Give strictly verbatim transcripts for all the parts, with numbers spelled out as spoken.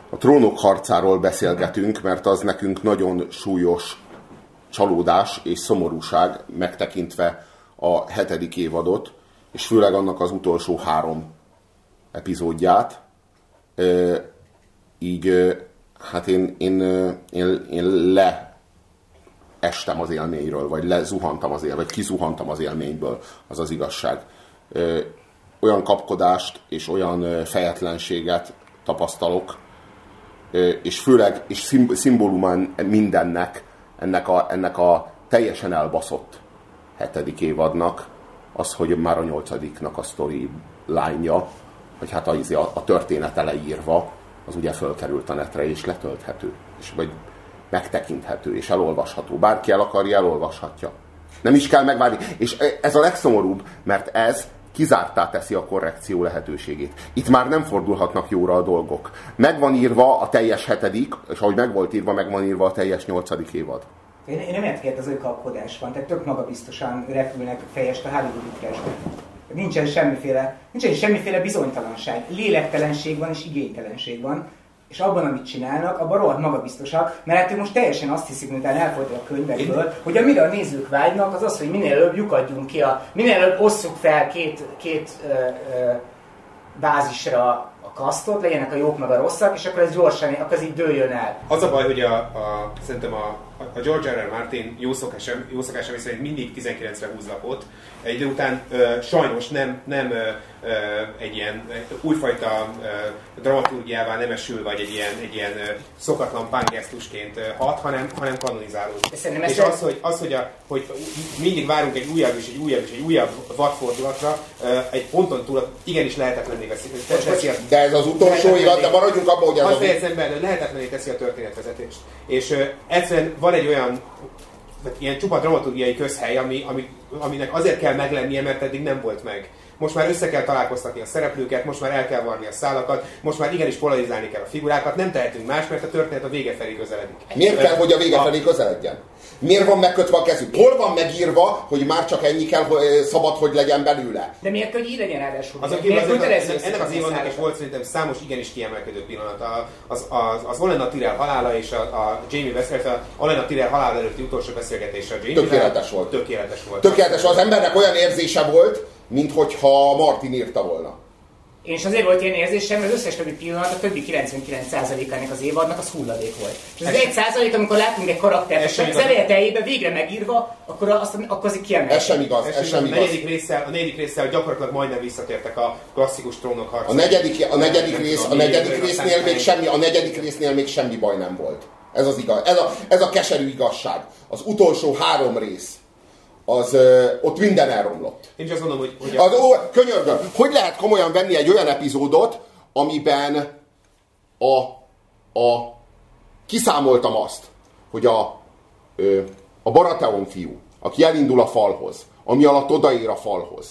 A Trónok harcáról beszélgetünk, mert az nekünk nagyon súlyos csalódás és szomorúság, megtekintve a hetedik évadot, és főleg annak az utolsó három epizódját. Így, hát én, én, én, én leestem az élményről, vagy lezuhantam az élményből, vagy kizuhantam az élményből, az az igazság. Olyan kapkodást és olyan fejetlenséget tapasztalok, és főleg, és szimbólumán mindennek, ennek a, ennek a teljesen elbaszott hetedik évadnak, az, hogy már a nyolcadiknak a sztori lánya, hogy hát a, a története leírva, az ugye fölkerült a netre, és letölthető, és vagy megtekinthető, és elolvasható. Bárki el akarja, elolvashatja. Nem is kell megvárni. És ez a legszomorúbb, mert ez kizártá teszi a korrekció lehetőségét. Itt már nem fordulhatnak jóra a dolgok. Meg van írva a teljes hetedik, és ahogy meg volt írva, meg van írva a teljes nyolcadik évad. Én, én nem értek, az ő kapkodás van, tehát tök magabiztosan repülnek fejest a hollywoodi trashbe. Nincsen semmiféle, nincsen semmiféle bizonytalanság. Lélektelenség van és igénytelenség van. És abban, amit csinálnak, abban rohadt magabiztosak, mert hát ő most teljesen azt hiszik, miután elfolytja a könyvekből, hogy amire a nézők vágynak, az az, hogy minél előbb lyukadjunk ki, a, minél előbb osszuk fel két, két ö, ö, bázisra a kasztot, legyenek a jók meg a rosszak, és akkor ez gyorsan, akkor ez így dőljön el. Az a baj, hogy a, a, szerintem a, a George R. R. Martin jó szokása, jó szokása szerint mindig tizenkilencre húz lapot. Egy idő után ö, sajnos nem, nem ö, ö, egy ilyen újfajta ö, dramaturgiává nem esül, vagy egy ilyen, egy ilyen ö, szokatlan pánkgesztusként hat, hanem, hanem kanonizálódik. És az, hogy, az hogy, a, hogy mindig várunk egy újabb és egy újabb és egy újabb vadfordulatra, ö, egy ponton túl igenis lehetetlenné veszi. De ez az utolsó évad, de maradjunk abban, hogy ez az fejezem belőle, lehetetlenné teszi a történetvezetést. És ö, egyszerűen van egy olyan ilyen csupa dramaturgiai közhely, ami, ami, aminek azért kell meglennie, mert eddig nem volt meg. Most már össze kell találkoztatni a szereplőket, most már el kell varni a szálakat, most már igenis polarizálni kell a figurákat, nem tehetünk más, mert a történet a vége felé közeledik. Miért kell, hogy a vége felé közeledjen? Miért van megkötve a kezük? Hol van megírva, hogy már csak ennyi kell, hogy szabad, hogy legyen belőle? De miért, hogy így legyen ráadásul? Az ennek az évadnak is volt szerintem számos igenis kiemelkedő pillanat. Az, az, az Olenna Tyrell halála és a, a Jamie West, a Olenna Tyrell halál előtti utolsó beszélgetése a Jamie Tökéletes volt. Tökéletes volt. Tökéletes. Az embernek olyan érzése volt, minthogyha Martin írta volna. Én is azért volt ilyen érzésem, mert az összes többi pillanat, a többi kilencvenkilenc százalékának az évadnak az hulladék volt. És az egy százalék, amikor látunk egy karaktert, és az eleje teljében végre megírva, akkor, azt, akkor az így kiemel. Ez sem igaz, ez, ez sem igaz. A negyedik résszel, a negyedik résszel gyakorlatilag majdnem visszatértek a klasszikus Trónok harca. A negyedik, a negyedik, rész, a negyedik résznél még semmi, a negyedik résznél még semmi baj nem volt. Ez az igaz. Ez a, ez a keserű igazság. Az utolsó három rész, az ö, ott minden elromlott. Én is azt mondom, hogy... hogy az, ó, könyörgöm, hogy lehet komolyan venni egy olyan epizódot, amiben a, a kiszámoltam azt, hogy a, ö, a Baratheon fiú, aki elindul a falhoz, ami alatt odaér a falhoz,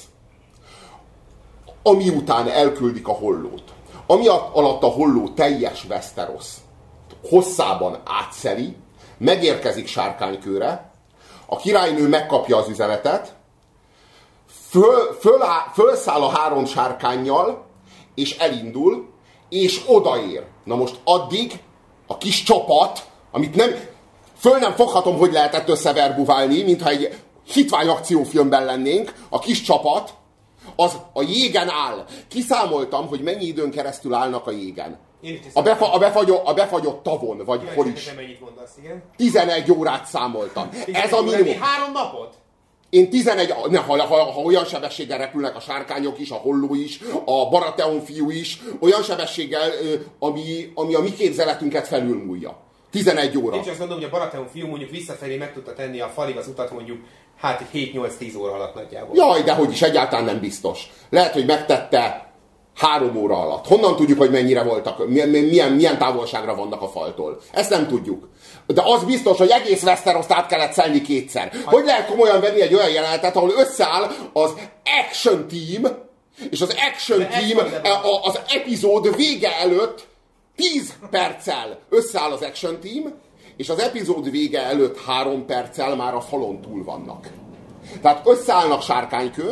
ami után elküldik a hollót, ami alatt a holló teljes Westeros hosszában átszeli, megérkezik Sárkánykőre, a királynő megkapja az üzenetet, föl, föláll, fölszáll a három sárkánnyal, és elindul, és odaér. Na most addig a kis csapat, amit nem, föl nem foghatom, hogy lehetett összeverbuválni, mintha egy hitvány akciófilmben lennénk, a kis csapat, az a jégen áll. Kiszámoltam, hogy mennyi időn keresztül állnak a jégen. A, befa, a, befagyott, a befagyott tavon, vagy ja, hol is. Mondasz, igen? tizenegy órát számoltam. Ez a minimum. Három napot? Én tizenegy, ne, ha, ha, ha olyan sebességgel repülnek a sárkányok is, a holló is, a Baratheon fiú is, olyan sebességgel, ami, ami a mi képzeletünket felülmúlja. tizenegy óra. Én csak azt mondom, hogy a Baratheon fiú mondjuk visszafelé meg tudta tenni a falig az utat mondjuk hát hét-nyolc-tíz óra alatt nagyjából. Jaj, de hogy is, egyáltalán nem biztos. Lehet, hogy megtette három óra alatt. Honnan tudjuk, hogy mennyire voltak, milyen, milyen távolságra vannak a faltól? Ezt nem tudjuk. De az biztos, hogy egész Westerost át kellett szelni kétszer. Hogy lehet komolyan venni egy olyan jelenetet, ahol összeáll az action team, és az action de team az epizód vége előtt tíz perccel összeáll az action team, és az epizód vége előtt három perccel már a falon túl vannak. Tehát összeállnak Sárkánykőn,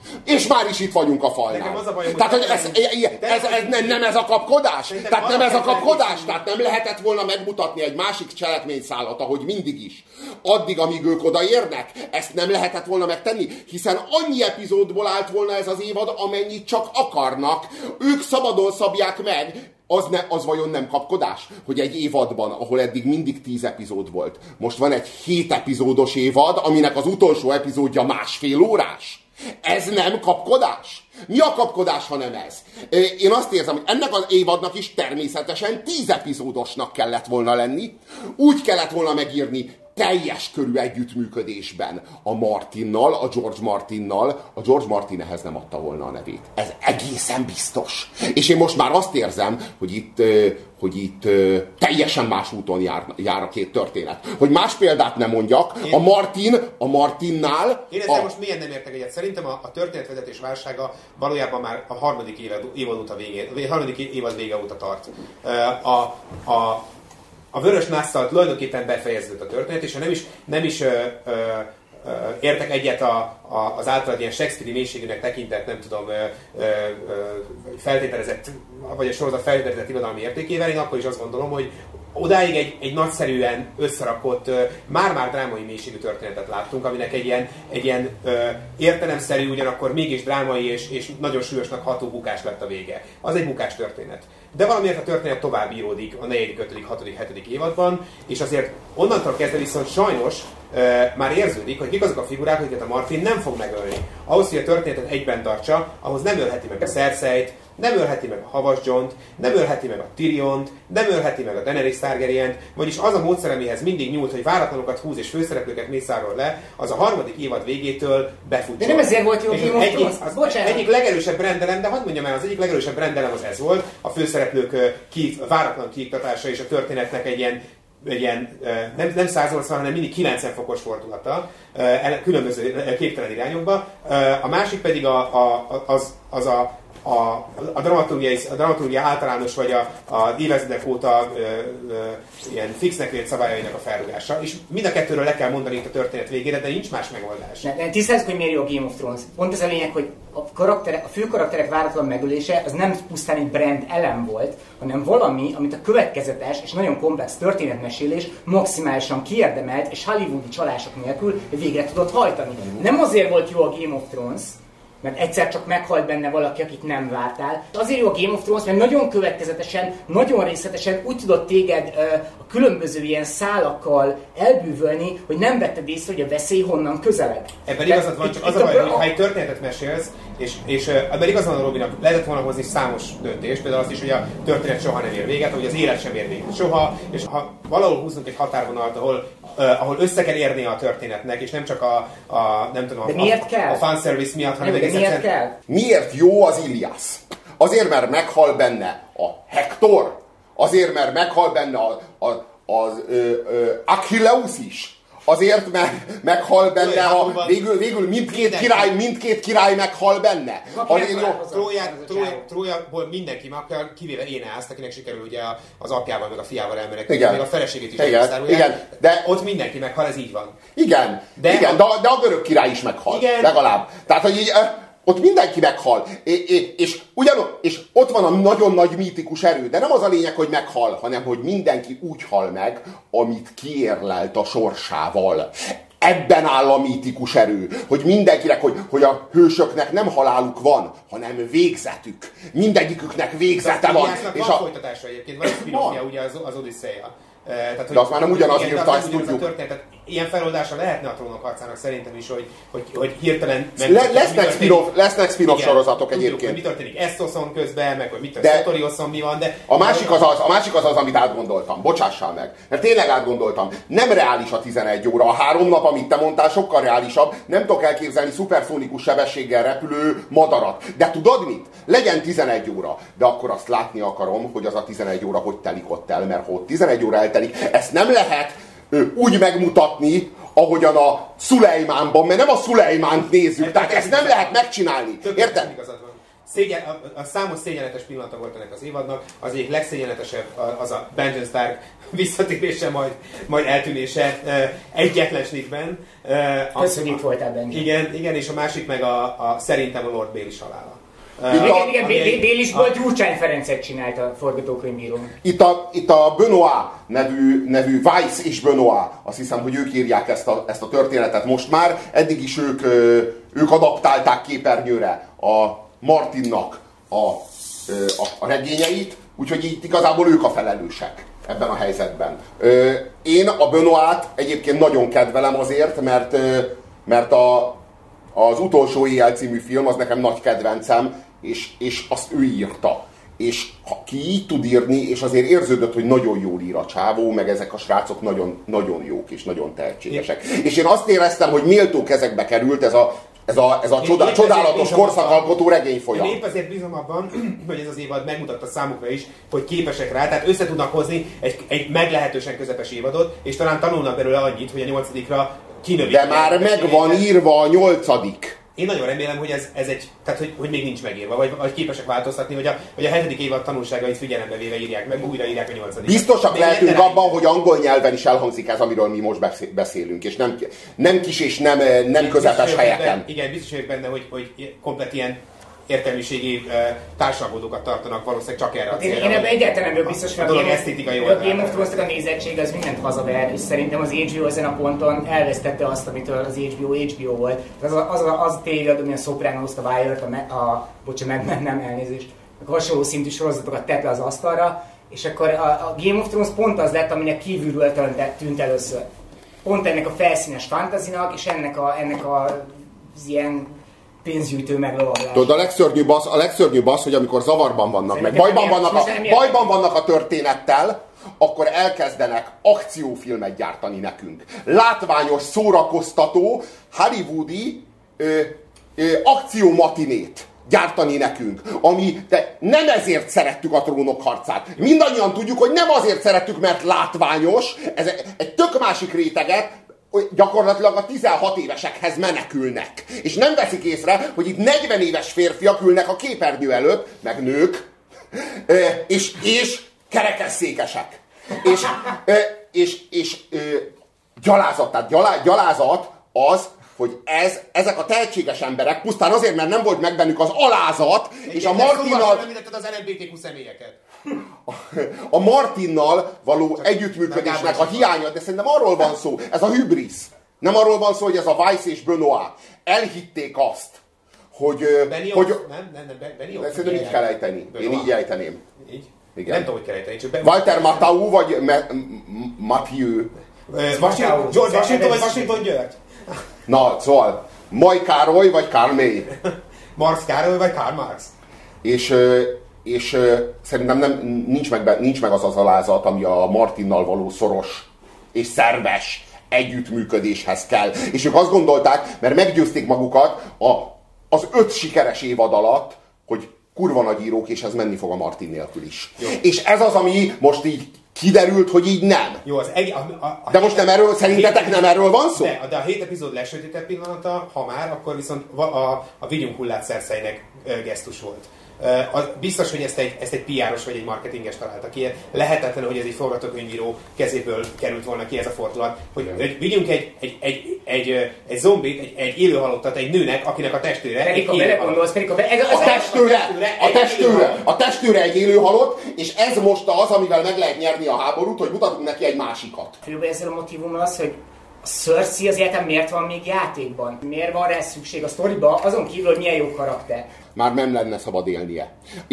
És már is itt vagyunk a falnál. Az a bajom, tehát, hogy ez, ez, ez, ez nem, nem ez a kapkodás? Tehát nem ez a kapkodás? Tehát nem lehetett volna megmutatni egy másik cselekményszálat, ahogy mindig is. Addig, amíg ők odaérnek, ezt nem lehetett volna megtenni, hiszen annyi epizódból állt volna ez az évad, amennyit csak akarnak. Ők szabadon szabják meg. Az, ne, az vajon nem kapkodás? Hogy egy évadban, ahol eddig mindig tíz epizód volt, most van egy hét epizódos évad, aminek az utolsó epizódja másfél órás? Ez nem kapkodás? Mi a kapkodás, ha nem ez? Én azt érzem, hogy ennek az évadnak is természetesen tíz epizódosnak kellett volna lenni. Úgy kellett volna megírni teljes körű együttműködésben a Martinnal, a George Martinnal. A George Martin ehhez nem adta volna a nevét. Ez egészen biztos. És én most már azt érzem, hogy itt, hogy itt teljesen más úton jár, jár a két történet. Hogy más példát nem mondjak, én... a Martin, a Martinnál... Én ezzel a... most milyen nem értek egyet. Szerintem a, a történetvezetés válsága valójában már a harmadik évad, évad óta végén, a harmadik évad vége óta tart. A, a, A Vörös Násszal tulajdonképpen befejeződött a történet, és ha nem is, nem is ö, ö, ö, értek egyet a, a, az általad ilyen Shakespeare-i mélységűnek tekintett, nem tudom, ö, ö, feltételezett, vagy a sorozat feltételezett irodalmi értékével, én akkor is azt gondolom, hogy odáig egy, egy nagyszerűen összerakott, ö, már-már drámai mélységű történetet láttunk, aminek egy ilyen, egy ilyen ö, értelemszerű, ugyanakkor mégis drámai és, és nagyon súlyosnak ható bukás lett a vége. Az egy bukás történet. De valamiért a történet tovább íródik a negyedik, ötödik, hatodik, hetedik évadban, és azért onnantól kezdve viszont sajnos e, már érződik, hogy kik azok a figurák, akiket a Martin nem fog megölni. Ahhoz, hogy a történetet egyben tartsa, ahhoz nem ölheti meg a Cerseit, nem ölheti meg a Havas Johnt, nem ölheti meg a Tyriont, nem ölheti meg a Daenerys Targaryent, vagyis az a módszer, amihez mindig nyúlt, hogy váratlanokat húz és főszereplőket mészárol le, az a harmadik évad végétől befut. De nem ezért volt jó a Game of Thrones? Az, az egyik legerősebb rendelem, de hadd mondjam el, az egyik legerősebb rendelem az ez volt, a főszereplők ki, váratlan kiiktatása és a történetnek egy ilyen egy ilyen, nem, nem száz nyolcvan, hanem mindig kilencven fokos fordulata, különböző képtelen irányokba. A másik pedig a, a, az, az a A, a, dramaturgia, a dramaturgia általános, vagy a, a évezredek óta ö, ö, ilyen fixnek vélt szabályainak a felrugása. És mind a kettőről le kell mondani itt a történet végére, de nincs más megoldás. Tisztázzuk, hogy miért jó a Game of Thrones. Pont ez a lényeg, hogy a, karakterek, a fő karakterek váratlan megölése az nem pusztán egy brand elem volt, hanem valami, amit a következetes és nagyon komplex történetmesélés maximálisan kiérdemelt, és hollywoodi csalások nélkül végre tudott hajtani. Nem azért volt jó a Game of Thrones, mert egyszer csak meghalt benne valaki, akit nem vártál. Azért jó a Game of Thrones, mert nagyon következetesen, nagyon részletesen úgy tudott téged uh, a különböző ilyen szálakkal elbűvölni, hogy nem vetted észre, hogy a veszély honnan közeleg. Ebben igazad van, csak az a baj, hogy ha egy történetet mesélsz, és, és uh, ebben igaz van a Robinak, lehetett volna hozni számos döntést, például azt is, hogy a történet soha nem ér véget, hogy az élet sem ér véget soha, és ha valahol húzunk egy határvonalat, ahol, uh, ahol össze kell érnie a történetnek, és nem csak a, a nem tudom, de miért a, kell? a fanservice miatt, hanem de miért kell? Miért jó az Ilias? Azért, mert meghal benne a Hektor? Azért, mert meghal benne a, a, az ö, ö, Achilleus is? Azért, mert meghal benne a... Végül, végül mindkét király, mindkét király meghal benne. Trójából mindenki meghal, kivéve Éneászt, akinek sikerül ugye az apjával, meg a fiával elmenekülni, még a feleségét is elszállulják. De ott mindenki meghal, ez így van. Igen, de, igen, a, de, de a görög király is meghal, igen. Legalább. Tehát, hogy így... Ott mindenki meghal, és, és, ugyan, és ott van a nagyon nagy mítikus erő, de nem az a lényeg, hogy meghal, hanem hogy mindenki úgy hal meg, amit kiérlelt a sorsával. Ebben áll a mítikus erő, hogy mindenkinek, hogy, hogy a hősöknek nem haláluk van, hanem végzetük. Mindegyiküknek végzete van. És a folytatása egyébként, van egy spin-offja, ugye az, az Odüsszeia. Tehát, de azt már nem ugyanaz írta, ezt tudjuk. Ilyen feloldása lehetne a Trónok harcának szerintem is, hogy, hogy, hogy hirtelen... Le, lesznek spin-off, lesznek spin-off sorozatok tudjuk, egyébként. Hogy mi történik Essoson közben, meg hogy mit történik Sotorioson, mi van, de... A másik az az, a másik az az, amit átgondoltam. Bocsássál meg. Mert tényleg átgondoltam. Nem reális a tizenegy óra. A három nap, amit te mondtál, sokkal reálisabb. Nem tudok elképzelni szuperszónikus sebességgel repülő madarat. De tudod mit? Legyen tizenegy óra. De akkor azt látni akarom, hogy az a tizenegy óra hogy telik ott el. Mert ha tizenegy óra eltelik, ezt nem lehet úgy megmutatni, ahogyan a Szulejmánban, mert nem a Szulejmánt nézzük, tehát ezt nem lehet megcsinálni. Érted? szégyen, a, a számos szégyenletes pillanata volt ennek az évadnak, az egyik legszégyenletesebb az a Benjen Stark visszatérése, majd, majd eltűnése egyetlen snitben. Köszönjük, itt voltál benne. Igen, igen, és a másik meg a, a szerintem a Lord Baelish halála. Igen, igen, Baelishből Gyurcsány Ferencet csinált a forgatókönyvíró. Itt a, itt a Benoit nevű, nevű Weiss és Benoit, azt hiszem, hogy ők írják ezt a, ezt a történetet most már. Eddig is ők, ők adaptálták képernyőre a Martinnak a, a, a regényeit, úgyhogy itt igazából ők a felelősek ebben a helyzetben. Én a Benoit egyébként nagyon kedvelem azért, mert, mert a, az Utolsó éjjel című film az nekem nagy kedvencem, és, és azt ő írta. És ha ki így tud írni, és azért érződött, hogy nagyon jól ír a csávó, meg ezek a srácok nagyon, nagyon jók és nagyon tehetségesek. É. És én azt éreztem, hogy méltó kezekbe került ez a Ez a, ez a csodá, csodálatos korszakalkotó regényfolyam. Én épp azért bízom abban, hogy ez az évad megmutatta számukra is, hogy képesek rá, tehát össze tudnak hozni egy, egy meglehetősen közepes évadot, és talán tanulnak belőle annyit, hogy a nyolcadikra kinövik. De már meg van írva a nyolcadik. Én nagyon remélem, hogy ez, ez egy, tehát hogy, hogy még nincs megírva, vagy, vagy képesek változtatni, vagy a, vagy a hetedik évad tanulságait figyelembe véve írják meg, újraírják a nyolcadik. Biztosak lehetünk abban, hogy angol nyelven is elhangzik ez, amiről mi most beszélünk, és nem, nem kis és nem, nem közepes helyeken. Benne, igen, biztos vagyok benne, hogy, hogy komplet ilyen értelmiségi uh, társalgódokat tartanak valószínűleg csak erre a célra. Én ebben egyáltalán nem biztos, hogy a dolog esztétikai oldalán. A Game of Thrones-nak a nézettség az mindent hazaver, és szerintem az há bé o ezen a ponton elvesztette azt, amitől az há bé o há bé o volt. Az a, az a, az a tévéadó, ami a Sopranos-t, a Wire-t, a, a bocsánat, meg nem elnézést, a hasonló szintű sorozatokat tette az asztalra, és akkor a, a Game of Thrones pont az lett, aminek kívülről tűnt először. Pont ennek a felszínes fantazinak, és ennek a, ennek a az ilyen pénzgyűjtő meglovaglás. Tudod, a legszörnyűbb az, a legszörnyűbb az, hogy amikor zavarban vannak, meg bajban vannak, a, bajban vannak a történettel, akkor elkezdenek akciófilmet gyártani nekünk. Látványos, szórakoztató, hollywoodi ö, ö, akciómatinét gyártani nekünk, ami, de nem ezért szerettük a Trónok harcát. Mindannyian tudjuk, hogy nem azért szerettük, mert látványos, ez egy tök másik réteget, gyakorlatilag a tizenhat évesekhez menekülnek. És nem veszik észre, hogy itt negyven éves férfiak ülnek a képernyő előtt, meg nők, és, és kerekesszékesek. És, és, és gyalázat, tehát gyalá, gyalázat az, hogy ez, ezek a tehetséges emberek pusztán azért, mert nem volt meg bennük az alázat, egy és a Martinnal... Szóval említetted az el em bé té kú személyeket. A Martinnal való csak együttműködésnek a hiánya, de szerintem arról van szó, ez a hübrisz. Nem arról van szó, hogy ez a Weiss és Benoit elhitték azt, hogy... Benioff, hogy nem, nem, nem, Benioff. De szerintem így kell ejteni. Én így ejteném. Így? Igen. Nem tudom, hogy kell ejteni. Csak Walter Matthau vagy Mathieu? Washington, George Washington vagy Washington György? Na, szóval, Maj Károly vagy Karl May? Marx Károly vagy Karl Marx? És... és szerintem nem, nincs, meg, nincs meg az az alázat, ami a Martinnal való szoros és szerves együttműködéshez kell. És ők azt gondolták, mert meggyőzték magukat a, az öt sikeres évad alatt, hogy kurva nagy írók, és ez menni fog a Martin nélkül is. Jó. És ez az, ami most így kiderült, hogy így nem. Jó, az egy, a, a, a de most nem erről, szerintetek nem erről van szó? De, de a hét epizód lesötétebb pillanata, ha már, akkor viszont a, a, a vigyunk hullát Cerseinek gesztus volt. Uh, az biztos, hogy ezt egy, ezt egy pé er-os vagy egy marketinges találta ki. Lehetetlen, hogy ez egy forgatókönyvíró kezéből került volna ki ez a fordulat. Hogy, hogy vigyünk egy, egy, egy, egy, egy zombit, egy, egy élőhalottat egy nőnek, akinek a testőre egy élőhalott. A testőre, a testőre, a testőre egy élőhalott, és ez most az, amivel meg lehet nyerni a háborút, hogy mutatunk neki egy másikat. Főleg ezzel a motivum az, hogy a Cersei az életem miért van még játékban? Miért van rá szükség a sztoriba, azon kívül, hogy milyen jó karakter? Már nem lenne szabad élnie.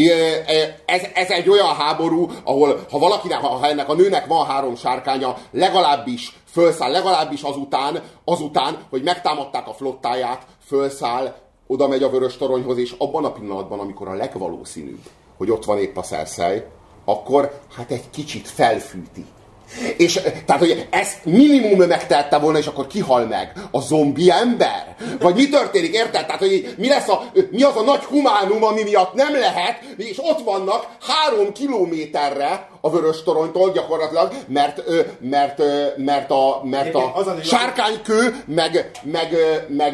Ez, ez egy olyan háború, ahol ha valakinek, ha ennek a nőnek van három sárkánya, legalábbis fölszáll, legalábbis azután, azután, hogy megtámadták a flottáját, fölszáll, oda megy a vörös toronyhoz, és abban a pillanatban, amikor a legvalószínűbb, hogy ott van épp a Cersei, akkor hát egy kicsit felfűti. És tehát, hogy ezt minimum megtehette volna, és akkor kihal meg? A zombi ember? Vagy mi történik, érted? Tehát, hogy mi lesz a, mi az a nagy humánum, ami miatt nem lehet, és ott vannak három kilométerre a vörös toronytól gyakorlatilag, mert, mert, mert a, mert a sárkánykő, meg, meg, meg,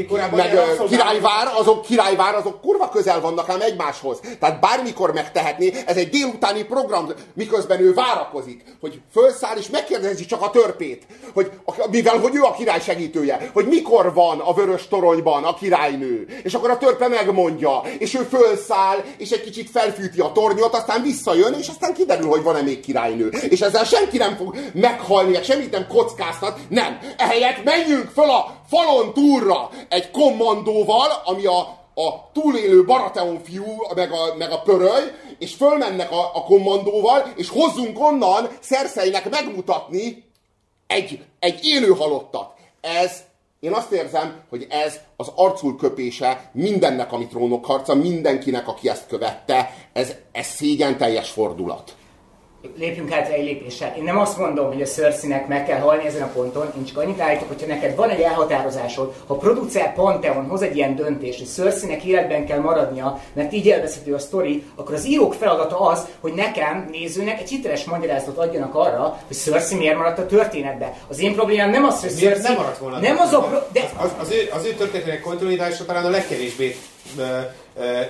meg királyvár, azok, királyvár, azok kurva közel vannak ám egymáshoz. Tehát bármikor megtehetné, ez egy délutáni program, miközben ő várakozik, hogy fölszáll és megkérdezi csak a törpét, hogy, mivel hogy ő a király segítője, hogy mikor van a vörös toronyban a királynő. És akkor a törpe megmondja, és ő fölszáll, és egy kicsit felfűti a tornyot, aztán visszajön, és aztán kiderül, hogy van-e még királynő. És ezzel senki nem fog meghalni, meg semmit nem kockáztat. Nem. Ehelyett menjünk föl a falon túlra egy kommandóval, ami a, a túlélő Baratheon fiú, meg a, meg a pöröly, és fölmennek a, a kommandóval, és hozzunk onnan Cerseinek megmutatni egy, egy élő halottat. Ez, én azt érzem, hogy ez az arcul köpése mindennek, ami trónokharca, mindenkinek, aki ezt követte, ez, ez szégyen teljes fordulat. Lépjünk hátra egy lépéssel. Én nem azt mondom, hogy a Cerseinek meg kell halni ezen a ponton, én csak annyit állítok, hogyha neked van egy elhatározásod, ha a producer Pantheon hoz egy ilyen döntést, hogy Cerseinek életben kell maradnia, mert így élvezhető a sztori, akkor az írók feladata az, hogy nekem, nézőnek egy hiteles magyarázatot adjanak arra, hogy Cersei miért maradt a történetbe. Az én problémám nem az, hogy Cersei... nem maradt volna. Nem az a... Pro... De... Az, az, ő, az ő történetének kontinuitása talán a legkevésbé... Uh, uh,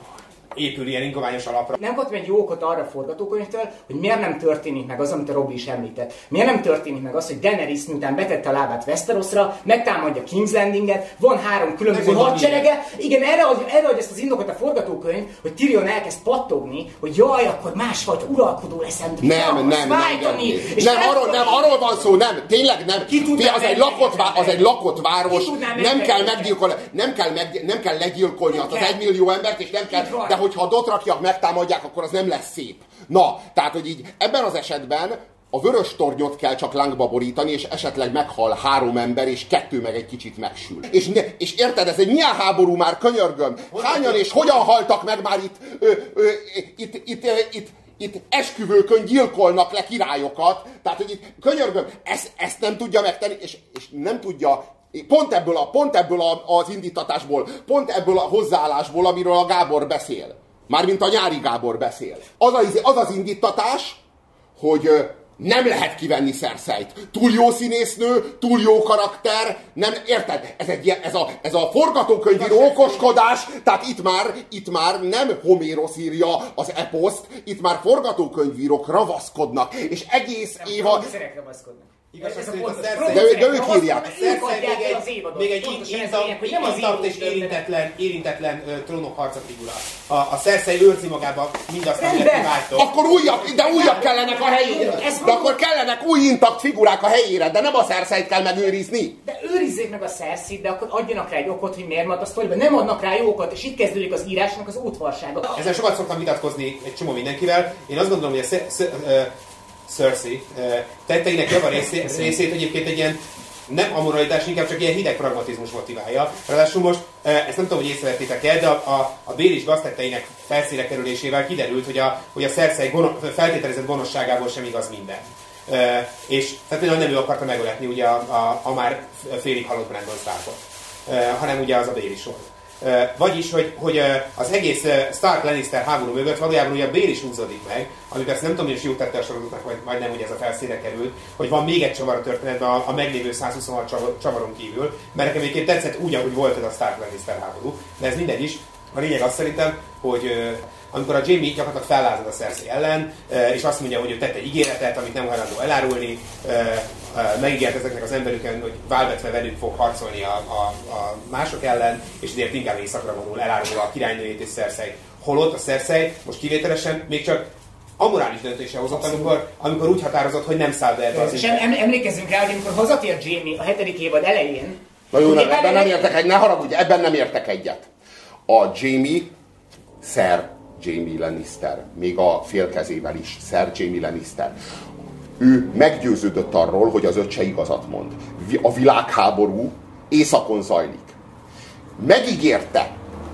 épül ilyen ingoványos alapra. Nem kaptam egy jó okot arra a forgatókönyvtől, hogy miért nem történik meg az, amit a Robi is említett. Miért nem történik meg az, hogy Daenerys miután betette a lábát Westerosra, megtámadja King's Landinget, van három különböző hadserege. Igen, erre adja, erre adja ezt az indokot a forgatókönyv, hogy Tyrion elkezd pattogni, hogy jaj, akkor másfajta uralkodó leszem. Nem, nem, nem, nem, nem. Nem, arról, nem, arról van szó, nem, tényleg nem. Az egy, lakott, vá, az egy lakott város, nem kell meggyilkolni, nem kell, meg, nem kell legyilkolni az egymillió embert, és nem kell, de hogyha a dothrakiak megtámadják, akkor az nem lesz szép. Na, tehát, hogy így ebben az esetben a vörös tornyot kell csak lángba borítani, és esetleg meghal három ember, és kettő meg egy kicsit megsül. És, ne, és érted, ez egy milyen háború már, könyörgöm? Hányan és hogyan haltak meg már itt, ö, ö, itt, itt, itt, itt, itt esküvőkön gyilkolnak le királyokat? Tehát, hogy itt, könyörgöm, ezt, ezt nem tudja megtenni, és, és nem tudja. Pont ebből, a, pont ebből a, az indítatásból, pont ebből a hozzáállásból, amiről a Gábor beszél. Mármint a Nyári Gábor beszél. Az az, az, az indítatás, hogy nem lehet kivenni Cerseit. Túl jó színésznő, túl jó karakter, nem, érted? Ez, egy, ez, a, ez a forgatókönyvíró okoskodás, tehát itt már, itt már nem Homérosz írja az eposzt, itt már forgatókönyvírók ravaszkodnak, és egész nem, éva... Igaz, ez a a de, de ők írják. Még egy intakt és érintetlen, érintetlen uh, trónokharca figura. A, a Cersei őrzi magába mindazt, amit kivágytok. Akkor újabb, de újabb kellenek a helyére. De akkor kellenek új intakt figurák a helyére, de nem a Cerseit kell megőrizni. De őrizzék meg a Cerseit, de akkor adjanak rá egy okot, hogy miért maradt a sztoriban. Nem adnak rá jó okot, és itt kezdődik az írásnak az útvarsága. Ezzel sokat szoktam vitatkozni egy csomó mindenkivel. Én azt gondolom, hogy a Cersei tetteinek java részét, részét egyébként egy ilyen nem amoralitás, inkább csak ilyen hideg pragmatizmus motiválja. Ráadásul most, ezt nem tudom, hogy észrevettétek-e, de a, a, a Bél és gaztetteinek felszínre kerülésével kiderült, hogy a, hogy a Cersei gono, feltételezett gonoszságából sem igaz minden. E, és tehát például nem ő akarta megöletni ugye a, a, a már félig halott Brandon Starkot, e, hanem ugye az a Bél is volt. Vagyis, hogy, hogy az egész Stark-Lannister háború mögött valójában ugye a Bél is húzódik meg, amit persze nem tudom, hogy is jó tette a sorozatnak, vagy majdnem, hogy ez a felszínre került, hogy van még egy csavar a történetben a, a meglévő százhuszonhat csavaron kívül, mert nekem egyébként tetszett úgy, ahogy volt ez a Stark-Lannister háború, de ez mindegy is. A lényeg azt szerintem, hogy amikor a Jaime gyakorlatilag fellázad a Cersei ellen, és azt mondja, hogy ő tett egy ígéretet, amit nem hajlandó elárulni, megígért ezeknek az emberükön, hogy válvetve velük fog harcolni a, a, a mások ellen, és ezért inkább éjszakra vonul, elárulva a királynőjét és Cersei. Holott a Cersei most kivételesen még csak amorális döntése hozott, amikor, amikor úgy határozott, hogy nem száll be ebbe az És emlékezzünk rá, hogy amikor hazatér Jaime a hetedik évad elején... Na jó, nem, ebben nem értek egy, ne haragudj, ebben nem értek egyet. A Jaime, Sir Jaime Lannister, még a félkezével is, Sir Jaime Lannister. Ő meggyőződött arról, hogy az öccse igazat mond. A világháború északon zajlik. Megígérte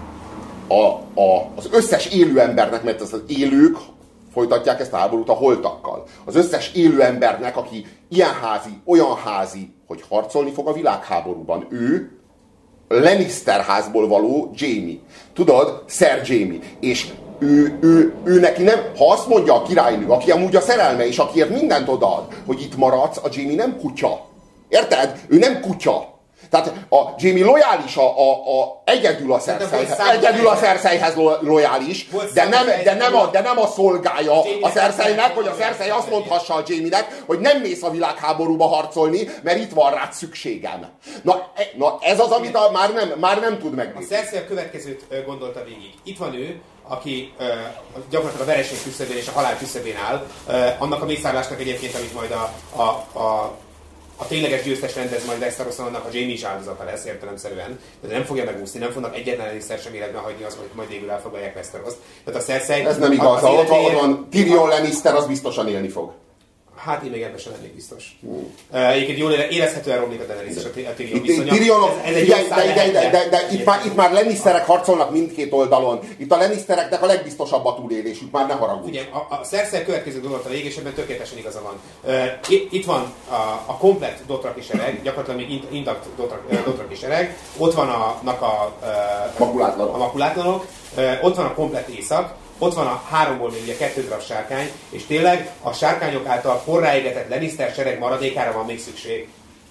a, a, az összes élő embernek, mert az élők folytatják ezt a háborút a holtakkal. Az összes élő embernek, aki ilyen házi, olyan házi, hogy harcolni fog a világháborúban. Ő Lannister házból való Jaime. Tudod? Sir Jaime. És ő, ő, ő neki nem, ha azt mondja a királynő, aki amúgy a szerelme és akiért mindent odaad, hogy itt maradsz, a Jaime nem kutya. Érted? Ő nem kutya. Tehát a Jaime lojális a, a, a egyedül a Cerseihez, egyedül a Cerseihez lojális, de nem, de, nem a, de nem a szolgája a Cerseinek, hogy a Cersei azt mondhassa a Jaime-nek, hogy nem mész a világháborúba harcolni, mert itt van rád szükségem. Na, na ez az, amit a, már, nem, már nem tud megnézni. A Cersei a következőt gondolta végig. Itt van ő, aki uh, gyakorlatilag a vereség küszöbén és a halál küszöbén áll, uh, annak a mészárlásnak egyébként, amit majd a, a, a a tényleges győztes rendez majd Westeroson, annak a Jaime is áldozata lesz értelemszerűen. De nem fogja megúszni, nem fognak egyetlen eliszer sem életben hagyni az, hogy majd végül elfoglalják Westerost. Tehát a Cersei... Ez nem igaz, ott van Tyrion Lannister, az biztosan élni fog. Hát én még ebben sem lennék biztos. Hmm. Uh, egyébként jól érezhetően romlik a Daenerys és a Tyrion viszonya. Tyrion, ez, ez egy de, de, de, de, de, de itt, már, itt már Lannisterek harcolnak mindkét oldalon. Itt a Lannistereknek a legbiztosabb a túlélésük, már ne haragudj. Ugye, a, a Cersei következő gondolata végig, és ebben tökéletesen igaza van. Uh, itt, itt van a, a komplett Dothraki sereg, gyakorlatilag még intakt Dothraki sereg, ott van a, a, a, makulátlanok. a makulátlanok, uh, ott van a komplett észak, ott van a háromból még ugye kettő darab sárkány, és tényleg a sárkányok által forráégetett Lannister sereg maradékára van még szükség.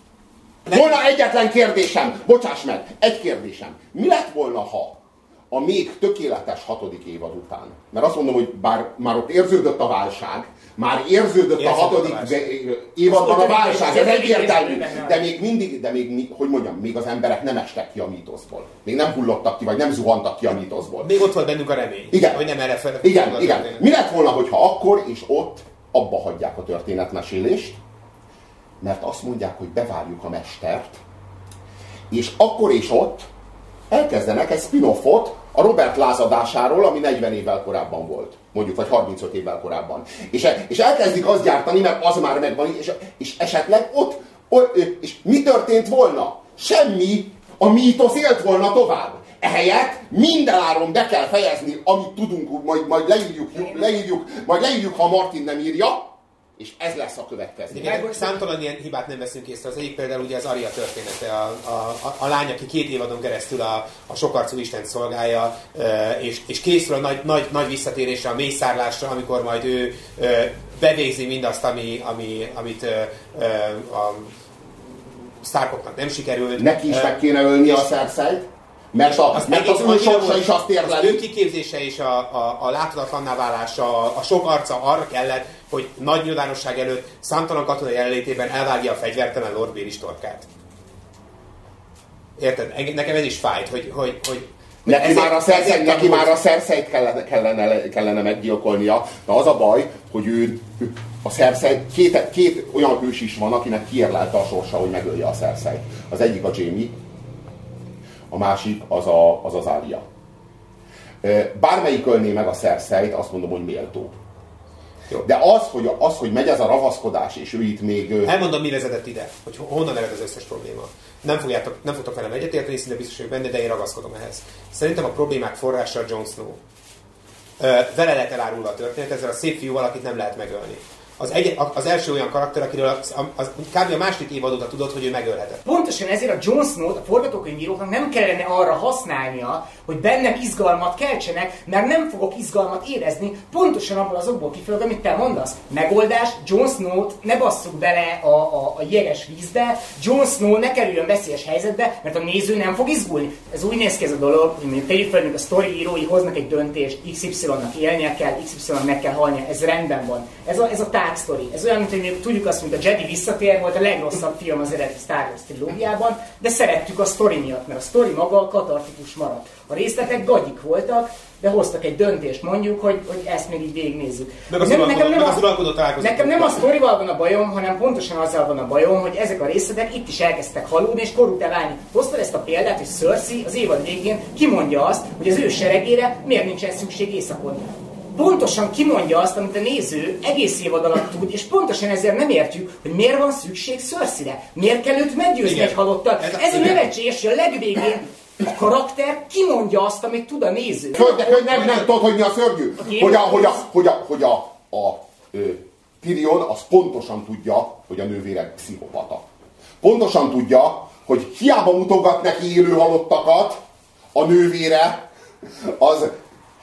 Volna egyetlen kérdésem, bocsáss meg, egy kérdésem. Mi lett volna, ha a még tökéletes hatodik évad után, mert azt mondom, hogy bár már ott érződött a válság, már érződött a hatodik évadban a válság, ez egyértelmű, de még mindig, de még, hogy mondjam, még az emberek nem estek ki a mítoszból. Még nem hullottak ki, vagy nem zuhantak ki a mítoszból. Még ott volt bennünk a remény, igen. hogy nem erre fel. Igen, igen. Mi lett volna, hogyha akkor és ott abba hagyják a történetmesélést, mert azt mondják, hogy bevárjuk a mestert, és akkor és ott elkezdenek egy spin-offot a Robert lázadásáról, ami negyven évvel korábban volt. Mondjuk, vagy harmincöt évvel korábban. És, és elkezdik azt gyártani, mert az már megvan, és, és esetleg ott, ott, és mi történt volna? Semmi, a mítosz élt volna tovább. Ehelyett mindenáron be kell fejezni, amit tudunk, majd, majd leírjuk, leírjuk, majd leírjuk, ha Martin nem írja, és ez lesz a következő. Számtalan ilyen hibát nem veszünk észre. Az egyik például ugye az Arya története, a, a, a, a lány, aki két évadon keresztül a, a sokarcú Istent szolgálja, és, és készül a nagy, nagy, nagy visszatérésre, a mészárlásra, amikor majd ő bevégzi mindazt, ami, ami, amit a Starkoknak nem sikerült. Neki is meg kéne ölni a Cerseit? Mert, a, az, mert az ő sorsa is azt érleli. Az ő kiképzése és a, a, a láthatatlanná válása, a, a sok arca arra kellett, hogy nagy nyilvánosság előtt számtalan katonai jelenlétében elvágja a fegyvertelen Lord Baelish torkát. Érted? Nekem ez is fájt, hogy... hogy, hogy neki, ezért, már a Cersei, neki már a Cerseit kellene, kellene, kellene meggyilkolnia, de az a baj, hogy ő, a Cersei, két, két olyan hős is van, akinek kiérlelte a sorsa, hogy megölje a Cerseit. Az egyik a Jaime, a másik az a, az, az Arya. Bármelyik ölné meg a Cerseit, azt mondom, hogy méltó. Jó. De az hogy, az, hogy megy ez a ravaszkodás, és ő itt még... Elmondom, mi vezetett ide, hogy honnan ered az összes probléma. Nem, fogjátok, nem fogtok velem egyetérteni, szinte biztos vagyok benne, de én ragaszkodom ehhez. Szerintem a problémák forrása Jon Snow. Vele lett elárulva a történet, ezzel a szép fiúval, akit nem lehet megölni. Az, egy, az első olyan karakter, akiről az, az, kb. A második évad óta tudod, hogy ő megölhetett. Pontosan ezért a Jon Snow-t a forgatókönyvíróknak nem kellene arra használnia, hogy bennem izgalmat keltsenek, mert nem fogok izgalmat érezni, pontosan abból az okból kifolyólag, amit te mondasz. Megoldás, Jon Snow-t ne basszuk bele a, a, a jeges vízbe, Jon Snow ne kerüljön veszélyes helyzetbe, mert a néző nem fog izgulni. Ez úgy néz ki ez a dolog, hogy mondjuk tegyük fel, hogy a sztori írói hoznak egy döntést, iksz ipszilonnak élnie kell, iksz ipszilonnak meg kell halnia, ez rendben van. Ez a, ez a sztori. Ez olyan, mint hogy tudjuk azt, mint a Jedi visszatér, volt a legrosszabb film az eredeti Star Wars trilógiában, de szerettük a sztori miatt, mert a sztori maga katartikus maradt. A részletek gagyik voltak, de hoztak egy döntést, mondjuk, hogy, hogy ezt még így végignézzük. Meg az nem, nekem nem, az a, nekem nem a sztorival van a bajom, hanem pontosan azzal van a bajom, hogy ezek a részletek itt is elkezdtek halódni és korútá válni. Hoztad ezt a példát, hogy Cersei az évad végén kimondja azt, hogy az ő seregére miért nincsen szükség északon. Pontosan kimondja azt, amit a néző egész évad alatt tud, és pontosan ezért nem értjük, hogy miért van szükség Cersei-re. Miért kell őt meggyőzni igen. egy halottal. Ez, ez a nevetséges, hogy a legvégén a karakter kimondja azt, amit tud a néző. De hogy nem, nem tudod, hogy mi a szörnyű? Hogy a, hogy a, hogy a, hogy a, a ö, Tyrion az pontosan tudja, hogy a nővére pszichopata. Pontosan tudja, hogy hiába mutogat neki élő halottakat, a nővére az, ha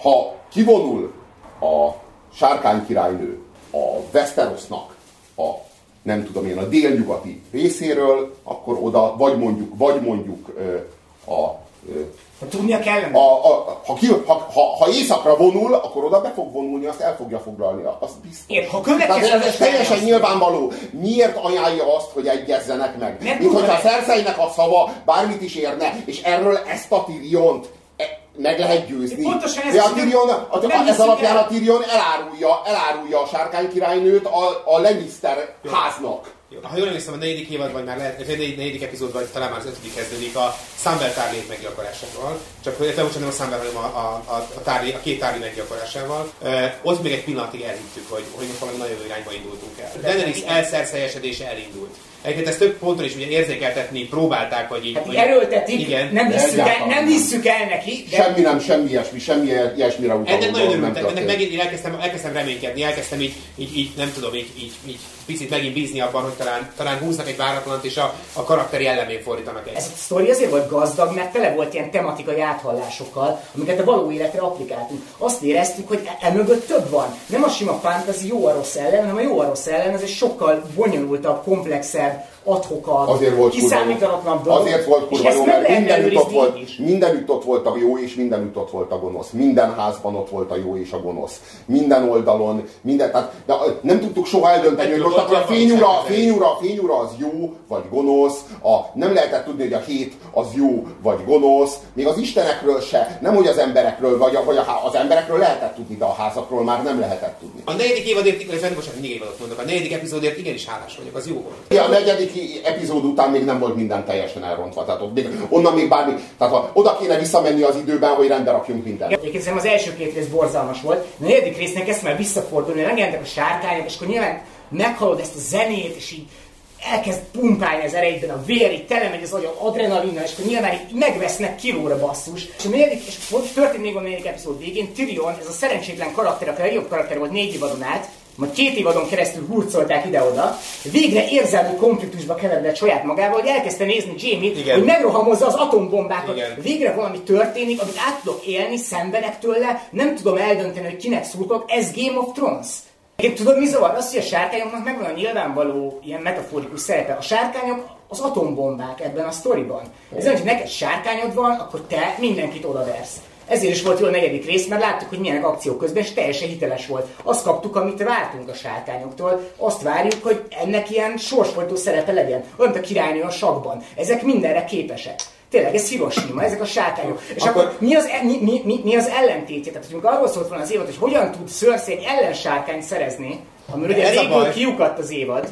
kivonul a Sárkány királynő a Westerosnak a, nem tudom én, a délnyugati részéről, akkor oda, vagy mondjuk, vagy mondjuk a, a Ha tudnia kellene. A, a, ha, ki, ha, ha, ha északra vonul, akkor oda be fog vonulni, azt el fogja foglalni. Azt biztos. Én, ha következő ez, ez teljesen nyilvánvaló. Miért ajánlja azt, hogy egyezzenek meg? Nem Mint hogyha a Cerseinek a szava bármit is érne, és erről ezt a Tyriont meg lehet győzni. Pontosan ez, De a Tyrion, a, a, ez alapján a Tyrion elárulja, elárulja a Sárkány királynőt a, a Lannister háznak. Jó. Ha jól emlékszem, a negyedik évad, vagy már lehet, a negyedik epizód, vagy talán már az ötödik kezdődik a Samwell Tarly meggyakorlásával. Csak hogy nem a Samwell, hanem a, a, a, a, Tarly, a két Tarly meggyakorlásával. E, ott még egy pillanatig elhittük, hogy, hogy most valami nagyon jó irányba indultunk el. Daenerys elszerszelyesedése elindult. Egyébként ezt több ponton is ugye érzékeltetni próbálták, hogy így... Hát így erőltetik, igen. Nem, hisszük el, nem hisszük el neki. De... Semmi nem, semmi ilyesmi, semmi ilyesmire utaló. Ennek nagyon örültem, ennek megint elkezdtem, elkezdtem reménykedni, elkezdtem így, így, így nem tudom, így, így, így picit megint bízni abban, hogy talán, talán húznak egy váratlant, és a, a karakteri ellenén fordítanak egy. Ez a sztori azért volt gazdag, mert tele volt ilyen tematikai áthallásokkal, amiket a való életre applikáltunk. Azt éreztük, hogy emögött több van. Nem a sima fantasy jó a rossz ellen, hanem a jó a rossz ellen, ez egy sokkal bonyolultabb, komplexebb, adhokabb, kiszámítatlanabb dolog. Azért volt kurva jó, mert mindenütt ott, volt, mindenütt ott volt a jó, és mindenütt ott volt a gonosz. Minden házban ott volt a jó és a gonosz. Minden oldalon, minden, tehát, de nem tudtuk soha eldönteni, hogy most akkor a fényura, a fényura, a fényura az jó, vagy gonosz. A, nem lehetett tudni, hogy a hét az jó, vagy gonosz. Még az istenekről se, nem hogy az emberekről, vagy, a, vagy a, az emberekről lehetett tudni, de a házakról már nem lehetett tudni. A negyedik évadért, illetve most négy évadot mondok, a negyedik epizódért igenis hálás vagyok, az jó volt. Ja, a negyedik epizód után még nem volt minden teljesen elrontva, tehát ott még, onnan még bármi, tehát ha oda kéne visszamenni az időben, hogy rendbe rakjunk mindent. Egyébként szerintem az első két rész borzalmas volt, a negyedik résznek ezt már visszafordulni, megjelentek a sárkányok, és akkor nyilván meghallod ezt a zenét, és így elkezd pumpálni az erejében a vér, így telemegy az agyon adrenalinnal, és akkor nyilván így megvesznek kilóra basszus. És a negyedik, és történt még a negyedik epizód végén, Tyrion, ez a szerencsétlen karakter, aki a legjobb karakter volt négy évadon át, majd két évadon keresztül hurcolták ide-oda, végre érzelmi konfliktusba keveredett saját magával, hogy elkezdte nézni Jaime-t, igen, hogy megrohamozza az atombombákat. Igen. Végre valami történik, amit át tudok élni, szenvedek tőle, nem tudom eldönteni, hogy kinek szurkolok, ez Game of Thrones. Én tudod, mi zavar? Az, hogy a sárkányoknak megvan a nyilvánvaló ilyen metaforikus szerepe. A sárkányok az atombombák ebben a sztoriban. Ez nem, hogy neked sárkányod van, akkor te mindenkit odaversz. Ezért is volt jó a negyedik rész, mert láttuk, hogy milyenek akciók közben, és teljesen hiteles volt. Azt kaptuk, amit vártunk a sárkányoktól, azt várjuk, hogy ennek ilyen sorsfordító szerepe legyen. Olyan, mint a királynő a sakkban. Ezek mindenre képesek. Tényleg, ez Hiroshima, ezek a sárkányok. És akkor, akkor mi, az, mi, mi, mi, mi az ellentétje? Tehát, hogy arról szólt volna az évad, hogy hogyan tud Cersei egy ellensárkányt szerezni, amiről ugye végül kiukadt az évad.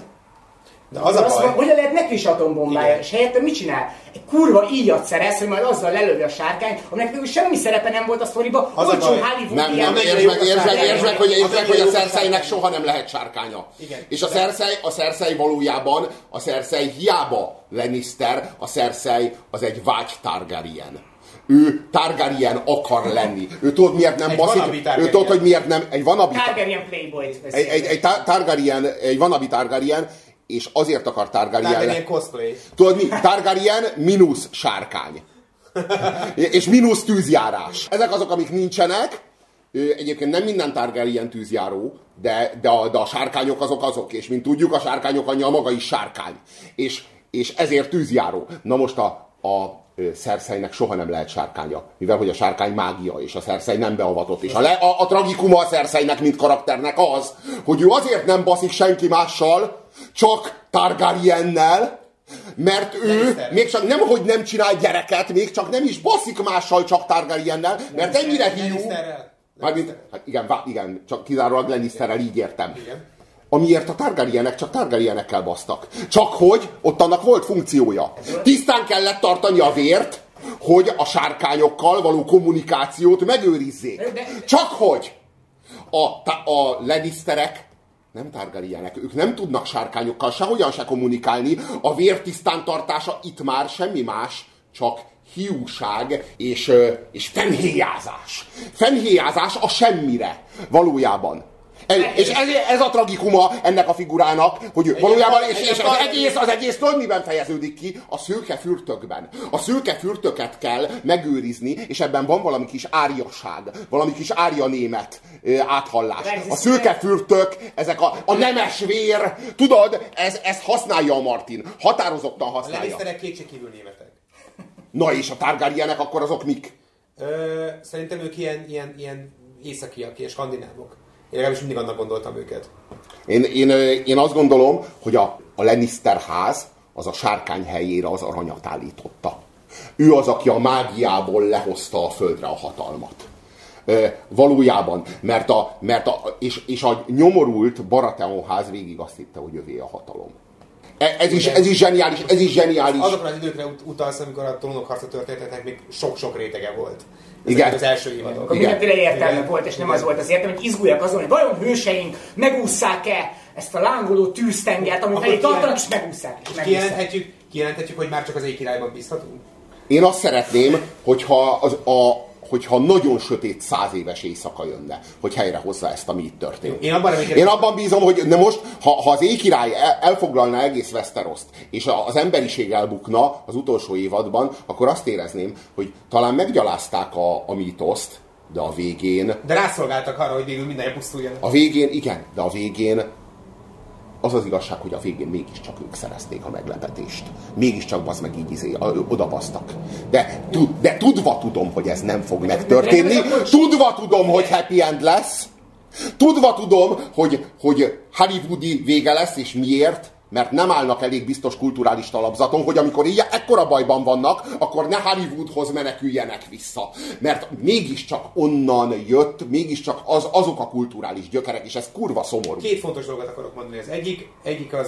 De az a baj. Hogyan lehet neki is atombombája, és helyette mit csinál? Egy kurva íjat szerez, hogy majd azzal lelövi a sárkányt, aminek végül semmi szerepe nem volt a sztoriba. Olcsó Hollywood nem, nem, értsd meg, értsd meg, értsd meg, hogy, értsd meg, hogy a Cerseinek soha nem lehet sárkánya. Igen. És a Cersei, a Cersei valójában, a Cersei hiába Lannister, a Cersei az egy vágy Targaryen. Ő Targaryen akar lenni. Ő tudod, miért nem baszik. Ő tudod, hogy miért nem. Egy vanabi Targaryen playboy. Egy, egy, egy Targaryen, egy vanabi Targaryen, és azért akar Targaryen... Targaryen cosplay. Tudod mi? Targaryen mínusz sárkány. És mínusz tűzjárás. Ezek azok, amik nincsenek. Egyébként nem minden Targaryen tűzjáró, de, de, a, de a sárkányok azok azok. És mint tudjuk, a sárkányok anyja maga is sárkány. És, és ezért tűzjáró. Na most a, a Cerseinek soha nem lehet sárkánya, mivel hogy a sárkány mágia, és a Cersei nem beavatott. És a, le, a, a tragikuma a Cerseinek, mint karakternek az, hogy ő azért nem baszik senki mással, csak Targaryennel, mert ő még csak nem, hogy nem csinál gyereket, még csak nem is baszik mással, csak Targaryennel, mert ennyire hiú. Mármint, hát igen, igen, csak kizárólag Lannisterrel, így értem. Igen. Amiért a Targaryenek csak Targaryenekkel basztak. Csak hogy ott annak volt funkciója. Tisztán kellett tartani a vért, hogy a sárkányokkal való kommunikációt megőrizzék. Csak hogy a, a Lannisterek nem Targaryenek, ők nem tudnak sárkányokkal sehogyan se kommunikálni. A vér tisztán tartása itt már semmi más, csak hiúság és, és fennhéjázás. Fennhéjázás a semmire valójában. És ez, ez a tragikuma ennek a figurának, hogy valójában, és, és az, egész, az egész tudod miben fejeződik ki? A szőke fürtökben. A szőke fürtöket kell megőrizni, és ebben van valami kis áriasság, valami kis ária német áthallás. A szőke fürtök, ezek a, a nemes vér, tudod, ez, ez használja a Martin. Határozottan használja. A Lannisterek kétségkívül németek. Na és a Targaryenek akkor azok mik? Ö, szerintem ők ilyen, ilyen, ilyen északiak, ilyen skandinávok. Én legalábbis mindig annak gondoltam őket. Én, én, én azt gondolom, hogy a, a Lannister ház az a sárkány helyére az aranyat állította. Ő az, aki a mágiából lehozta a földre a hatalmat. E, valójában, mert a, mert a, és, és a nyomorult Baratheon ház végig azt hitte, hogy övé a hatalom. E, ez, is, ez is zseniális, ez is zseniális. Azokra az időkre utalsz, amikor a Trónok harca történeteknek még sok-sok rétege volt. Ez igen. Az első évadok. Akkor mindenféle értelme igen. volt, és nem igen. az volt az értelme, hogy izguljak azon, hogy vajon hőseink megússzák-e ezt a lángoló tűztengert, ami felé tartanak, és megússzák. És kijelenthetjük, kijelenthetjük, hogy már csak az Éjkirályban bízhatunk? Én azt szeretném, hogyha, az, a, hogyha nagyon sötét száz éves éjszaka jönne, hogy helyrehozza ezt, ami itt történt. Én abban, Én abban bízom, hogy ne most, ha, ha az Éjkirály elfoglalna egész Westeroszt, és az emberiség elbukna az utolsó évadban, akkor azt érezném, hogy talán meggyalázták a, a mítoszt, de a végén... De rászolgáltak arra, hogy végül minden pusztuljon. A végén, igen, de a végén az az igazság, hogy a végén mégiscsak ők szerezték a meglepetést. Mégiscsak bazd meg így izé, odabasztak. De, de tudva tudom, hogy ez nem fog megtörténni. Tudva tudom, hogy happy end lesz. Tudva tudom, hogy, hogy hollywoodi vége lesz, és miért? Mert nem állnak elég biztos kulturális talapzaton, hogy amikor ilyen ekkora bajban vannak, akkor ne Hollywoodhoz meneküljenek vissza. Mert mégiscsak onnan jött, mégiscsak az, azok a kulturális gyökerek, és ez kurva szomorú. Két fontos dolgot akarok mondani. Az egyik, egyik az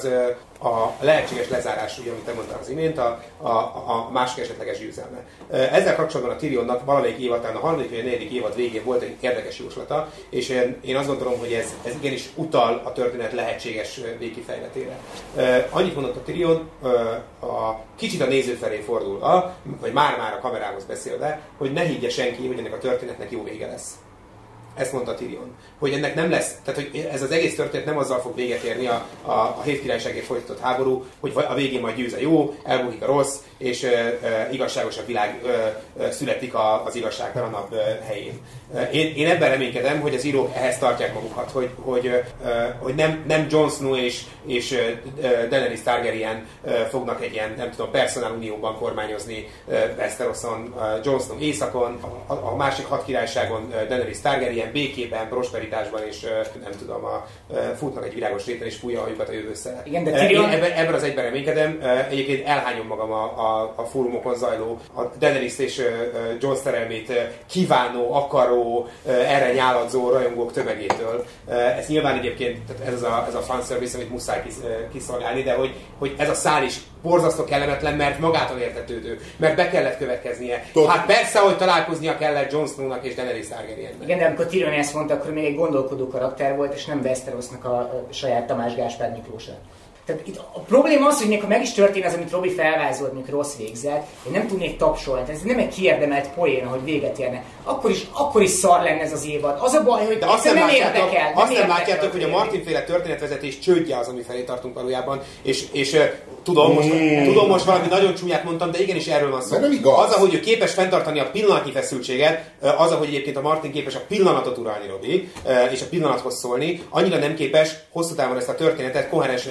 a lehetséges lezárás, ugye, amit te mondtál az imént, a, a, a másik esetleges győzelme. Ezzel kapcsolatban a Tyrionnak valamelyik évad, talán a harmadik vagy a negyedik évad végén volt egy érdekes jóslata, és én, én azt gondolom, hogy ez, ez igenis utal a történet lehetséges végkifejletére. Uh, annyit mondott a Tyrion, uh, a, kicsit a néző felé fordul, a, vagy már-már a kamerához beszélve, hogy ne higgye senki, hogy ennek a történetnek jó vége lesz. Ezt mondta Tyrion. Hogy ennek nem lesz, tehát hogy ez az egész történet nem azzal fog véget érni a, a, a hét királyságért folytatott háború, hogy a végén majd győz a jó, elbukik a rossz, és ö, ö, igazságosabb világ ö, ö, születik a, az igazságtalanabb ö, helyén. Én, én ebben reménykedem, hogy az írók ehhez tartják magukat, hogy, hogy, ö, hogy nem, nem Jon Snow és, és ö, Daenerys Targaryen ö, fognak egy ilyen, nem tudom, personál unióban kormányozni ö, Westeroson, ö, Jon Snow északon, a, a másik hat királyságon ö, Daenerys Targaryen békében, prosperitásban, és nem tudom, a, futnak egy virágos réten, és fújja a hajukat a jövőszere. Igen, de Tyrion... ebben, ebben az egyben reménykedem. Egyébként elhányom magam a, a, a fórumokon zajló, a Daenerys és Jon szerelmét kívánó, akaró, erre nyáladzó rajongók tömegétől. Ez nyilván egyébként, tehát ez, az a, ez a fanservice, amit muszáj kiszolgálni, de hogy, hogy ez a szál is borzasztó kellemetlen, mert magától értetődő, mert be kellett következnie. Tud. Hát persze, hogy találkoznia kellett Jon Snownak és Daenerys Targaryennek. Igen, de amikor Tyrion ezt mondta, akkor még egy gondolkodó karakter volt, és nem Westerosnak a, a saját Tamás Gáspár Miklósa. Tehát itt a probléma az, hogy még ha meg is történt az, amit Robi felvázolt, mint rossz végzet, én nem tudnék tapsolni. Ez nem egy kiérdemelt poén, hogy véget érne. Akkor is, akkor is szar lenne ez az évad. Az a baj, hogy de azt nem, nem érdekel. Nem azt nem érdekel látjátok, hogy a Martin-féle történetvezetés csődje az, ami felé tartunk valójában, és, és tudom, most, mm. tudom, most valami nagyon csúnyát mondtam, de igenis erről van szó. Az, ahogy ő képes fenntartani a pillanatnyi feszültséget, az, ahogy egyébként a Martin képes a pillanatot uralni, Robi, és a pillanathoz szólni, annyira nem képes hosszú távon ezt a történetet koherensen.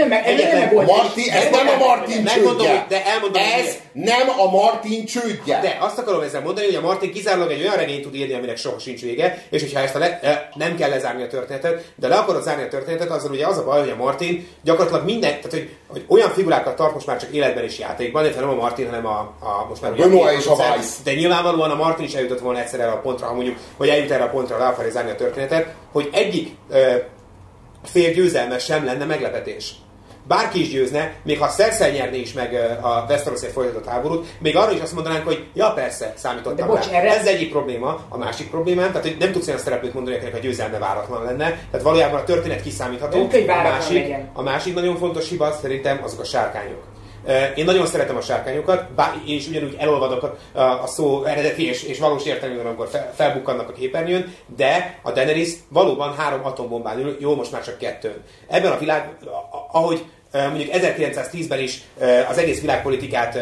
Martin, ez nem a Martin csődje. De elmondom, ez nem a Martin csődje. De azt akarom ezzel mondani, hogy a Martin kizárólag egy olyan regényt tud írni, aminek soha sincs vége, és hogyha ezt a le, nem kell lezárni a történetet, de le akarod zárni a történetet, azzal ugye az a baj, hogy a Martin gyakorlatilag minden, tehát hogy, hogy olyan figurákat tart most már csak életben és játékban, de nem a Martin, hanem a, a most már a Gömó és a Weiss. De nyilvánvalóan a Martin is eljutott volna egyszer erre a pontra, ha mondjuk, hogy eljut erre a pontra, le akarja zárni a történetet, hogy egyik ö, fél győzelme sem lenne meglepetés. Bárki is győzne, még ha Cersei nyerné is meg a Westerosért folytatott háborút, még arra is azt mondanánk, hogy ja persze, számítottam rá. Erre... Ez egyik probléma, a másik problémám, tehát hogy nem tudsz olyan szereplőt mondani, akinek a győzelme váratlan lenne, tehát valójában a történet kiszámítható. A másik, a másik nagyon fontos hiba szerintem azok a sárkányok. Én nagyon szeretem a sárkányokat, bár én is ugyanúgy elolvadok a, a szó eredeti és, és valós értelmében, amikor fel, felbukkannak a képernyőn, de a Daenerys valóban három atombombán ül, jó, most már csak kettőn. Ebben a világ, ahogy mondjuk ezerkilencszáztízben is az egész világpolitikát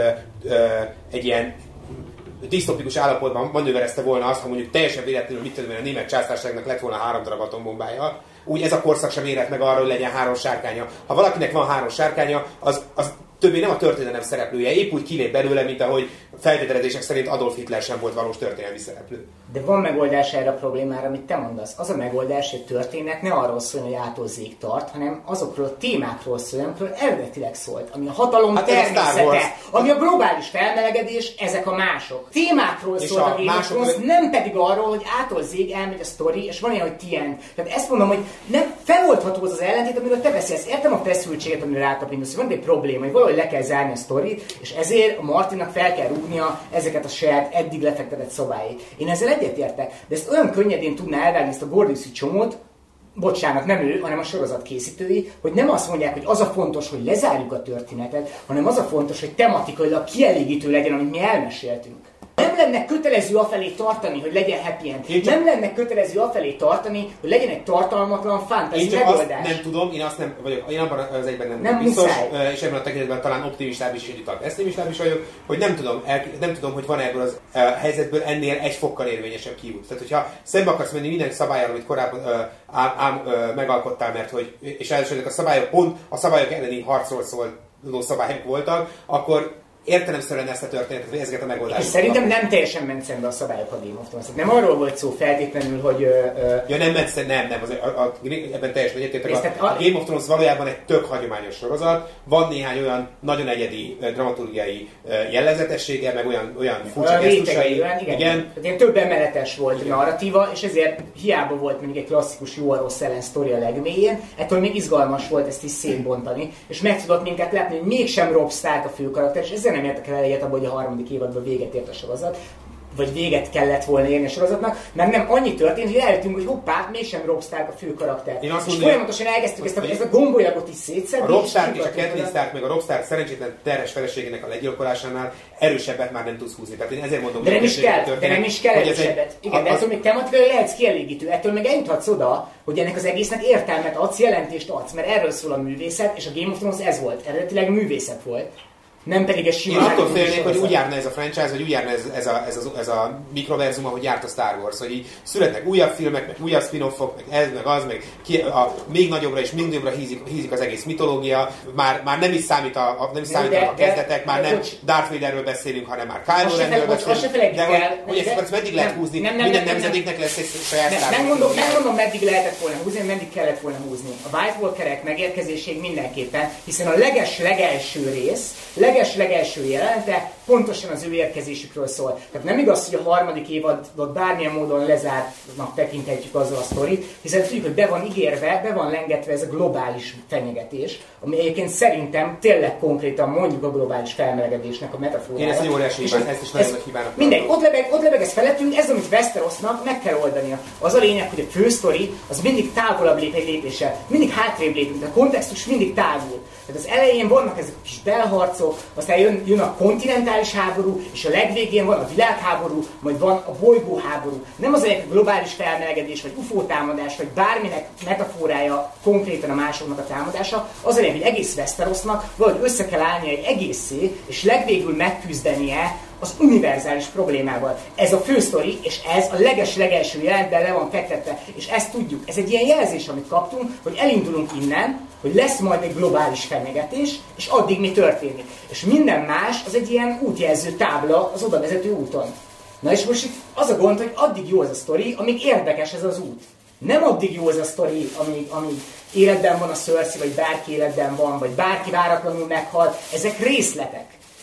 egy ilyen disztopikus állapotban manőverezte volna azt, ha mondjuk teljesen véletlenül, mit tudom én, a német császárságnak lett volna három darab atombombája, úgy ez a korszak sem érett meg arra, hogy legyen három sárkánya. Ha valakinek van három sárkánya, az, az többé nem a történelem szereplője, épp úgy kilép belőle, mint ahogy feltételezések szerint Adolf Hitler sem volt valós történelmi szereplő. De van megoldás erre a problémára, amit te mondasz. Az a megoldás, hogy a történet ne arról szóljon, hogy ától zég tart, hanem azokról a témákról szóljon, amikről eredetileg szólt, ami a hatalom hát természete, ami a globális felmelegedés, ezek a mások. Témákról szólt a, a Game of Thrones, nem pedig arról, hogy ától zég elmegy a sztori, és van ilyen, hogy tien. Tehát ezt mondom, hogy nem feloldható az az ellentét, amiről te beszélsz. Értem a feszültséget, amiről rátapintasz, van egy probléma, hogy valahogy le kell zárni a sztorit, és ezért a Martinnak fel kell rúgnia ezeket a saját eddig lefektetett szabályait. Én ezzel egyetértek, de ezt olyan könnyedén tudná elvágni ezt a Gordiuszi csomót, bocsánat, nem ő, hanem a sorozat készítői, hogy nem azt mondják, hogy az a fontos, hogy lezárjuk a történetet, hanem az a fontos, hogy tematikailag kielégítő legyen, amit mi elmeséltünk. Nem lenne kötelező afelé tartani, hogy legyen happy end. Csak... Nem lenne kötelező afelé tartani, hogy legyen egy tartalmatlan fantasy megoldás. Azt nem tudom, én azt nem vagyok, én abban az egyben nem, nem biztos, muszáj. És ebben a tekintetben talán optimistább is, és pessimistább is vagyok, hogy nem tudom, el, nem tudom, hogy van ebből az uh, helyzetből ennél egy fokkal érvényesebb kiút. Tehát, hogyha szembe akarsz menni minden szabályal, amit korábban uh, ám, ám uh, megalkottál, mert hogy, és elsősorban a szabályok pont a szabályok elleni harcról szóló szabályok voltak, akkor értelemszerűen ezt a történetet, vagy ezeket a megoldásokat. Szerintem nem teljesen ment szembe a szabályok a Game of Thrones. Nem arról volt szó feltétlenül, hogy... Uh, ja, nem ment szembe, nem, nem. Az, a, a, ebben teljesen egyetértek. A, a Game of Thrones valójában egy tök hagyományos sorozat. Van néhány olyan nagyon egyedi dramaturgiai jellegzetessége, meg olyan, olyan furcsa gesztusai. Igen. igen. igen. Több emeletes volt igen. a narratíva, és ezért hiába volt mondjuk egy klasszikus jó a rossz ellen sztori a legmélyén, ettől még izgalmas volt ezt is szétbontani, és meg tudott minket látni, hogy mégsem Robb Stark a főkarakter, és ezzel nem értek el egyet abban, hogy a harmadik évadban véget ért a sorozat, vagy véget kellett volna érni a sorozatnak, mert nem annyi történt, hogy eljöttünk, hogy hoppá, mégsem Robb Stark a fő karakter. És mondom, folyamatosan elkezdtük ezt a, ezt a gombolyagot is szétszedni. A Robb Stark és a Catelyn Stark, meg a Robb Stark szerencsétlen terhes feleségének a legyilkolásánál erősebbet már nem tudsz húzni. Tehát én ezért mondom, de nem is kell, de nem is kell erősebbet. Igen, az, de ettől még tematikai lehetsz kielégítő. Ettől meg eljuthatsz oda, hogy ennek az egésznek értelmet adsz, jelentést adsz, mert erről szól a művészet, és a Game of Thrones ez volt. Eredetileg művészet volt. Nem pedig egy sima... Én attól félnék, hogy úgy járna ez a franchise, vagy úgy járna ez, ez, a, ez, a, ez a mikroverzum, ahogy járt a Star Wars, hogy így születnek újabb filmek, meg újabb spin-offok, meg ez, meg az, meg ki, a, még nagyobbra és még nagyobbra hízik, hízik az egész mitológia, már, már nem is számít a, a, nem is számít de, a kezdetek, már de, nem Darth Vaderről beszélünk, hanem már Kylo Renről beszélünk, de hogy, hogy ezt, ezt meddig lehet húzni, nem, nem, minden nem, nemzedéknek lesz egy saját nem, nem, mondom, nem mondom, meddig lehetett volna húzni, meddig kellett volna húzni. A White Walkerek megérkezéség mindenképpen, hiszen a leges-legelső rész, leges-legelső jelente pontosan az ő érkezésükről szól. Tehát nem igaz, hogy a harmadik évadot bármilyen módon lezártnak tekinthetjük azzal a sztorit, hiszen tudjuk, hogy be van ígérve, be van lengetve ez a globális fenyegetés, ami egyébként szerintem tényleg konkrétan mondjuk a globális felmelegedésnek a metaforája. Én ezt egy óriási hibán, ezt is nagyon nagy hibának. Mindegy, ott lebeg, ott lebeg ez felettünk, ez amit Westerosnak meg kell oldania. Az a lényeg, hogy a fősztori az mindig távolabb lép egy lépéssel, mindig hátrébb lépünk, de a kontextus mindig távol. Tehát az elején vannak ezek a kis belharcok, aztán jön, jön a kontinentális háború, és a legvégén van a világháború, majd van a bolygóháború. Nem az egyik globális felmelegedés, vagy ufó támadás, vagy bárminek metaforája konkrétan a másoknak a támadása, az a lényeg, hogy egész Westerosnak valahogy össze kell állnia egy egészé, és legvégül megküzdenie az univerzális problémával. Ez a fősztori, és ez a leges-legelső jelentben le van fektetve, és ezt tudjuk. Ez egy ilyen jelzés, amit kaptunk, hogy elindulunk innen, hogy lesz majd egy globális fenyegetés, és addig mi történik. És minden más az egy ilyen útjelző tábla az odavezető úton. Na és most itt az a gond, hogy addig jó ez a sztori, amíg érdekes ez az út. Nem addig jó ez a sztori, amíg, amíg életben van a Cersei, vagy bárki életben van, vagy bárki váratlanul meghal. Ezek részletek.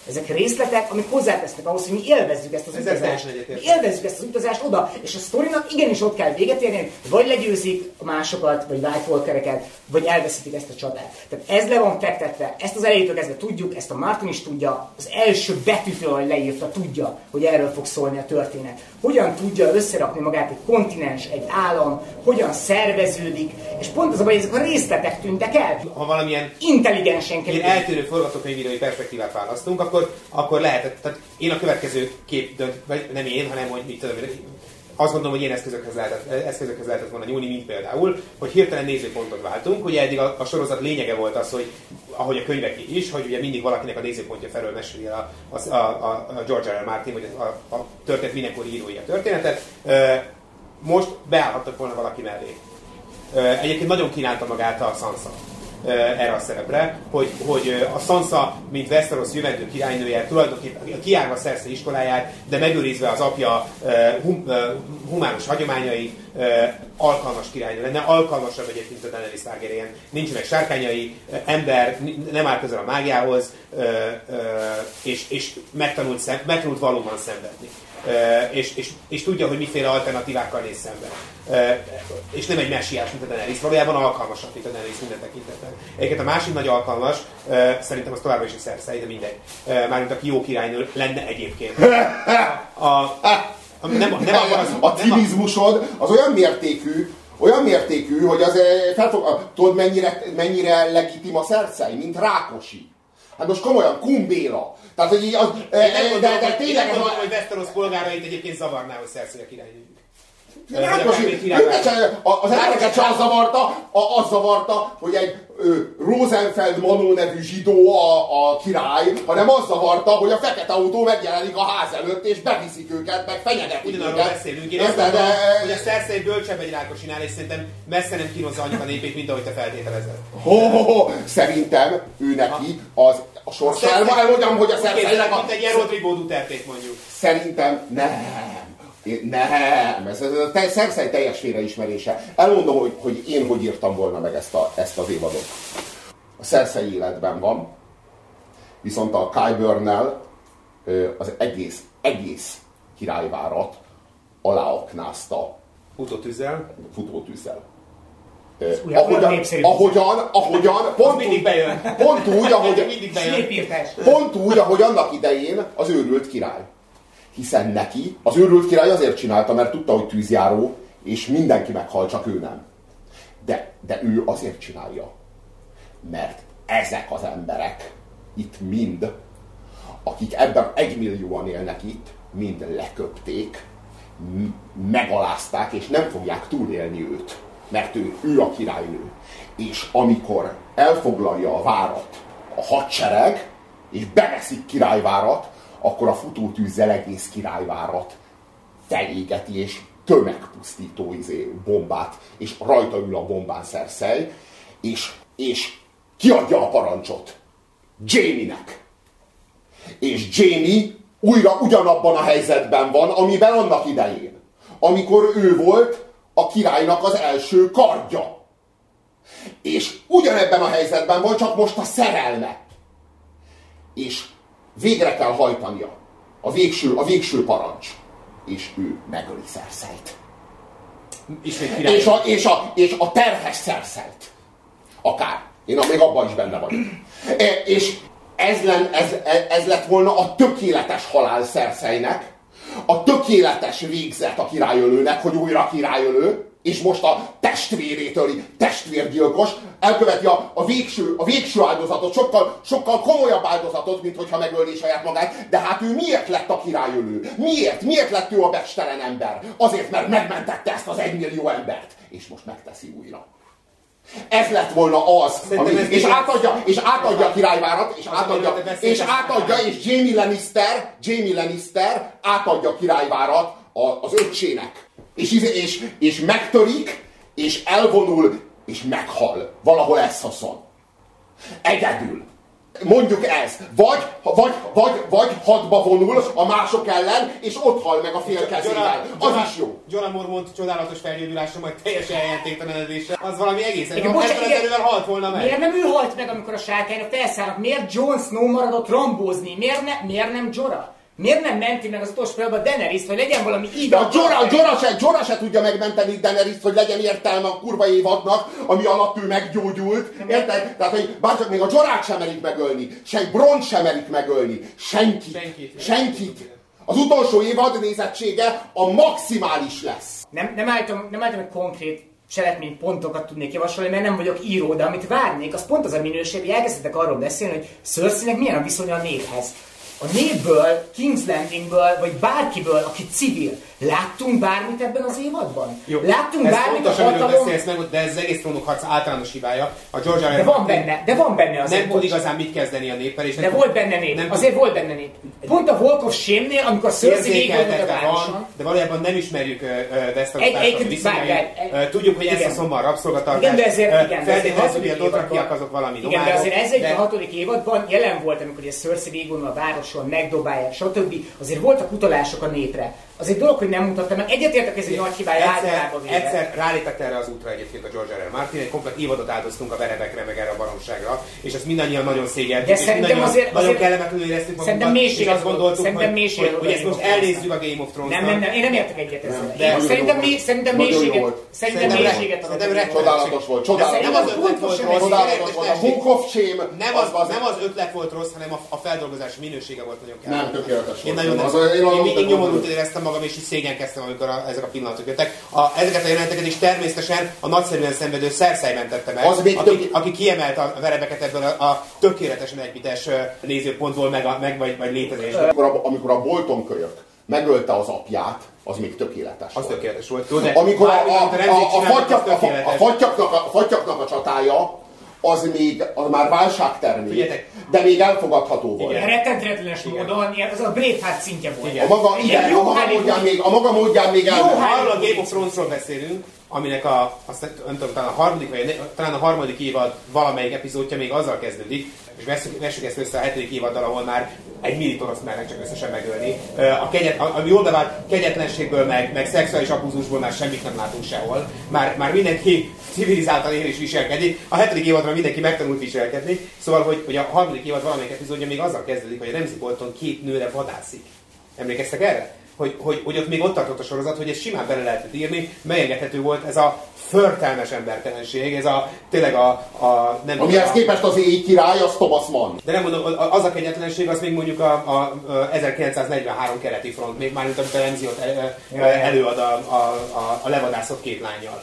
Ezek részletek, amik hozzátesznek ahhoz, hogy mi élvezzük ezt az Ez utazást. Mi élvezzük ezt az utazást oda, és a sztorinak igenis ott kell véget érni, vagy legyőzik a másokat, vagy White Walkereket, vagy elveszítik ezt a csatát. Tehát ez le van fektetve, ezt az elejétől kezdve tudjuk, ezt a Martin is tudja, az első betűtől, ahogy leírta, tudja, hogy erről fog szólni a történet. Hogyan tudja összerakni magát egy kontinens, egy állam, hogyan szerveződik, és pont az a baj, hogy ezek a részletek tűntek el. Ha valamilyen intelligensen kell eltérő forgatókönyvírói perspektívát választunk, akkor, akkor lehetett, tehát én a következő kép dönt, vagy nem én, hanem hogy mit tudom, azt gondolom, hogy én eszközökhez lehetett, eszközökhez lehetett volna nyúlni, mint például, hogy hirtelen nézőpontot váltunk. Ugye eddig a, a sorozat lényege volt az, hogy ahogy a könyvek is, hogy ugye mindig valakinek a nézőpontja felől meséli a, a, a, a George R. R. Martin, vagy a, a történet mindenkori írói a történetet. Most beállhattak volna valaki mellé. Egyébként nagyon kínálta magát a Sansa erre a szerepre, hogy, hogy a Sansa, mint Westeros jövendő királynője, tulajdonképpen kiárva Cersei iskoláját, de megőrizve az apja hum, humánus hagyományai, alkalmas királynő lenne, alkalmasabb egyébként a Daenerys Targaryen, nincsenek sárkányai, ember, nem áll közel a mágiához, és, és megtanult, szem, megtanult valóban szenvedni. Uh, és, és, és tudja, hogy miféle alternatívákkal néz szembe. Uh, és nem egy messiás, mint a Daenerys, valójában alkalmasabb, mint a Daenerys minden tekintetben. Egyébként a másik nagy alkalmas, uh, szerintem az továbbra is a Cersei, de mindegy. Uh, mármint aki jó királynő lenne egyébként. A, a, a, nem, nem az, a cinizmusod az olyan mértékű, olyan mértékű, hogy az felfog... Tudod, mennyire, mennyire legitim a Cersei, mint Rákosi. Hát most komolyan, Kumbéla. Tehát, hogy így az... Én nem gondolom, de, de tényleg nem gondolom, hogy Westeros polgárait egyébként zavarná, hogy Cersei a királynőjük. Rákosi, az embereket sem az zavarta, az zavarta, hogy egy Rosenfeld Manó nevű zsidó a, a király, hanem az zavarta, hogy a fekete autó megjelenik a ház előtt, és beviszik őket, meg fenyegetik őket. Ugyanarról beszélünk. Én azt mondom, hogy a Cersei bölcsebb egy Rákosinál, és szerintem messze nem kínozza annyit a népét, mint ahogy te feltételezed. Ho, ho, ho. Szerintem ő neki az a sorsa, elmondjam, hogy a Cersei-nek a... Mint egy ilyen Rodrigo Duterte-t mondjuk. Szerintem nem. Nem, ez, ez a Cersei teljes félreismerése. Elmondom, hogy, hogy én hogy írtam volna meg ezt, a, ezt az évadot. A Cersei életben van, viszont a Qyburn-nel az egész, egész királyvárat aláaknázta. Futótűzzel? Futótűzzel. Ahogyan, ahogyan, ahogyan, pont úgy, pont úgy, ahogy, pont úgy, ahogy annak idején az őrült király. Hiszen neki az őrült király azért csinálta, mert tudta, hogy tűzjáró, és mindenki meghal, csak ő nem. De, de ő azért csinálja, mert ezek az emberek itt mind, akik ebben egymillióan élnek itt, mind leköpték, megalázták, és nem fogják túlélni őt, mert ő, ő a királynő. És amikor elfoglalja a várat a hadsereg, és beveszik királyvárat, akkor a futótűzzel egész királyvárat felégeti, és tömegpusztító izé, bombát, és rajta ül a bombán Cersei, és, és kiadja a parancsot Jaime-nek. És Jaime újra ugyanabban a helyzetben van, amiben annak idején, amikor ő volt a királynak az első kardja. És ugyanebben a helyzetben van, csak most a szerelme. És végre kell hajtania a végső, a végső parancs. És ő megöli Cerseit. És, és, a, és, a, és a terhes Cerseit. Akár. Én még abban is benne vagyok. E, és ez, len, ez, ez lett volna a tökéletes halál Cerseinek, a tökéletes végzet a királyölőnek, hogy újra királyölő, és most a testvérétől, testvérgyilkos, elköveti a, a, végső, a végső áldozatot, sokkal, sokkal komolyabb áldozatot, mint hogyha megölné saját magát, de hát ő miért lett a királyölő? Miért? Miért lett ő a becstelen ember? Azért, mert megmentette ezt az egymillió embert, és most megteszi újra. Ez lett volna az, ami, és, átadja, és átadja a királyvárat, és átadja, és átadja, és Jaime Lannister, Jaime Lannister átadja a királyvárat az öccsének. És, és, és megtörik, és elvonul, és meghal valahol Essoson. Egyedül. Mondjuk ez. Vagy, vagy, vagy, vagy hadba vonul a mások ellen, és ott hal meg a fél kezével. Az is jó. John Mormont csodálatos felgyógyulásra, majd teljes eljelentéktelenedésre. Az valami egészen. Igen, bocsánat, ezzel az erővel halt volna meg. Miért nem ő halt meg, amikor a sárkányra felszállnak? Miért Jon Snow maradott rambózni? Miért, ne, miért nem Jorah? Miért nem menti meg az utolsó pillanatban Daenerys-t, hogy legyen valami így? A Jorah, Jorah, se, Jorah se tudja megmenteni Daenerys-t, hogy legyen értelme a kurva évadnak, ami alatt ő meggyógyult. Érted? Tehát, hogy bárcsak még a Jorah-t sem merik megölni, sen Bronn sem merik megölni. Senkit. Senkit. Senkit. Az utolsó évad nézettsége a maximális lesz. Nem, nem állítom, nem állítom, hogy konkrét cselekménypontokat tudnék javasolni, mert nem vagyok író, de amit várnék, az pont az a minőség, hogy elkezdtek arról beszélni, hogy Cerseinek milyen a viszonya a néphez. A népből, King's Landingből, vagy bárkiből, aki civil. Láttunk bármit ebben az évadban? Jó. Láttunk ez bármit a hatalom... Beszélsz meg, de ez az egész trónokharc általános hibája. A George R. R. De van benne, de van benne azért. Nem tud igazán mit kezdeni a néppel. És de nem volt benne nép, nem azért volt benne nép. Pont a Walk of Shame-nél, amikor Cersei végigoltott a városon. De valójában nem ismerjük Westeros társadalmi viszonyait. Tudjuk, hogy ezt a szomban rabszolgatartás. Igen, de ezért, igen, feltételező, hogy a dothrakiak azok valami nomádok. Igen, de azért ez egy a hatodik évadban jelen volt, amikor a Cersei végigolna a városon, megdobálják, stb. Azért voltak utalások a népre. Az egy dolog, hogy nem mutatta meg. Egyetértek, ez egy nagy hibája általában véve. Egyszer rálépett erre az útra egyébként a George R. R. Martin, egy komplet évadot áldoztunk a verebekre, meg erre a baromságra, és ezt mindannyian nagyon szégyeltük, és mindannyian azért, nagyon kellemetlenül éreztük magunkat, és azt gondoltuk, hogy, hogy, hogy, hogy ezt most elnézzük a Game of Thrones-nak. Nem, nem, nem, én nem értek egyet ezzel. De szerintem, mély, szerintem mélységet, szerintem mélységet adott. Csodálatos volt, csodálatos. Nem az ötlet volt rossz, csodálatos volt, a Book of Shame. Nem az ötlet volt rossz, hanem a feldolgozás minősége volt nagyon kellemes. Nem, tökéletes volt. Én mindig nyomorult éreztem magam, és szégyenkeztem, amikor a, ezek a pillanatok jöttek. A, ezeket a jeleneteket is természetesen a nagyszerűen szenvedő Cersei mentette meg, aki, tök... aki kiemelt a verebeket ebből a, a tökéletesen egybites nézőpontból, meg, a, meg vagy, vagy létezésből. Amikor a, amikor a Bolton kölyök megölte az apját, az még tökéletes az volt. Az tökéletes volt. Jó, de amikor a, a, a, a, fattyaknak, a, a, fattyaknak, a fattyaknak a csatája, az még az már válságtermék, de még elfogadható volt. Igen, rettenetlenes módon, az a Braveheart szintje volt. Igen. A maga, igen, igen, a maga módján még, a maga módján még elfogadható. Arról a Game of Thronesról beszélünk, aminek a, azt, nem tudom, talán a harmadik, vagy talán a harmadik évad valamelyik epizódja még azzal kezdődik, és veszük, vessük ezt össze a hetedik évaddal, ahol már egy millitoroszt mernek csak összesen megölni. A, kegyet, a, a jól bevált kegyetlenségből, meg, meg szexuális abúzusból már semmit nem látunk sehol. Már, már mindenki civilizáltan él és viselkedik. A hetedik évadra mindenki megtanult viselkedni. Szóval, hogy, hogy a harmadik évad valamelyik epizódja még azzal kezdődik, hogy a Ramsay Bolton két nőre vadászik. Emlékeztek erre? Hogy, hogy, hogy ott még ott tartott a sorozat, hogy ez simán bele lehetett írni, megengedhető volt ez a förtelmes embertelenség, ez a tényleg a... a nem amihez a, képest az éj király, az Thomas Mann. De nem mondom, az a kegyetlenség, az még mondjuk a, a, a ezerkilencszáznegyvenhárom keleti front, még már mint a Ramsay ott előad a, a, a, a levadászott két lányjal.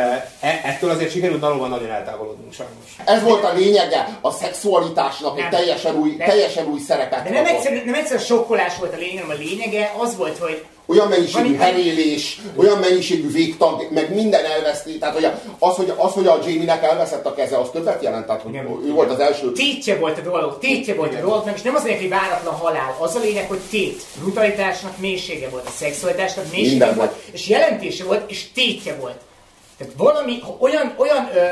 E, ettől azért sikerült valóban nagyon eltávolodnunk sajnos. Ez volt a lényege a szexualitásnak, egy teljesen új, teljesen új szerepet. De nem egyszerűen, nem egyszerűen sokkolás volt a lényeg, hanem a lényege az volt, hogy olyan mennyiségű herélés, olyan mennyiségű végtag, meg minden elveszti. Tehát hogy az, hogy, az, hogy a Jaime-nek elveszett a keze, az többet jelent. Tehát, hogy igen, ő volt az első. Tétje volt a dolog, tétje volt igen. a dolognak, és nem az lényeg, hogy váratlan halál. Az a lényeg, hogy tét. Brutalitásnak mélysége volt, a szexualitásnak mélysége minden volt, volt, és jelentése volt, és tétje volt. Tehát valami olyan, olyan ö,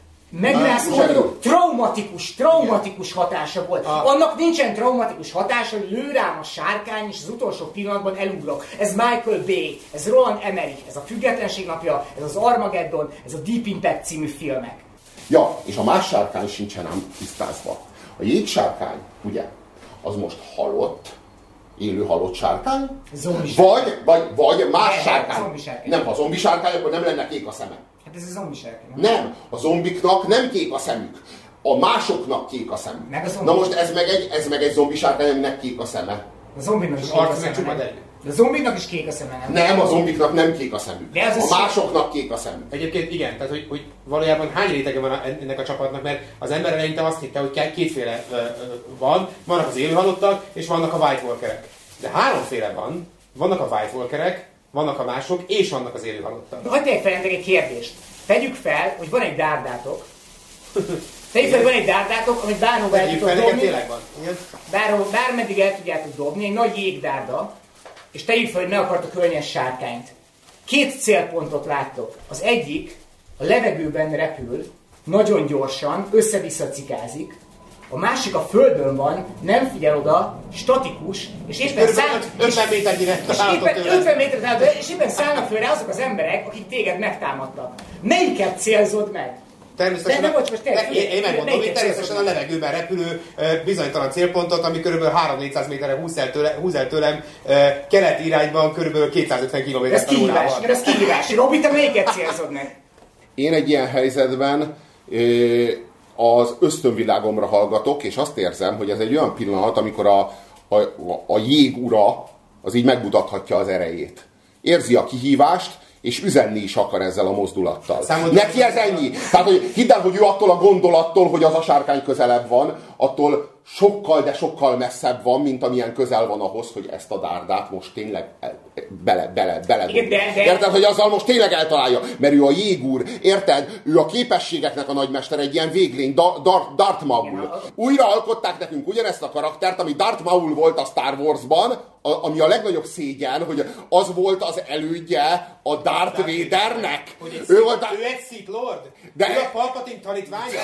megrázkodó, traumatikus, traumatikus igen. hatása volt. A... Annak nincsen traumatikus hatása, hogy lő rám a sárkány, és az utolsó pillanatban elugrok. Ez Michael Bay, ez Roland Emmerich, ez a Függetlenség napja, ez az Armageddon, ez a Deep Impact című filmek. Ja, és a más sárkány sincsen ám tisztázva. A jégsárkány, ugye, az most halott, élő halott sárkány, zombi vagy, vagy, vagy más ne, sárkány. Zombi sárkány. Nem, ha zombi sárkány, akkor nem lenne kék a szeme. Hát ez a zombi sárkány. Nem, a zombiknak nem kék a szemük. A másoknak kék a szemük. Na most ez meg egy, ez meg egy zombi sárkány, aminek kék a szeme. A zombiknak is kék a szeme. A zombiknak is kék a szeme, nem? Nem, a zombiknak nem kék a szemük. De az a a másoknak kék a szemük. Egyébként igen, tehát hogy, hogy valójában hány rétege van ennek a csapatnak, mert az ember eleinte azt hitte, hogy kétféle van, vannak az élőhalottak, és vannak a White Walkerek. De háromféle van, vannak a White Walkerek, vannak a mások, és vannak az élőhalottak. Hadd tegyek fel egy kérdést. Tegyük fel, hogy van egy dárdátok. Tegyük fel, hogy van egy dárdátok, amit bárhova el tudtok dobni. Bárhova, bármeddig el tudjátok dobni, egy nagy jégdárda, és tegyük fel, hogy meg akartok ölni a sárkányt. Két célpontot láttok. Az egyik a levegőben repül, nagyon gyorsan, össze-vissza cikázik. A másik a földön van, nem figyel oda, statikus, és éppen száll... ötven méternyire ötven méterre, és éppen szállnak föl rá azok az emberek, akik téged megtámadtak. Melyiket célzod meg? Természetesen, de, de, bocs, te, te, én, én megmondom, hogy természetesen a levegőben repülő bizonytalan célpontot, ami kb. három-négyszáz méterre húz el, tőle, húz el tőlem keleti irányban kb. kétszázötven kilométer per órával. Ez kihívás, ez kihívás. Robi, te melyiket célzod meg? Én egy ilyen helyzetben az ösztönvilágomra hallgatok, és azt érzem, hogy ez egy olyan pillanat, amikor a, a, a jég ura az így megmutathatja az erejét. Érzi a kihívást, és üzenni is akar ezzel a mozdulattal. Számodra neki ez ennyi. Tehát, hogy hidd el, hogy ő attól a gondolattól, hogy az a sárkány közelebb van, attól sokkal, de sokkal messzebb van, mint amilyen közel van ahhoz, hogy ezt a dárdát most tényleg bele, bele, bele. Igen, de, de... Érted, hogy azzal most tényleg eltalálja? Mert ő a jégúr, érted? Ő a képességeknek a nagymester, egy ilyen véglény, Darth, Darth Maul. Újra alkották nekünk ugyanezt a karaktert, ami Darth Maul volt a Star Warsban, a, ami a legnagyobb szégyen, hogy az volt az elődje a Darth Vadernek. Ő, volt a... ő egy Sith Lord? De... Ő a Palpatine tanítványa?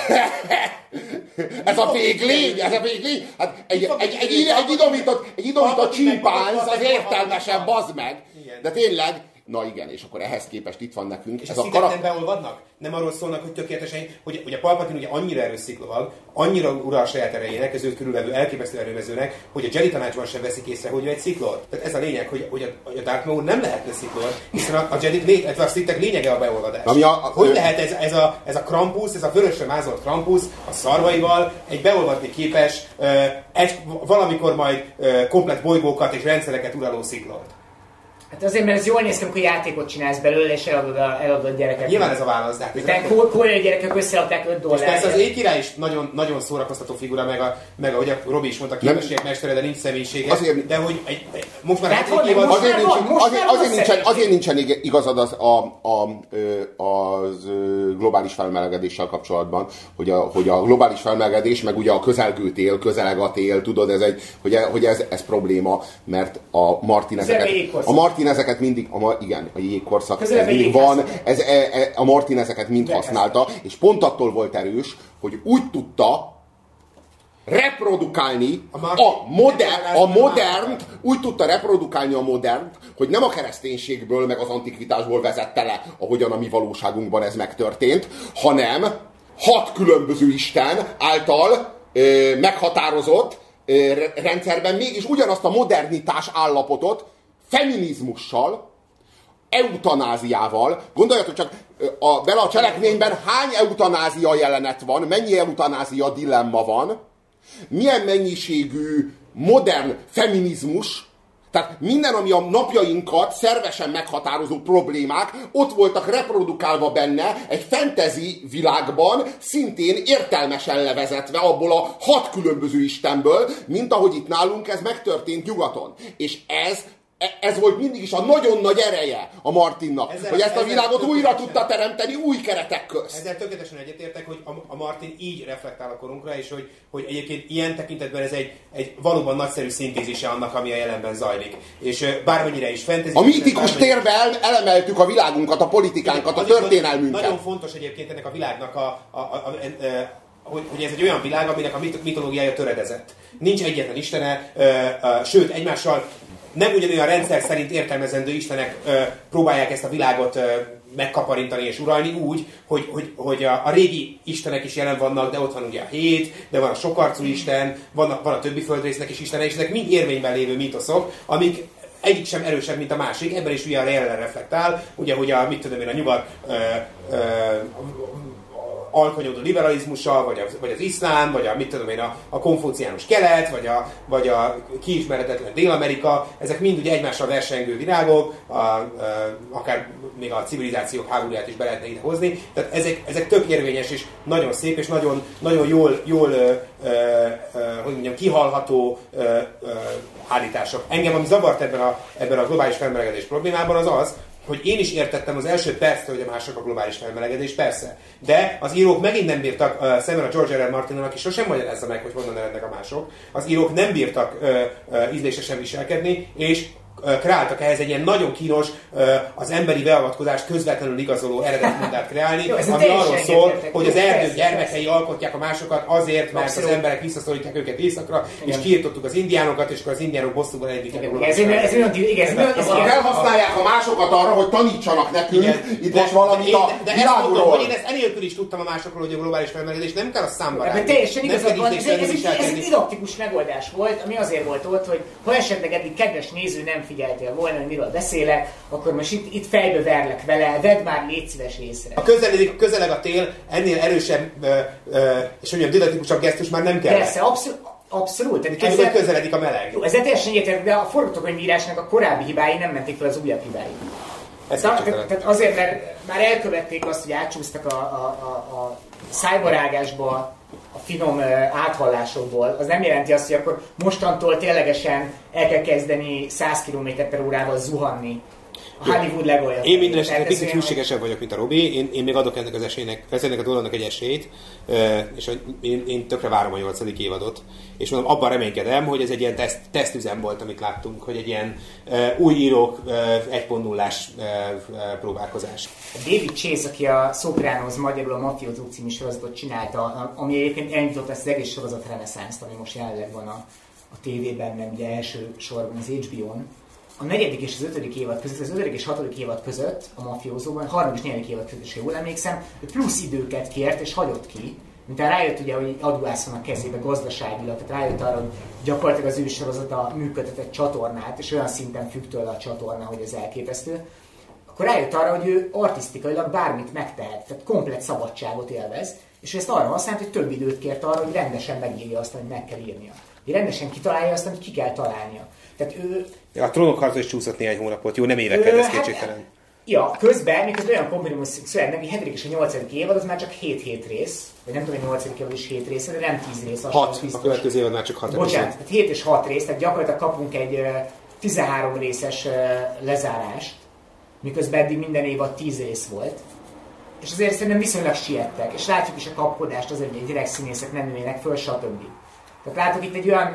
ez a véglény, ez a véglény. Hát egy, egy, egy, egy, egy idomított, egy idomított csimpánz az értelmesebb, bazd meg. De tényleg, na igen, és akkor ehhez képest itt van nekünk. És ez a karak... nem beolvadnak? Nem arról szólnak, hogy tökéletesen, hogy, hogy a Palpatine ugye annyira erős sziklovag, annyira ura a saját erejének, az őt körülvevő elképesztő erőmezőnek, hogy a Jedi tanácsban sem veszik észre, hogy ő egy sziklor. Tehát ez a lényeg, hogy, hogy a, a Darth Maul nem lehetne sziklor, hiszen a, a Jedi, a Sithek lényege a beolvadás. A, a, hogy ő... lehet ez, ez, a, ez a Krampus, ez a vörösre mázolt Krampus a szarvaival egy beolvadni képes, egy, valamikor majd komplett bolygókat és rendszereket uraló sziklort? Hát azért, mert ez jól néz ki, amikor játékot csinálsz belőle, és eladod a, eladod a gyerekek. Nyilván ez a válasz. De hát tehát koreai gyerekek összeadták öt dollárra. És persze az éjkirály is nagyon, nagyon szórakoztató figura, meg, a, meg ahogy a Robi is mondta, képességek mestere, de nincs személyisége. Azért, de hogy egy, egy, most már egy azért, azért, nincs, azért, azért, nincsen, azért nincsen igazad az, a, a, az globális felmelegedéssel kapcsolatban, hogy a, hogy a globális felmelegedés, meg ugye a közelgő tél, közeleg a tél, tudod, ez egy, hogy, hogy ez, ez probléma, mert a Martin ezeket, a Martin ezeket mindig, a, igen, a jégkorszak, ez mindig van, ez, e, e, a Martin ezeket mind használta, és pont attól volt erős, hogy úgy tudta reprodukálni a, a, moder, a modernt, úgy tudta reprodukálni a modernt, hogy nem a kereszténységből, meg az antikvitásból vezette le, ahogyan a mi valóságunkban ez megtörtént, hanem hat különböző isten által ö, meghatározott ö, rendszerben mégis ugyanazt a modernitás állapotot feminizmussal, eutanáziával, gondoljatok csak, a, bele a cselekményben hány eutanázia jelenet van, mennyi eutanázia dilemma van, milyen mennyiségű modern feminizmus, tehát minden, ami a napjainkat szervesen meghatározó problémák, ott voltak reprodukálva benne egy fantasy világban, szintén értelmesen levezetve abból a hat különböző istenből, mint ahogy itt nálunk ez megtörtént nyugaton. És ez Ez volt mindig is a nagyon nagy ereje a Martinnak, ezzel, hogy ezt a világot újra tudta teremteni új keretek közt. Ezzel tökéletesen egyetértek, hogy a, a Martin így reflektál a korunkra, és hogy, hogy egyébként ilyen tekintetben ez egy, egy valóban nagyszerű szintézise annak, ami a jelenben zajlik. És bármennyire is fantasy... A mítikus bármennyire... térben elemeltük a világunkat, a politikánkat, a történelmünket. Nagyon fontos egyébként ennek a világnak a... a, a, a, a, a Hogy, hogy ez egy olyan világ, aminek a mitológiája töredezett. Nincs egyetlen istene, ö, ö, sőt, egymással nem ugyanolyan rendszer szerint értelmezendő istenek ö, próbálják ezt a világot ö, megkaparintani és uralni úgy, hogy, hogy, hogy a, a régi istenek is jelen vannak, de ott van ugye a hét, de van a sokarcú isten, van a, van a többi földrésznek is istene, és ezek mind érvényben lévő mítoszok, amik egyik sem erősebb, mint a másik, ebben is ugye a jelenre reflektál, ugye, hogy a, mit tudom én, a nyugat ö, ö, alkonyodó liberalizmussal, vagy, a, vagy az iszlám, vagy a, mit tudom én, a, a konfúciánus kelet, vagy a, vagy a kiismeretetlen Dél-Amerika, ezek mind ugye egymással versengő világok, a, a, akár még a civilizációk háborúját is be lehetne ide hozni. Tehát ezek, ezek tök érvényes és nagyon szép, és nagyon, nagyon jól, jól ö, ö, ö, hogy mondjam, kihalható ö, ö, állítások. Engem, ami zavart ebben a, ebben a globális felmelegedés problémában, az az, hogy én is értettem az első perctől, hogy a mások a globális felmelegedés, persze. De az írók megint nem bírtak, uh, szemben a George R. R. Martinnal, aki sosem magyarázza meg, hogy honnan erednek a mások, az írók nem bírtak uh, uh, ízlésesen viselkedni, és kreáltak ehhez egy ilyen nagyon kínos, az emberi beavatkozást közvetlenül igazoló eredetmondát kreálni, jó, ami arról szól, hogy az erdő persze, gyermekei persze. alkotják a másokat azért, mert Abszolút. az emberek visszaszorítják őket északra, igen. és kiirtottuk az indiánokat, és akkor az indiánok bosszúban együtt. Ez olyan igen, felhasználják a másokat arra, hogy tanítsanak nekünk itt most valamit a világról. Én ezt enélkül is tudtam a másokról, hogy a globális felmelegedés nem kell a számba rázni. Teljesen igazad van, ez egy didaktikus megoldás volt, ami azért volt ott, hogy ha esetleg eddig kedves néző nem figyeltél volna, hogy miről beszélek, akkor most itt, itt fejbe verlek vele, vedd már légy szíves észre. A közeledik, közeleg a tél, ennél erősebb ö, ö, és mondjam, didaktikusabb gesztus már nem kell. Persze, abszolút. Abszolút. Tudjuk, ezzel, hogy közeledik a meleg. Jó, ezzel teljesen egyetértek, de a forgatókönyvírásnak a korábbi hibái nem menték fel az újabb hibái. Tehát, tehát azért, mert már elkövették azt, hogy átcsúsztak a, a, a, a szájbarágásba, a finom áthallásokból, az nem jelenti azt, hogy akkor mostantól ténylegesen el kell kezdeni száz kilométer per órával zuhanni. A Hollywood legolyabb. Én minden esetben picit hűségesebb vagyok, mint a Robi. Én, én még adok ennek az esélynek, ennek a dolognak egy esélyt, és én, én tökre várom a nyolcadik évadot. És mondom, abban reménykedem, hogy ez egy ilyen teszt, tesztüzem volt, amit láttunk, hogy egy ilyen uh, új írók uh, egy pont nullás uh, uh, próbálkozás. David Chase, aki a Sopranos, magyarul a Mafiózók című sorozatot csinálta, ami egyébként elindított ezt az egész sorozat reneszánszt, ami most jelenleg van a, a tévében, meg ugye első sorban az há bé ó-n. A negyedik és az ötödik évad között, az ötödik és hatodik évad között a Mafiózóban, a harmadik és negyedik évad között is jól emlékszem, plusz időket kért és hagyott ki, mint rájött ugye, hogy adóász van a kezébe gazdaságilag, tehát rájött arra, hogy gyakorlatilag az ő sorozata működtetett csatornát, és olyan szinten függ tőle a csatorna, hogy ez elképesztő, akkor rájött arra, hogy ő artisztikailag bármit megtehet, tehát komplet szabadságot élvez, és ő ezt arra használt, hogy több időt kért arra, hogy rendesen megírja azt, amit meg kell írnia. Hogy rendesen kitalálja azt, amit ki kell találnia. Tehát ő... Ja, a Trónok harca is csúszott néhány hónapot, jó, nem évekkel, ez kétségtelen. Hát, ja, közben, miközben olyan kombinumos szöveg, neki a hetedik és a nyolcadik évad, az már csak hét-hét rész, vagy nem tudom, hogy a nyolcadik évad is hét rész, de nem tíz rész. hat, a következő évad már csak hat. Bocsánat, tehát hét és hat rész, tehát gyakorlatilag kapunk egy uh, tizenhárom részes uh, lezárást, miközben eddig minden évad tíz rész volt. És azért szerintem viszonylag siettek, és látjuk is a kapkodást azért, hogy egy gyerek színészek nem nőjenek föl, stb. Tehát látok itt egy olyan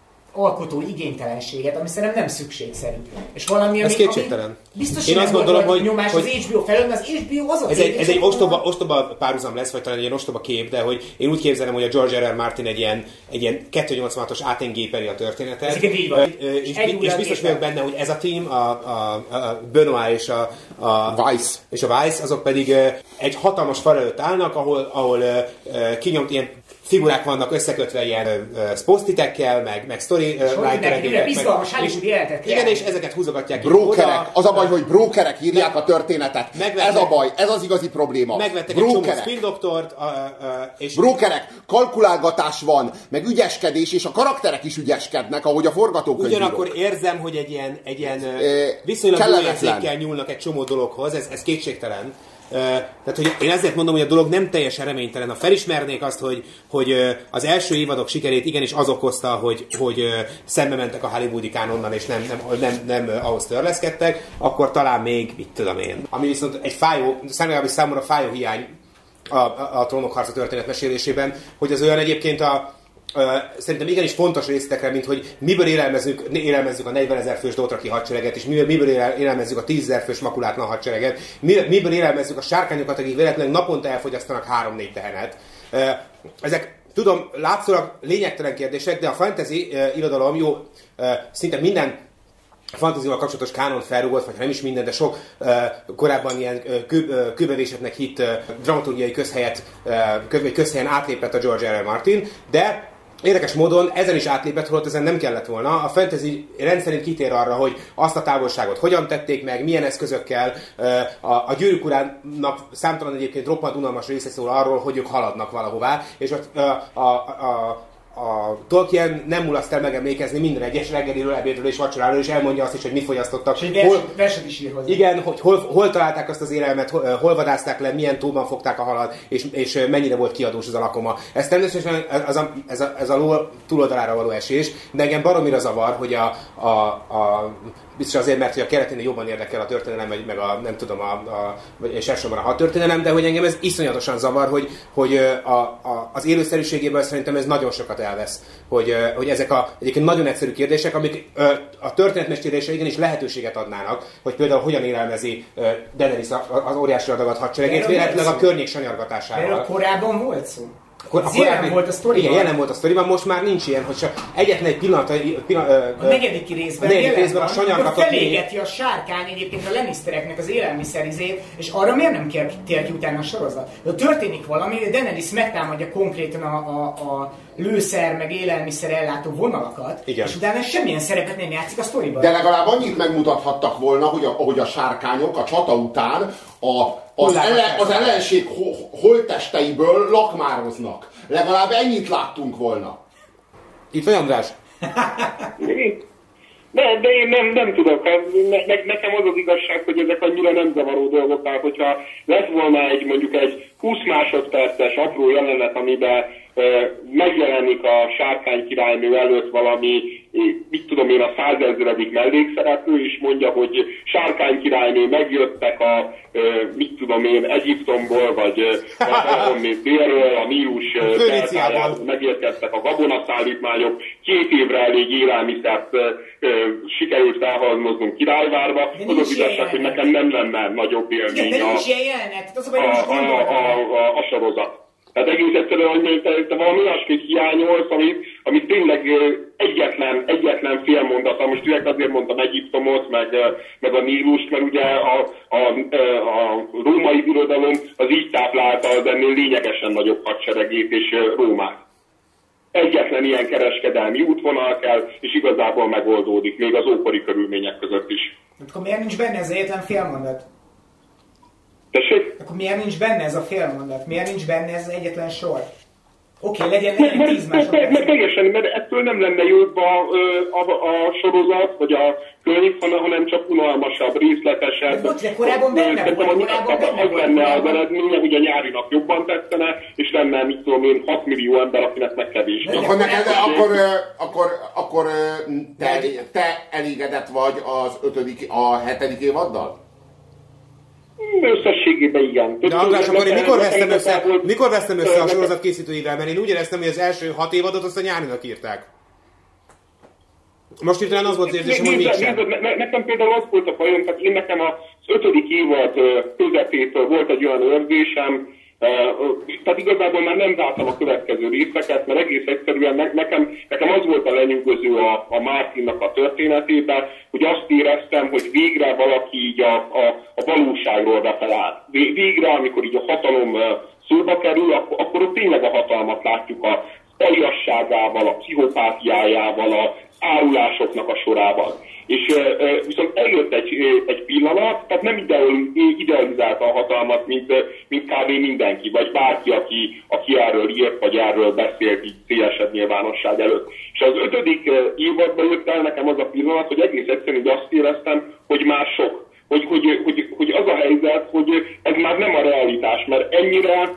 alkotó igénytelenséget, ami szerintem nem szükségszerű. És valami, ez ami, kétségtelen. Biztos, én azt gondolom, hogy nyomás hogy az há bé ó felől, az há bé ó az a Ez egy, ez egy ostoba, ostoba párhuzam lesz, vagy talán egy ilyen ostoba kép, de hogy én úgy képzelem, hogy a George er er Martin egy ilyen, egy ilyen kétszáznyolcvanhatos átengépeli a történetet. Ez így van. És, és, és biztos vagyok benne, hogy ez a team, a, a, a Benoit és a, a Weiss. és a Weiss, azok pedig egy hatalmas fal előtt állnak, ahol, ahol kinyomt ilyen figurák vannak összekötve ilyen uh, post-itekkel, meg, meg story uh, writerekkel. Bizalmas Hollywood életet. Igen, és ezeket húzogatják brókerek. Az a baj, hogy brókerek írják a történetet. Ez a baj, ez az igazi probléma. Megvettek egy csomó spin-doktort. Uh, uh, és brókerek, kalkulálgatás van, meg ügyeskedés, és a karakterek is ügyeskednek, ahogy a forgatókönyvíró. Ugyanakkor érzem, hogy egy ilyen, egy ilyen uh, viszonylag jó érzékkel nyúlnak egy csomó dologhoz, ez, ez kétségtelen. Uh, tehát, hogy én ezért mondom, hogy a dolog nem teljesen reménytelen. Ha felismernék azt, hogy, hogy uh, az első évadok sikerét igenis az okozta, hogy, hogy uh, szembe mentek a hollywoodi kánonnal, és nem, nem, nem, nem uh, ahhoz törleszkedtek, akkor talán még, mit tudom én. Ami viszont egy fájó, számomra fájó hiány a, a, a Trónok harca történet mesélésében, hogy az olyan egyébként a Uh, szerintem igenis fontos részletekre, mint hogy miből élelmezzük, élelmezzük a negyvenezer fős Dothraki hadsereget, és miből, miből élelmezzük a tízezer fős makulátlan hadsereget, miből élelmezzük a sárkányokat, akik véletlenül naponta elfogyasztanak három-négy tehenet. Uh, ezek, tudom, látszólag lényegtelen kérdések, de a fantasy uh, irodalom jó, uh, szinte minden fantáziával kapcsolatos kánon felrúgott, vagy nem is minden, de sok uh, korábban ilyen uh, kő, uh, kőbevésetnek hitt uh, dramaturgiai közhelyet, uh, közhelyen átlépett a George er er Martin, de érdekes módon ezen is átlépett, holott ezen nem kellett volna. A fantasy rendszerint kitér arra, hogy azt a távolságot hogyan tették meg, milyen eszközökkel. A, a Gyűrűk urának számtalan egyébként roppant unalmas része szól arról, hogy ők haladnak valahová, és a, a, a, a a Tolkien nem mulaszt el megemlékezni minden egyes reggeliről, ebédről és vacsoráról, és elmondja azt is, hogy mit fogyasztottak. És hol, verset is ír hozzá. Igen, hogy hol, hol találták azt az élelmet, hol, hol vadázták le, milyen tóban fogták a halat, és, és mennyire volt kiadós az a lakoma. Ez természetesen ez a, ez a, ez a ló túloldalára való esés, de engem baromira zavar, hogy a, a, a biztos azért, mert hogy a kereténél jobban érdekel a történelem, vagy meg a, nem tudom, a, a, és elsősorban a hadtörténelem, de hogy engem ez iszonyatosan zavar, hogy, hogy a, a, az élőszerűségében szerintem ez nagyon sokat elvesz, hogy, hogy ezek a egyébként nagyon egyszerű kérdések, amik a történetmesélésre igenis lehetőséget adnának, hogy például hogyan élelmezi Daenerys az óriási adagat hadseregét, véletlenül a környék sanyargatásával. Erről korábban volt szó. Akkor, ez jelen korábbi, volt a sztoriban. Igen, jelen volt a sztoriban, most már nincs ilyen, hogy csak egyetlen egy pillanat... pillanat a negyedik részben, a negyedik részben a sanyargatott... felégeti a sárkány egyébként a Lannistereknek az élelmiszerizét, és arra miért nem tér ki utána a sorozat? De történik valami, Daenerys megtámadja konkrétan a, a, a lőszer, meg élelmiszer ellátó vonalakat, igen. És utána semmilyen szerepet nem játszik a sztoriban. De legalább annyit megmutathattak volna, hogy a, ahogy a sárkányok a csata után a Az, ellen, az ellenség holttesteiből lakmároznak. Legalább ennyit láttunk volna. Itt vagy András? De, de én nem, nem tudok. Ne, ne, nekem az az igazság, hogy ezek annyira nem zavaró dolgok. Tehát, hogyha lett volna egy mondjuk egy húsz másodperces apró jelenet, amiben megjelenik a sárkány királynő előtt valami, mit tudom én, a százezredik mellékszereplő, és mondja, hogy sárkány királynő megjöttek a, mit tudom én, Egyiptomból, vagy valahonnét délről, a Nílus deltájából megérkeztek a gabonaszállítmányok, két évre elég élelmiszert sikerült felhalmoznunk Királyvárba. Az az igazság, hogy nekem nem lenne nagyobb élmény a, a, a, a, a sorozat. Tehát egész egyszerűen, hogy te, te valami olyasmit hiányolsz, amit, amit tényleg egyetlen, egyetlen fél mondata. Most direkt azért mondtam Egyiptomot, meg, meg a Nílust, mert ugye a, a, a római birodalom az így táplálta az ennél lényegesen nagyobb hadseregét és Rómát. Egyetlen ilyen kereskedelmi útvonal kell, és igazából megoldódik, még az ókori körülmények között is. Akkor miért nincs benne ez egyetlen félmondat? Tessék? Akkor miért nincs benne ez a félmondat? Miért nincs benne ez az egyetlen sor? Oké, okay, legyen, legyen tíz másodperc. Mert teljesen, mert ettől nem lenne jobb a, a, a sorozat, vagy a könyv, hanem csak unalmasabb, részletesebb. De bocs, de korábban benne volt, korábban benne az lenne az eredménye, hogy a nyárinak jobban tetszene, és lenne, mit tudom én, hat millió ember, akinek meg kevés. Akkor, neked, akkor, akkor, akkor te, te elégedett vagy az ötödik, a hetedik évaddal? Összességében igen. De András, akkor én mikor vesztem össze, mikor vesztem össze a sorozat készítőivel? Mert én úgy éreztem, hogy az első hat évadot azt a nyárinak írták. Most hirtelen az volt az érzésem, hogy mégsem. Nekem például az volt a bajom, tehát én nekem az ötödik évad közepétől volt egy olyan érzésem, tehát igazából már nem vártam a következő részeket, mert egész egyszerűen nekem, nekem az volt a lenyűgöző a, a Martinnak a történetében, hogy azt éreztem, hogy végre valaki így a, a, a valóságról befeláll. Végre, amikor így a hatalom szóba kerül, akkor, akkor ott tényleg a hatalmat látjuk a aljasságával, a pszichopátiájával, a árulásoknak a sorában. És e, viszont eljött egy, egy pillanat, tehát nem idealizálta a hatalmat, mint, mint kb. Mindenki, vagy bárki, aki, aki erről írt, vagy erről beszélt így szélesebb nyilvánosság előtt. És az ötödik évadban jött el nekem az a pillanat, hogy egész egyszerűen azt éreztem, hogy már sok. Hogy, hogy, hogy, hogy az a helyzet, hogy ez már nem a realitás, mert ennyire,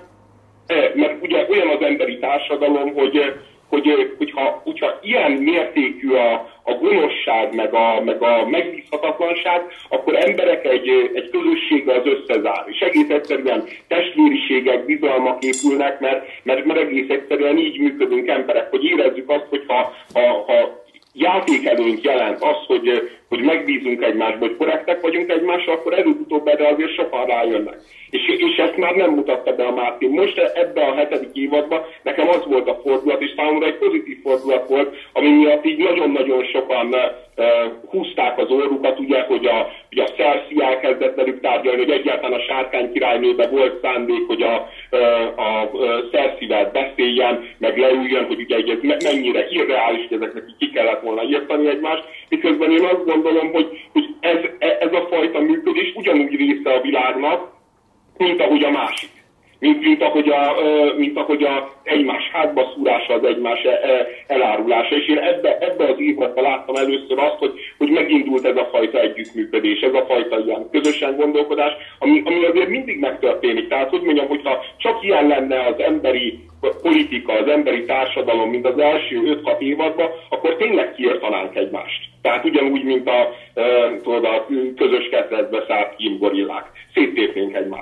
mert ugye olyan az emberi társadalom, hogy hogy hogyha, hogyha ilyen mértékű a, a gonoszság, meg a, meg a megbízhatatlanság, akkor emberek egy, egy közösséggel az összezár. És egész egyszerűen testvériségek, bizalmak épülnek, mert, mert, mert egész egyszerűen így működünk emberek, hogy érezzük azt, hogy ha, ha, ha játékelőnk jelent az, hogy, hogy megbízunk egymásba, hogy korrektek vagyunk egymással, akkor előbb-utóbb erre azért sokan rájönnek. És, és ezt már nem mutatta be a Martin. Most ebben a hetedik évadban nekem az volt a fordulat, és számomra egy pozitív fordulat volt, ami miatt így nagyon-nagyon sokan uh, húzták az orrukat, ugye, hogy a, hogy a Cersei elkezdett velük tárgyalni, hogy egyáltalán a sárkány királynőben volt szándék, hogy a, a, a Cersei-vel beszéljen, meg leüljön, hogy ugye ez mennyire irreális, hogy ezeknek ki kellett volna írtani egymást, miközben én azt gondolom, hogy, hogy ez, ez a fajta működés ugyanúgy része a világnak, mint ahogy a másik. Mint, mint, ahogy a, mint ahogy a egymás hátba szúrása, az egymás elárulása. És én ebbe, ebbe az évadban láttam először azt, hogy, hogy megindult ez a fajta együttműködés, ez a fajta ilyen közösen gondolkodás, ami, ami azért mindig megtörténik. Tehát, hogy mondjam, hogyha csak ilyen lenne az emberi politika, az emberi társadalom, mint az első öt-hat évadban, akkor tényleg kiirtanánk egymást. Tehát ugyanúgy, mint a, tudod, a közös ketrecbe szállt kímgorillák. Széttépnénk egymást.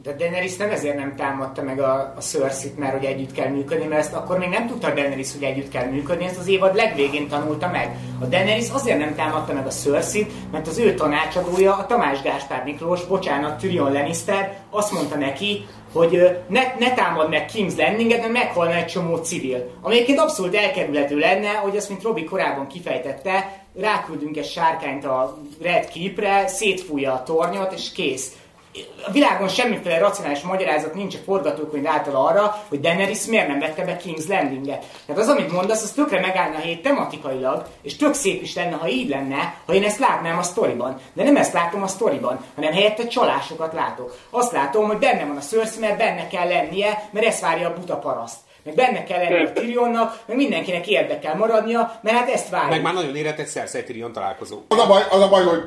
De Daenerys nem ezért nem támadta meg a, a Cersei-t, mert hogy együtt kell működni, mert ezt akkor még nem tudta a Daenerys, hogy együtt kell működni, ezt az évad legvégén tanulta meg. A Daenerys azért nem támadta meg a Cersei-t, mert az ő tanácsadója, a Tamás Gáspár Miklós, bocsánat, Tyrion Lannister azt mondta neki, hogy ne, ne támad meg King's Landinget, mert meghalna egy csomó civil. Ami egyébként abszolút elkerülhető lenne, hogy azt, mint Robi korábban kifejtette, ráküldünk egy sárkányt a Red Keep-re, szétfújja a tornyot, és kész. A világon semmiféle racionális magyarázat nincs a forgatókönyv által arra, hogy Daenerys miért nem vette be King's Landinget. Tehát az, amit mondasz, az tökre megállna a hét tematikailag, és tök szép is lenne, ha így lenne, ha én ezt látnám a sztoriban. De nem ezt látom a sztoriban, hanem helyette csalásokat látok. Azt látom, hogy benne van a Cersei, mert benne kell lennie, mert ezt várja a buta paraszt. Meg benne kell lenni a Tyrionnak, meg mindenkinek érdekel maradnia, mert hát ezt várja. Meg már nagyon érett egy Cersei Tyrion találkozó. Az a baj, az a baj hogy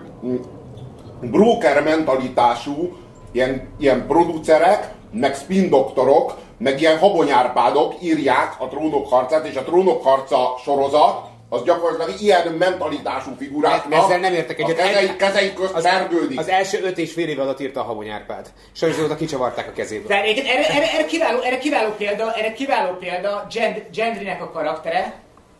broker mentalitású ilyen, ilyen producerek, meg spin doktorok, meg ilyen habonyárpádok írják a Trónok harcát, és a Trónok harca sorozat, az gyakorlatilag ilyen mentalitású figuráknak ezzel nem értek egyet. A kezei, kezei közt az, vergődik. Az első öt és fél év alatt írta a Habonyárpád. Sajnos azóta kicsavarták a kezéből. De erre, erre, erre, kiváló, erre kiváló példa, erre kiváló példa Gend, Gendrynek a karaktere,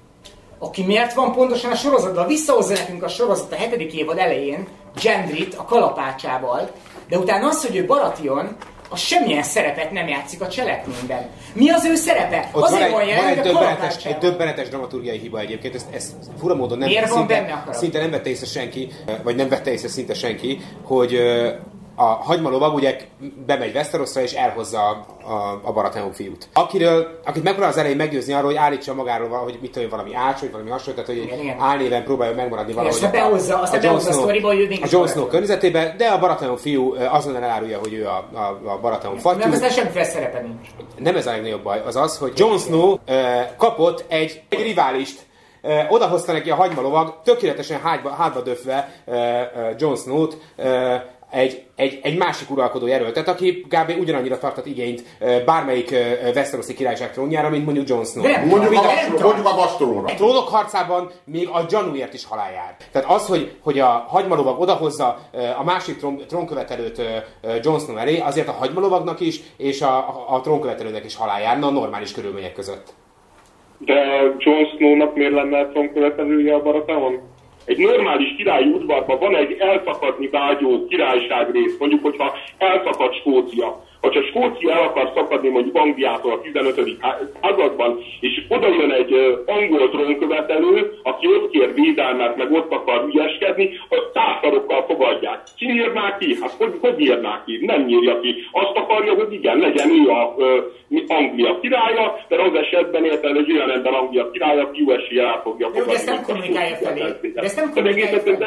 aki miért van pontosan a sorozatban. Visszahozza nekünk a sorozat a hetedik évad elején Gendryt a kalapácsával, de utána az, hogy ő Baratheon, az semmilyen szerepet nem játszik a cselekményben. Mi az ő szerepe? Ott Azért van egy, van egy, döbbenetes, egy döbbenetes dramaturgiai hiba egyébként, ezt, ezt fura módon nem Miért van szinte, benne a szinte nem vette észre senki, vagy nem vette észre szinte senki, hogy a hagymalovag ugye bemegy Westerosra és elhozza a, a, a Baratheon fiút. Akiről, akit megpróbál az elején meggyőzni arról, hogy állítsa magáról, hogy mit tudom, valami ács, vagy valami hasonló, tehát hogy igen, álnéven próbálja megmaradni valahogy. Azt behozza, azt a Jon Snow, a Jon Snow környezetében, de a Baratheon fiú azonnal elárulja, hogy ő a, a, a Baratheon fattyú. Nem, aztán semmiféle szerepe nincs. Nem ez a legnagyobb baj, az az, hogy Jon Snow uh, kapott egy, egy riválist. Uh, odahozta neki a hagymalovag, tökéletesen hátba, hátba döfve uh, uh, Jon Snow-t, uh, Egy, egy, egy másik uralkodó jelöltet, aki kb. Ugyanannyira tartott igényt bármelyik Westerosi királyság trónjára, mint mondjuk Jon Snow. De, mondjuk, a, mondjuk a Bastrónra. A Trónok harcában még a gyanúért is halál jár. Tehát az, hogy, hogy a hagymalovag odahozza a másik trón, trónkövetelőt Jon Snow elé, azért a hagymalovagnak is, és a, a, a trónkövetelőnek is halál járna a normális körülmények között. De Jon Snownak miért lenne a trónkövetelője a Baratheon? Egy normális királyi udvarban van egy elszakadni vágyó királyságrész, mondjuk, hogyha elszakad Skócia. Ha csak Skócia el akar szakadni mondjuk Angliától a tizenötödik században, és oda jön egy angol trónkövetelő, aki ott kér védelmet, meg ott akar ügyeskedni, a társarokkal fogadják. Ki nyírná ki? Hát hogy, hogy nyírná ki? Nem nyírja ki. Azt akarja, hogy igen, legyen ő a ö, Anglia királya, de az esetben érted, hogy olyan ember Anglia királya, aki jó eséllyel el fogja fogadni. Jó, de ezt nem kommunikálja felé. De ezt nem kommunikálja felé.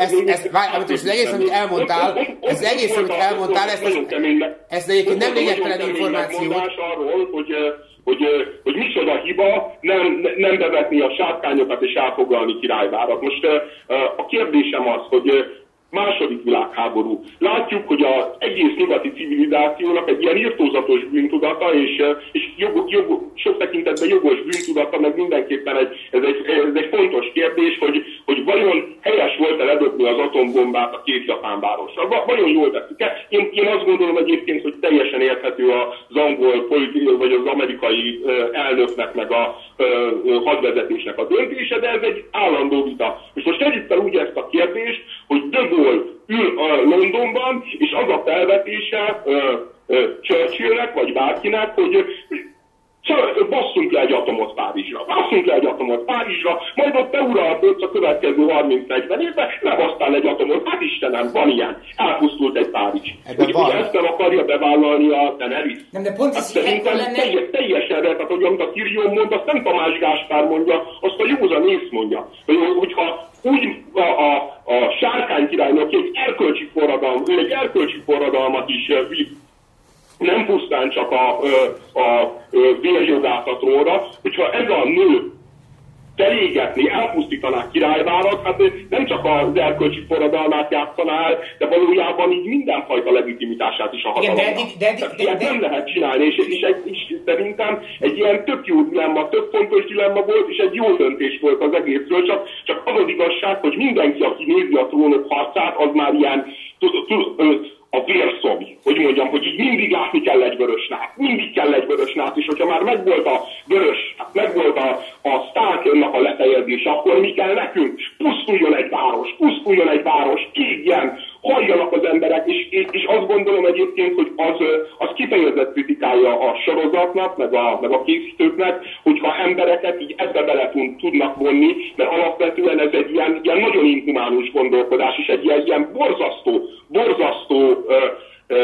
Ez az egész, amit elmondtál, ez az egész, amit elmondtál, ezt egyébként nem lényegtelen információ. Arról, hogy, hogy, hogy micsoda hiba nem, nem bevetni a sárkányokat és elfoglalni királyvárat. Most a kérdésem az, hogy második világháború. Látjuk, hogy az egész nyugati civilizációnak egy ilyen irtózatos bűntudata, és, és jog, jog, sok tekintetben jogos bűntudata, meg mindenképpen egy, ez, egy, ez egy fontos kérdés, hogy, hogy vajon helyes volt-e ledobni az atombombát a két japán városra. Vajon jól tettük-e? Én, én azt gondolom egyébként, hogy teljesen érthető az angol politi- vagy az amerikai elnöknek, meg a hadvezetésnek a döntése, de ez egy állandó vita. És most tegyük fel úgy ezt a kérdést, hogy De Gaulle ül a Londonban, és az a felvetése uh, uh, Churchillnek, vagy bárkinek, hogy basszunk le egy atomot Párizsra, basszunk le egy atomot Párizsra, majd ott te uralkodsz a következő harminc-negyven évben, lebasztál egy atomot, hát Istenem, van ilyen, elpusztult egy Párizs. Hogy ugye ezt nem akarja bevállalni a Daenerys. Nem, de pont hát szerintem lenne... teljes, teljesen tehát hogy amit a Tyrion mond, azt nem Tamás Gáspár mondja, azt a józan ész mondja. Hogyha úgy a, a, a sárkány királynak egy erkölcsi forradalmat, egy erkölcsi forradalmat is vitt, nem pusztán csak a, a, a vérjogát a trónra, hogyha ez a nő felégetni, elpusztítanák Királyvárat, hát nem csak az erkölcsi forradalmát játszaná el, de valójában így mindenfajta legitimitását is a hatalomnak. Igen, de eddig, de eddig, de, de, de, nem lehet csinálni, és, és, egy, és szerintem egy ilyen tök jó dilemma, tök fontos dilemma volt, és egy jó döntés volt az egészről, csak, csak az az igazság, hogy mindenki, aki nézi a trónok harcát, az már ilyen a vérszomj, hogy mondjam, hogy így mindig látni kell egy vörösnát, mindig kell egy vörösnát, és hogyha már megvolt a vörös, megvolt a, a Starknak a lefejezés, akkor mi kell nekünk? Pusztuljon egy város, pusztuljon egy város, kégjen, halljanak az emberek, és, és, és azt gondolom egyébként, hogy az, az kifejezett kritikája a sorozatnak, meg a, meg a készítőknek, hogyha embereket így ebbe bele tudnak vonni, mert alapvetően ez egy ilyen, ilyen nagyon inhumánus gondolkodás, és egy ilyen, ilyen borzasztó, borzasztó ö, ö,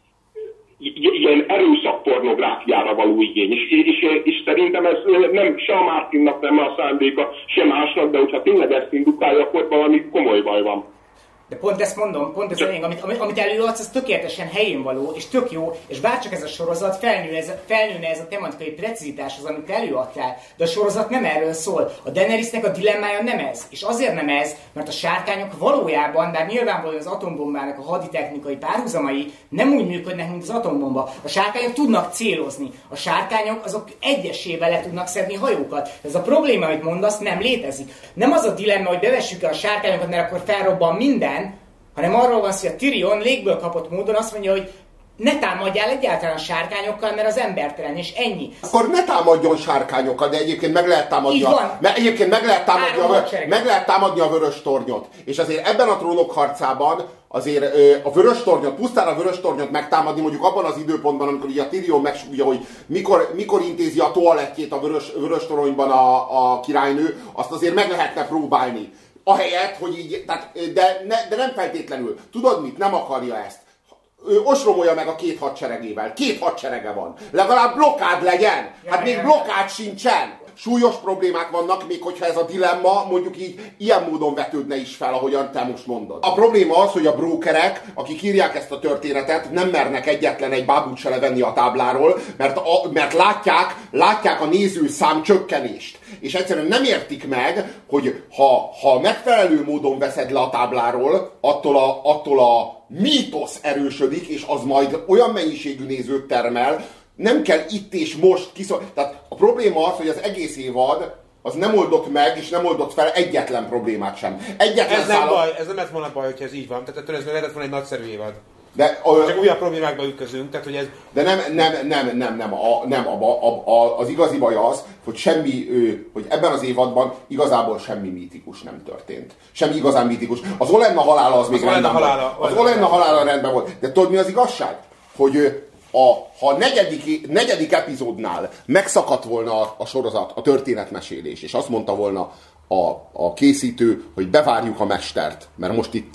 ilyen erőszakpornográfiára való igény. És, és, és szerintem ez nem se a Martinnak, nem a szándéka, se másnak, de hogyha tényleg ezt indukálja, akkor valami komoly baj van. De pont ezt mondom, pont ez a lényeg, amit, amit előadsz, az tökéletesen helyén való, és tök jó, és bárcsak ez a sorozat felnőne ez, felnőne ez a tematikai precizitáshoz, amit előadtál, de a sorozat nem erről szól. A Daenerysnek a dilemmája nem ez, és azért nem ez, mert a sárkányok valójában, bár nyilvánvalóan az atombombának a haditechnikai párhuzamai nem úgy működnek, mint az atombomba. A sárkányok tudnak célozni, a sárkányok azok egyesével le tudnak szedni hajókat. Ez a probléma, amit mondasz, nem létezik. Nem az a dilemma, hogy bevessük-e a sárkányokat, mert akkor felrobban minden, hanem arról van szó, hogy a Tyrion légből kapott módon azt mondja, hogy ne támadjál egyáltalán a sárkányokkal, mert az embertelen, és ennyi. Akkor ne támadjon sárkányokkal, de egyébként meg lehet támadni, a, mert egyébként meg lehet támadni, a, meg lehet támadni a vörös tornyot. És azért ebben a trónok harcában azért a vörös tornyot, pusztán a vörös tornyot megtámadni, mondjuk abban az időpontban, amikor ugye a Tyrion megsúgja, hogy mikor, mikor intézi a toalettjét a vörös, vörös toronyban a, a királynő, azt azért meg lehetne próbálni. Ahelyett, hogy így, tehát, de, ne, de nem feltétlenül. Tudod mit? Nem akarja ezt. Ő ostromolja meg a két hadseregével. Két hadserege van. Legalább blokkád legyen. Hát még blokkád sincsen. Súlyos problémák vannak, még hogyha ez a dilemma mondjuk így ilyen módon vetődne is fel, ahogyan te most mondod. A probléma az, hogy a brókerek, akik írják ezt a történetet, nem mernek egyetlen egy bábút se levenni a tábláról, mert, a, mert látják, látják a nézőszám csökkenést. És egyszerűen nem értik meg, hogy ha, ha megfelelő módon veszed le a tábláról, attól a, attól a mítosz erősödik, és az majd olyan mennyiségű nézőt termel, nem kell itt és most kiszol... Tehát a probléma az, hogy az egész évad az nem oldott meg, és nem oldott fel egyetlen problémát sem. Egyetlen ez nem szállal... baj, ez nem lett volna baj, hogyha ez így van. Tehát ettől ez lehetett volna egy nagyszerű évad. De, a... Csak újabb problémákba ütközünk, tehát hogy ez... De nem, nem, nem, nem, nem, a, nem a, a, a, az igazi baj az, hogy semmi, ő, hogy ebben az évadban igazából semmi mítikus nem történt. Semmi igazán mítikus. Az Olenna halála az, az még rendben halála, volt. Az Olenna halála rendben volt. De tudod mi az igazság? Hogy a, ha a negyedik, negyedik epizódnál megszakadt volna a, a sorozat, a történetmesélés, és azt mondta volna a, a készítő, hogy bevárjuk a mestert, mert most itt...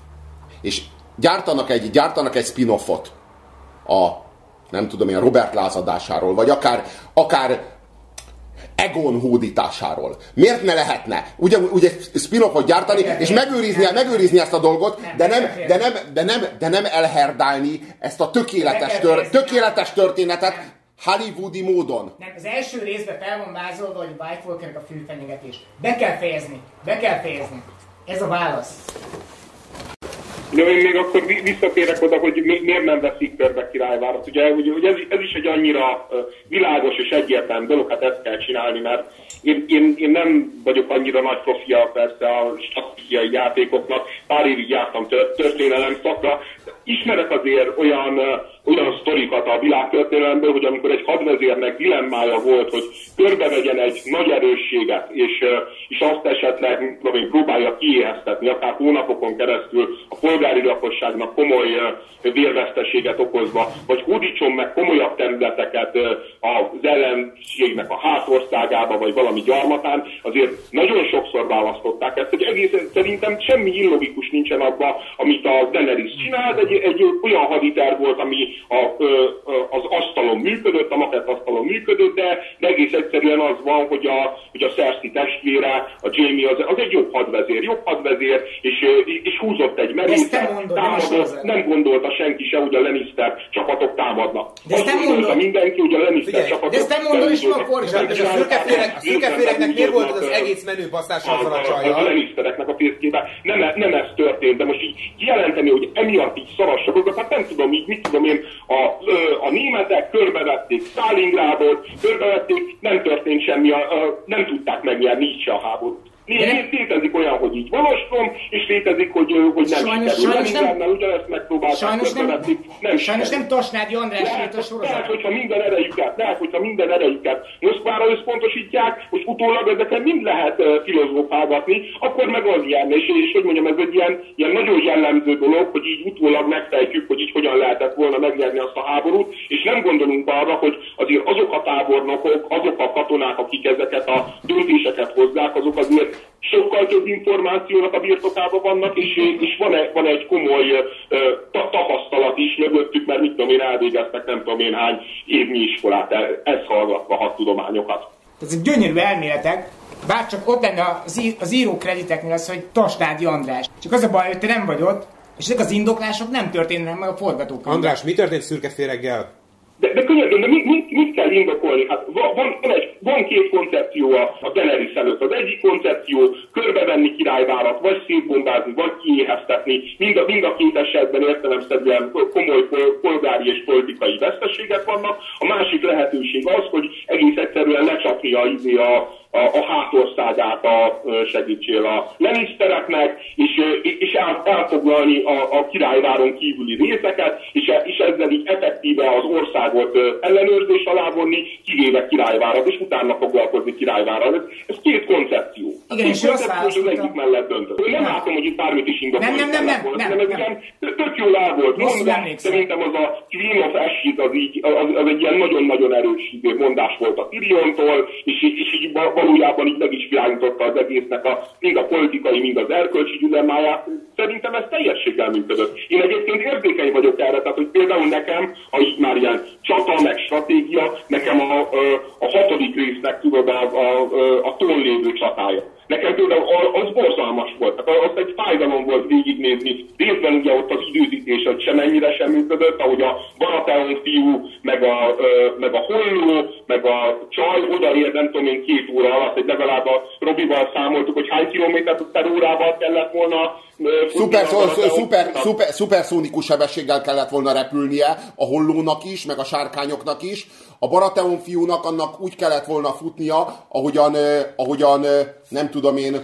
És gyártanak egy, gyártanak egy spin-offot a, nem tudom én, Robert lázadásáról, vagy akár, akár Egon hódításáról. Miért ne lehetne? Ugye, ugye spin-offot gyártani, és megőrizni, megőrizni ezt a dolgot, de nem, de nem, de nem, de nem elherdálni ezt a tökéletes, tör, tökéletes történetet hollywoodi módon. Nem, az első részben fel van vázolva, hogy White Walkernek a főfenyegetés. Be kell fejezni. Be kell fejezni. Ez a válasz. De én még akkor visszatérek oda, hogy miért nem veszik körbe Királyvárat. Ugye, ugye ez, ez is egy annyira világos és egyértelmű dolog, hát ezt kell csinálni, mert én, én, én nem vagyok annyira nagy profia persze a stratégiai játékoknak, pár évig jártam történelem szakra, ismerek azért olyan, olyan sztorikat a világtörténelemből, hogy amikor egy hadvezérnek dilemmája volt, hogy körbevegyen egy nagy erősséget, és, és azt esetleg tudom, próbálja kiéheztetni, akár hónapokon keresztül a polgári lakosságnak komoly vérveszteséget okozva, vagy hódítson meg komolyabb területeket az ellenségnek a hátországába, vagy valami gyarmatán, azért nagyon sokszor választották ezt, hogy egészen szerintem semmi illogikus nincsen abban, amit a Daenerys csinált, egy, egy olyan haditerv volt, ami a, az asztalon működött, a makett asztalon működött, de, de egész egyszerűen az van, hogy a, hogy a Cersei testvére, a Jaime az, az egy jobb hadvezér, jobb hadvezér, és, és húzott egy merészet, támadott, nem gondolta senki se, hogy a Lannister csapatok támadnak. De ezt nem gondolta mindenki, hogy a Lannister Figyelj, csapatok... De ezt nem mondod, és akkor is. És a szürkeféreknek miért volt az egész menő basszás azzal a csajjal? A Lannistereknek a fészkében nem, nem ez történt, de most így kijelenteni, hogy emiatt így szarassakokat, hát nem tudom, így mit tudom én, a, a németek körbevették Stalingrádot, körbevették, nem történt semmi, a, a, nem tudták megnyerni így se a háborút. Létezik olyan, hogy így valostrom, és létezik, hogy, hogy nem sajnos, sikerül. Sajnos nem, nem, ugyanezt megpróbálták sajnos nem, nem sajnos nem Tasnádi András lehet, a sorozat. lehet, hogyha minden erejüket, lehet, hogyha minden erejüket Moszkvára összpontosítják, hogy utólag ezeken mind lehet uh, filozófálgatni, akkor meg az ilyen, és, és hogy mondjam, ez egy ilyen, ilyen nagyon jellemző dolog, hogy így utólag megfejtjük, hogy így hogyan lehetett volna megnyerni azt a háborút, és nem gondolunk arra, hogy azért azok a tábornokok, azok a katonák, akik ezeket a döntéseket hozzák, azok azért sokkal több információnak a birtokában vannak, és, és van, egy, van egy komoly uh, tapasztalat is mögöttük, mert mit tudom én, elvégeztek nem tudom én hány évnyi iskolát, ezt hallgatva hadtudományokat. Ez egy gyönyörű elméletek, bár csak ott lenne az, az író krediteknél az, hogy Tasnádi András. Csak az a baj, hogy te nem vagy ott, és ezek az indoklások nem történnek meg a forgatókönyvben. András, mi történt szürkeféreggel? De, de könyörgöm, de mit, mit, mit kell indokolni? Hát van, van, egy, van két koncepció a, a Daenerys előtt. Az egyik koncepció körbevenni királyvárat, vagy szétbombázni, vagy kiéheztetni. Mind a, mind a két esetben értelemszerűen komoly polgári és politikai veszteségek vannak. A másik lehetőség az, hogy egész egyszerűen lecsapni a, a, a, a hátországát a segítsél a Lannistereknek, és, és el, elfoglalni a, a királyváron kívüli részeket, és, és ezzel így effektíve az ország ellenőrzés alá vonni, kivéve királyvárat, és utána foglalkozni királyvárat. Ez, ez két koncepció. Igen, és az egyik mellett döntött. Én nem látom, hogy itt bármit is indokolni. Nem, nem, nem, nem, nem, nem, nem. Tök jól el volt mondva. Szerintem az a Queen of Ashes az, így, az, az egy ilyen nagyon-nagyon erős mondás volt a Tyriontól, és, és így valójában így meg is világította az egésznek a, mind a politikai, mind az erkölcsi dilemmáját. Szerintem ez teljességgel működött. Én egyébként érzékeny vagyok erre, tehát hogy például nekem, ha így már ilyen csata, meg stratégia, nekem a, a, a hatodik résznek tudod a, a, a túllévő csatája. Nekem például az borzalmas volt, tehát az egy fájdalom volt végignézni. Részben ugye ott az időzítés, hogy semennyire sem működött, ahogy a Baratheon fiú, meg a, meg a holló, meg a csaj odaér, nem tudom én, két óra alatt, hogy legalább a Robival számoltuk, hogy hány kilométer per órával kellett volna Szuper, szuper, szuper, szuperszónikus sebességgel kellett volna repülnie a hollónak is, meg a sárkányoknak is. A Baratheon fiúnak annak úgy kellett volna futnia, ahogyan, ahogyan nem tudom én,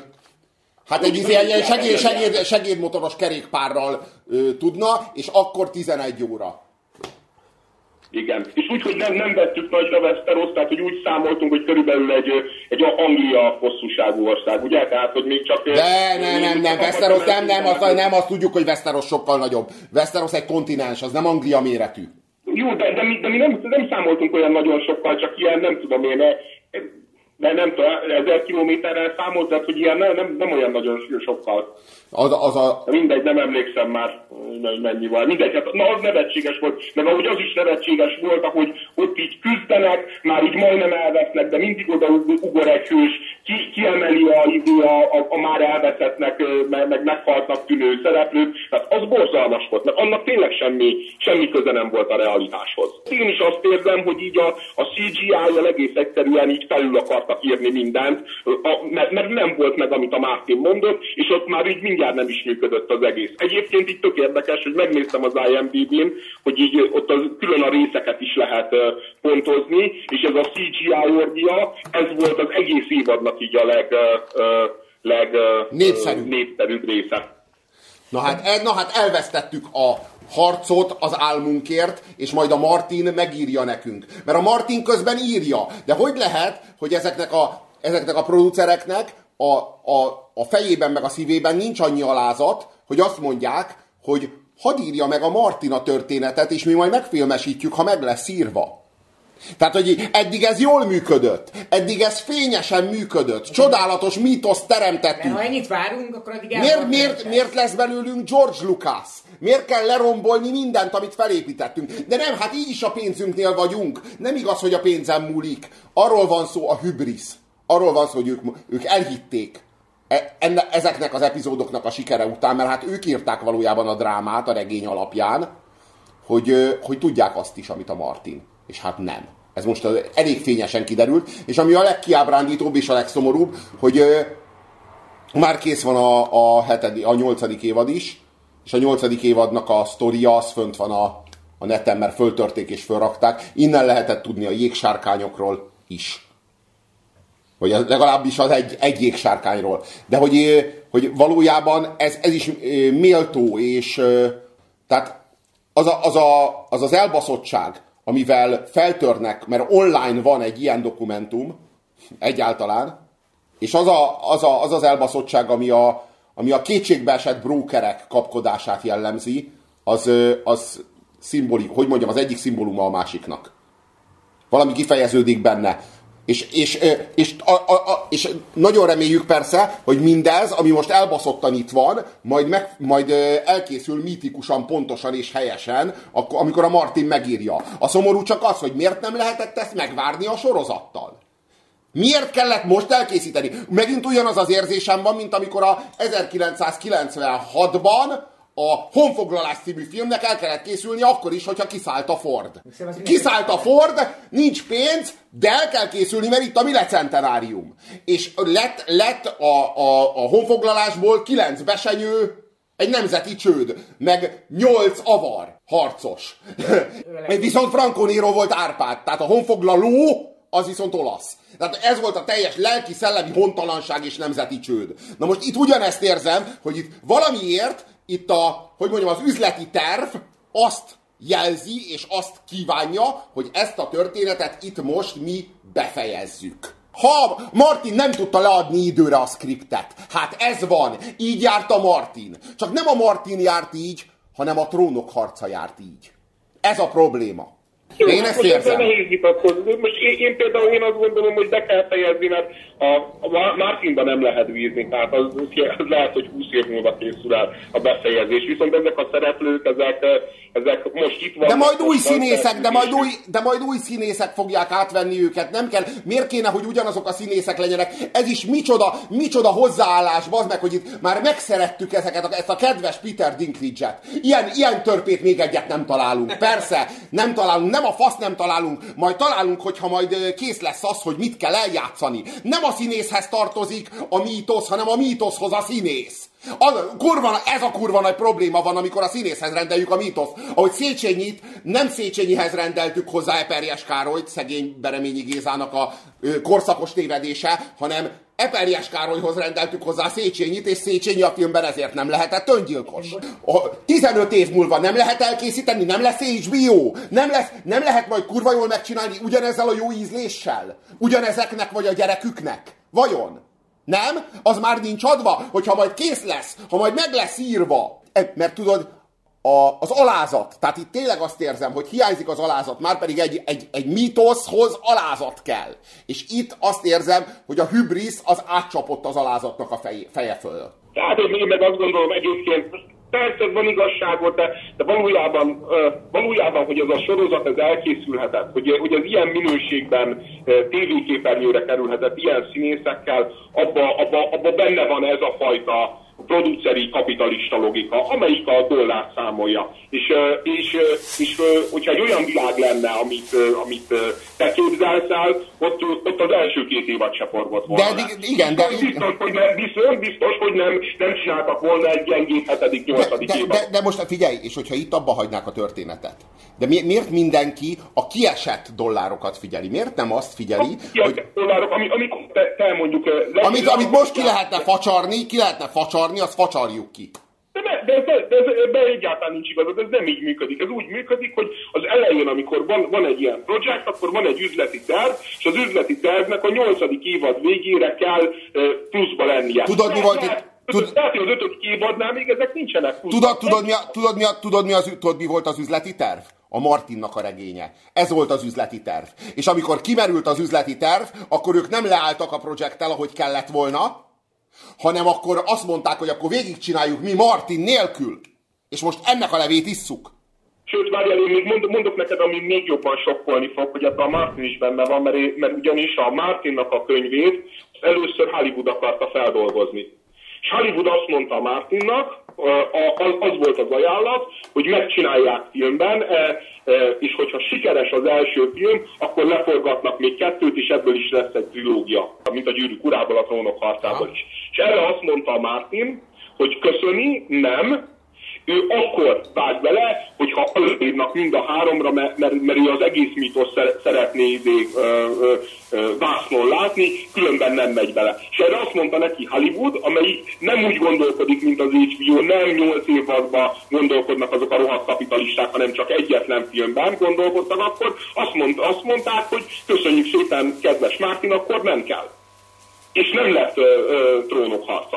hát egy ilyen segéd, segéd, segédmotoros kerékpárral tudna, és akkor tizenegy óra. Igen. És úgy, hogy nem, nem vettük nagyra Westeros, tehát hogy úgy számoltunk, hogy körülbelül egy, egy Anglia hosszúságú ország, ugye? Tehát, hogy még csak... De nem, nem, nem, Westeros nem, nem, azt, nem, azt tudjuk, hogy Westeros sokkal nagyobb. Westeros egy kontinens, az nem Anglia méretű. Jó, de, de mi, de mi nem, nem számoltunk olyan nagyon sokkal, csak ilyen, nem tudom én, de nem tudom, ezer kilométerrel számolt, tehát hogy ilyen nem, nem, nem olyan nagyon sokkal. Az, az a... Mindegy, nem emlékszem már, mennyi volt. Mindegy, hát, na az nevetséges volt, meg ahogy az is nevetséges volt, ahogy ott így küzdenek, már így majdnem elvesznek, de mindig oda ugor egy hős, ki, kiemeli a, a, a, a már elveszettnek, meg, meg meghaltnak tűnő szereplőt, tehát az borzalmas volt, mert annak tényleg semmi, semmi köze nem volt a realitáshoz. Én is azt érzem, hogy így a, a cé gé í-jal egész egyszerűen így felül akartak írni mindent, a, mert, mert nem volt meg, amit a Martin mondott, és ott már így mindjárt nem is működött az egész. Egyébként itt tök érdekes, hogy megnéztem az I M D B-n, hogy így ott az, külön a részeket is lehet uh, pontozni, és ez a cé gé í orgia, ez volt az egész évadnak így a leg, uh, leg uh, népszerűbb. népszerűbb része. Na hát, na hát elvesztettük a harcot az álmunkért, és majd a Martin megírja nekünk. Mert a Martin közben írja. De hogy lehet, hogy ezeknek a, ezeknek a producereknek a, a, a fejében meg a szívében nincs annyi alázat, hogy azt mondják, hogy hadd írja meg a Martin a történetet, és mi majd megfilmesítjük, ha meg lesz írva. Tehát, hogy eddig ez jól működött, eddig ez fényesen működött, csodálatos mítoszt teremtettünk. De ha ennyit várunk, akkor addig miért, miért, miért lesz belőlünk George Lucas? Miért kell lerombolni mindent, amit felépítettünk? De nem, hát így is a pénzünknél vagyunk. Nem igaz, hogy a pénzem múlik. Arról van szó, a hübrisz. arról van szó, hogy ők, ők elhitték enne, ezeknek az epizódoknak a sikere után, mert hát ők írták valójában a drámát a regény alapján, hogy, hogy tudják azt is, amit a Martin. És hát nem. Ez most elég fényesen kiderült, és ami a legkiábrándítóbb és a legszomorúbb, hogy már kész van a, a, hetedi, a nyolcadik évad is, és a nyolcadik évadnak a sztoria az fönt van a, a neten, mert föltörték és fölrakták. Innen lehetett tudni a jégsárkányokról is. Vagy legalábbis az egy, egy jégsárkányról. De hogy, hogy valójában ez, ez is méltó, és tehát az, a, az, a, az az elbaszottság, amivel feltörnek, mert online van egy ilyen dokumentum, egyáltalán, és az a, az, a, az, az elbaszottság, ami a, ami a kétségbeesett brókerek kapkodását jellemzi, az, az szimbolik, hogy mondjam, az egyik szimbóluma a másiknak. Valami kifejeződik benne. És, és, és, a, a, a, és nagyon reméljük persze, hogy mindez, ami most elbaszottan itt van, majd, meg, majd elkészül mítikusan, pontosan és helyesen, akkor, amikor a Martin megírja. A szomorú csak az, hogy miért nem lehetett ezt megvárni a sorozattal. Miért kellett most elkészíteni? Megint ugyanaz az érzésem van, mint amikor a ezerkilencszázkilencvenhatban a Honfoglalás című filmnek el kellett készülni akkor is, hogyha kiszállt a Ford. Kiszállt a Ford, nincs pénz, de el kell készülni, mert itt a milecentenárium. És lett, lett a, a, a Honfoglalásból kilenc besenyő, egy nemzeti csőd, meg nyolc avar harcos. Viszont Franco Nero volt Árpád, tehát a honfoglaló az viszont olasz. Tehát ez volt a teljes lelki-szellemi hontalanság és nemzeti csőd. Na most itt ugyanezt érzem, hogy itt valamiért itt a, hogy mondjam, az üzleti terv azt jelzi és azt kívánja, hogy ezt a történetet itt most mi befejezzük. Ha Martin nem tudta leadni időre a skriptet, hát ez van, így járt a Martin. Csak nem a Martin járt így, hanem a Trónok harca járt így. Ez a probléma. Jó, én ezt most érzem. Nehéz vitatkozni. Most én, én például én azt gondolom, hogy be kell fejezni, mert a, a Martinban nem lehet bízni. Tehát az, az lehet, hogy húsz év múlva készül el a befejezés. Viszont ezek a szereplők, ezek, ezek most itt vannak. De majd új színészek, de majd új, de majd új színészek fogják átvenni őket. Nem kell. Miért kéne, hogy ugyanazok a színészek legyenek? Ez is micsoda, micsoda hozzáállás, bazd meg, hogy itt már megszerettük ezeket, a, ezt a kedves Peter Dinklage-et. Ilyen, ilyen törpét még egyet nem találunk. Persze, nem találunk. Nem a fasz nem találunk, majd találunk, hogyha majd kész lesz az, hogy mit kell eljátszani. Nem a színészhez tartozik a mítosz, hanem a mítoszhoz a színész. A, kurva, ez a kurva nagy probléma van, amikor a színészhez rendeljük a mítoszt. Ahogy Széchenyi-t nem Széchenyihez rendeltük hozzá Eperjes Károlyt, szegény Bereményi Gézának a ö, korszakos tévedése, hanem Eperjes Károlyhoz rendeltük hozzá Széchenyit, és Széchenyi a filmben ezért nem lehetett öngyilkos. A tizenöt év múlva nem lehet elkészíteni, nem lesz há bé o, nem, lesz, nem lehet majd kurva jól megcsinálni ugyanezzel a jó ízléssel, ugyanezeknek vagy a gyereküknek. Vajon? Nem? Az már nincs adva, hogyha majd kész lesz, ha majd meg lesz írva. Mert tudod, a, az alázat, tehát itt tényleg azt érzem, hogy hiányzik az alázat, már pedig egy, egy, egy mítoszhoz alázat kell. És itt azt érzem, hogy a hübrisz az átcsapott az alázatnak a feje, feje föl. Tehát én meg azt gondolom egyébként, persze van igazságot, de, de valójában, uh, valójában, hogy ez a sorozat ez elkészülhetett, hogy, hogy ez ilyen minőségben uh, tévéképernyőre kerülhetett, ilyen színészekkel, abba, abba, abba benne van ez a fajta produceri kapitalista logika, amelyik a dollár számolja. És, és, és hogyha egy olyan világ lenne, amit, amit te képzelsz el, ott, ott az első két évad se forgott volna. De igen, de... Biztos, hogy nem, biztos, biztos, hogy nem, nem csináltak volna egy gyengébb hetedik, nyolcadik de, de, évad. de, de most figyelj, és hogyha itt abba hagynák a történetet. De mi, miért mindenki a kiesett dollárokat figyeli? Miért nem azt figyeli, a hogy... dollárok, ami, amikor te, te mondjuk... Amit, amit most ki lehetne facsarni, ki lehetne facsarni, azt facsarjuk ki. De, ne, de, de, de, de, de egyáltalán nincs igazad, ez nem így működik. Ez úgy működik, hogy az elején, amikor van, van egy ilyen projekt, akkor van egy üzleti terv, és az üzleti tervnek a nyolcadik évad végére kell uh, pluszba lennie. Tudod, mi volt itt? Tud... Tehát, hogy az ötödik évadnál még ezek nincsenek pluszba. Tudod, tudod, mi, a, tudod, mi, a, tudod, mi, az, tudod, mi volt az üzleti terv? A Martinnak a regénye. Ez volt az üzleti terv. És amikor kimerült az üzleti terv, akkor ők nem leálltak a projekttel, ahogy kellett volna, hanem akkor azt mondták, hogy akkor végigcsináljuk mi Martin nélkül. És most ennek a levét isszuk. Sőt, várjál, én még mond, mondok neked, ami még jobban sokkolni fog, hogy ebben a Martin is benne van, mert, mert ugyanis a Martinnak a könyvét először Hollywood akarta feldolgozni. És Hollywood azt mondta a Martinnak, az volt az ajánlat, hogy megcsinálják filmben, és hogyha sikeres az első film, akkor leforgatnak még kettőt, és ebből is lesz egy trilógia, mint a Gyűrűk urából, a Trónok harcából is. És erre azt mondta a Martin, hogy köszöni, nem, ő akkor vág bele, hogyha aláírnak mind a háromra, mert, mert, mert ő az egész mítosz szeretné idég vásznon látni, különben nem megy bele. És erre azt mondta neki Hollywood, amely nem úgy gondolkodik, mint az há bé o, nem nyolc évadban gondolkodnak azok a rohadt kapitalisták, hanem csak egyetlen filmben gondolkodtak akkor, azt, mond, azt mondták, hogy köszönjük szépen, kedves Martin, akkor nem kell. És nem lett ö, ö, Trónok harca.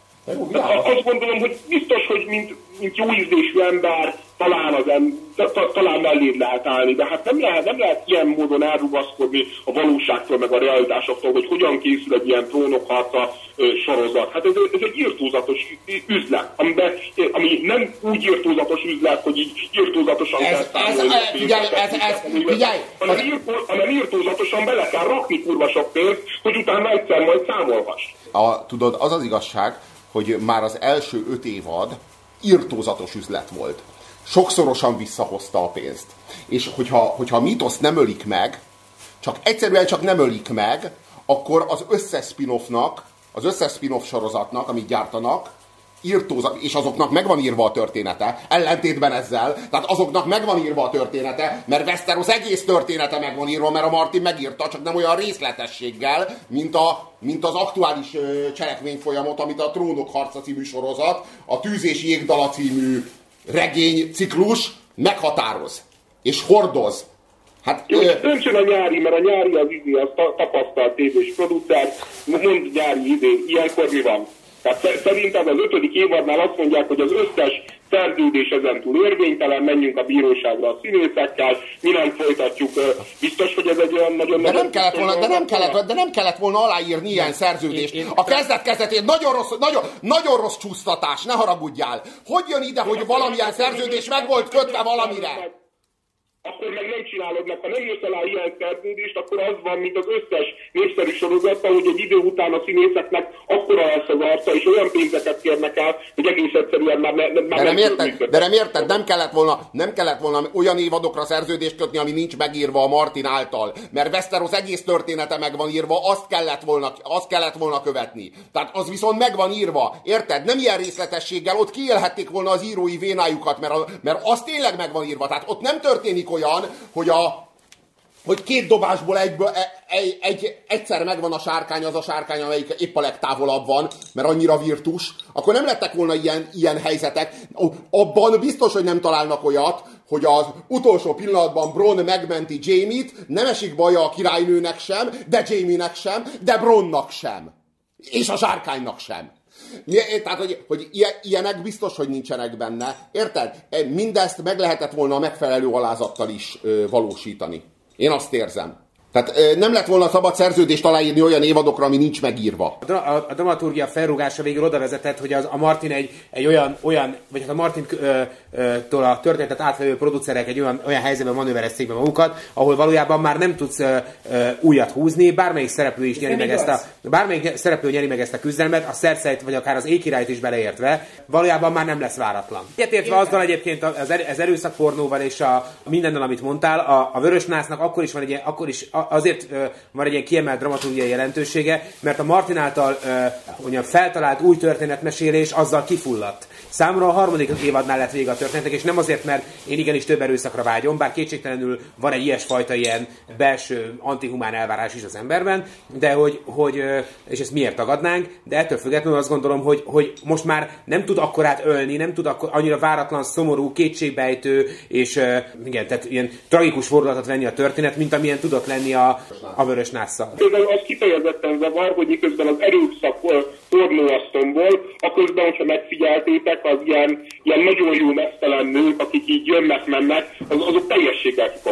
Azt gondolom, hogy biztos, hogy mint, mint jó ízlésű ember talán, az em, talán melléd lehet állni, de hát nem lehet, nem lehet ilyen módon elrugaszkodni a valóságtól, meg a realitásoktól, hogy hogyan készül egy ilyen trónokharca sorozat. Hát ez, ez egy irtózatos üzlet, amiben, ami nem úgy irtózatos üzlet, hogy így irtózatosan kell számolni. Figyelj, ez, ez, figyelj! Hanem irtózatosan bele kell rakni kurva sok pénzt, hogy utána egyszer majd számolhass. A, tudod, az az igazság, hogy már az első öt évad irtózatos üzlet volt. Sokszorosan visszahozta a pénzt. És hogyha, hogyha a mítoszt nem ölik meg, csak egyszerűen csak nem ölik meg, akkor az összes spin-offnak, az összes spin-off sorozatnak, amit gyártanak, irtózat, és azoknak megvan írva a története, ellentétben ezzel, tehát azoknak megvan írva a története, mert Westeros egész története megvan írva, mert a Martin megírta, csak nem olyan részletességgel, mint, a, mint az aktuális cselekményfolyamot, amit a Trónok harca című sorozat, a Tűz és Jégdala című regényciklus meghatároz, és hordoz. Hát, jó, ö... döntsön a nyári, mert a nyári az izé, az tapasztalt tévés producer, mond nyári izé, ilyenkor mi van? Tehát szerintem az ötödik évadnál azt mondják, hogy az összes szerződés ezentúl érvénytelen, menjünk a bíróságra a színészekkel, mi nem folytatjuk. Biztos, hogy ez egy olyan nagyon... De nem kellett volna, de nem kellett, de nem kellett volna aláírni ilyen szerződést. Én, én, a kezdet-kezdetén nagyon rossz, nagyon, nagyon rossz csúsztatás, ne haragudjál. Hogy jön ide, hogy valamilyen szerződés meg volt kötve valamire? Akkor meg nem csinálod meg. Ha nem jössz alá ilyen szerződést, akkor az van, mint az összes népszerű sorozatban, hogy egy idő után a színészeknek akkora lesz az arca, és olyan pénzeket kérnek el, hogy egész egyszerűen már, ne, már de nem, nem érted, de nem érted, nem kellett volna, nem kellett volna olyan évadokra szerződést kötni, ami nincs megírva a Martin által. Mert Westeros egész története meg van írva, azt kellett volna, azt kellett volna követni. Tehát az viszont meg van írva, érted? Nem ilyen részletességgel, ott kiélhették volna az írói vénájukat, mert, a, mert az tényleg meg van írva. Tehát ott nem történik olyan, hogy, a, hogy két dobásból egyből, egy, egy, egyszer megvan a sárkány, az a sárkány, amelyik épp a legtávolabb van, mert annyira virtus, akkor nem lettek volna ilyen, ilyen helyzetek. Abban biztos, hogy nem találnak olyat, hogy az utolsó pillanatban Bronn megmenti Jaime-t, nem esik baja a királynőnek sem, de Jaime-nek sem, de Bronnnak sem. És a sárkánynak sem. Tehát, hogy, hogy ilyenek biztos, hogy nincsenek benne. Érted? Mindezt meg lehetett volna a megfelelő alázattal is ö, valósítani. Én azt érzem. Tehát ö, nem lett volna szabad szerződést aláírni olyan évadokra, ami nincs megírva. A, a, a dramaturgia felrúgása végül oda vezetett, hogy az, a Martin egy, egy olyan, olyan, vagy hát a Martin-tól a történetet átvevő producerek egy olyan, olyan helyzetben manőverezték be magukat, ahol valójában már nem tudsz ö, ö, újat húzni, bármelyik szereplő is nyeri meg ezt a, bármelyik szereplő nyeri meg ezt a küzdelmet, a Cerseit vagy akár az Éjkirályt is beleértve, valójában már nem lesz váratlan. Egyetértve azzal egyébként az, az erőszakpornóval és a mindennel, amit mondtál, a, a Vörösnásznak akkor is van egy ilyen, akkor is azért uh, van egy ilyen kiemelt dramaturgiai jelentősége, mert a Martin által uh, feltalált új történetmesélés azzal kifulladt. Számomra a harmadik évadnál lett vége a történetnek, és nem azért, mert én igenis több erőszakra vágyom, bár kétségtelenül van egy ilyesfajta ilyen belső antihumán elvárás is az emberben, de hogy, hogy és ezt miért tagadnánk, de ettől függetlenül azt gondolom, hogy, hogy most már nem tud akkorát ölni, nem tud akkor annyira váratlan, szomorú, kétségbejtő, és igen, tehát ilyen tragikus fordulatot venni a történet, mint amilyen tudott lenni a, a Vörösnásszal. Az kifejezetten zavar, hogy miközben az erőszak pornóasztomból, aközben, hogyha megfigyeltétek, az ilyen, ilyen nagyon jó mesztelen nők, akik így jönnek-mennek, az, azok teljességgel kikoptak.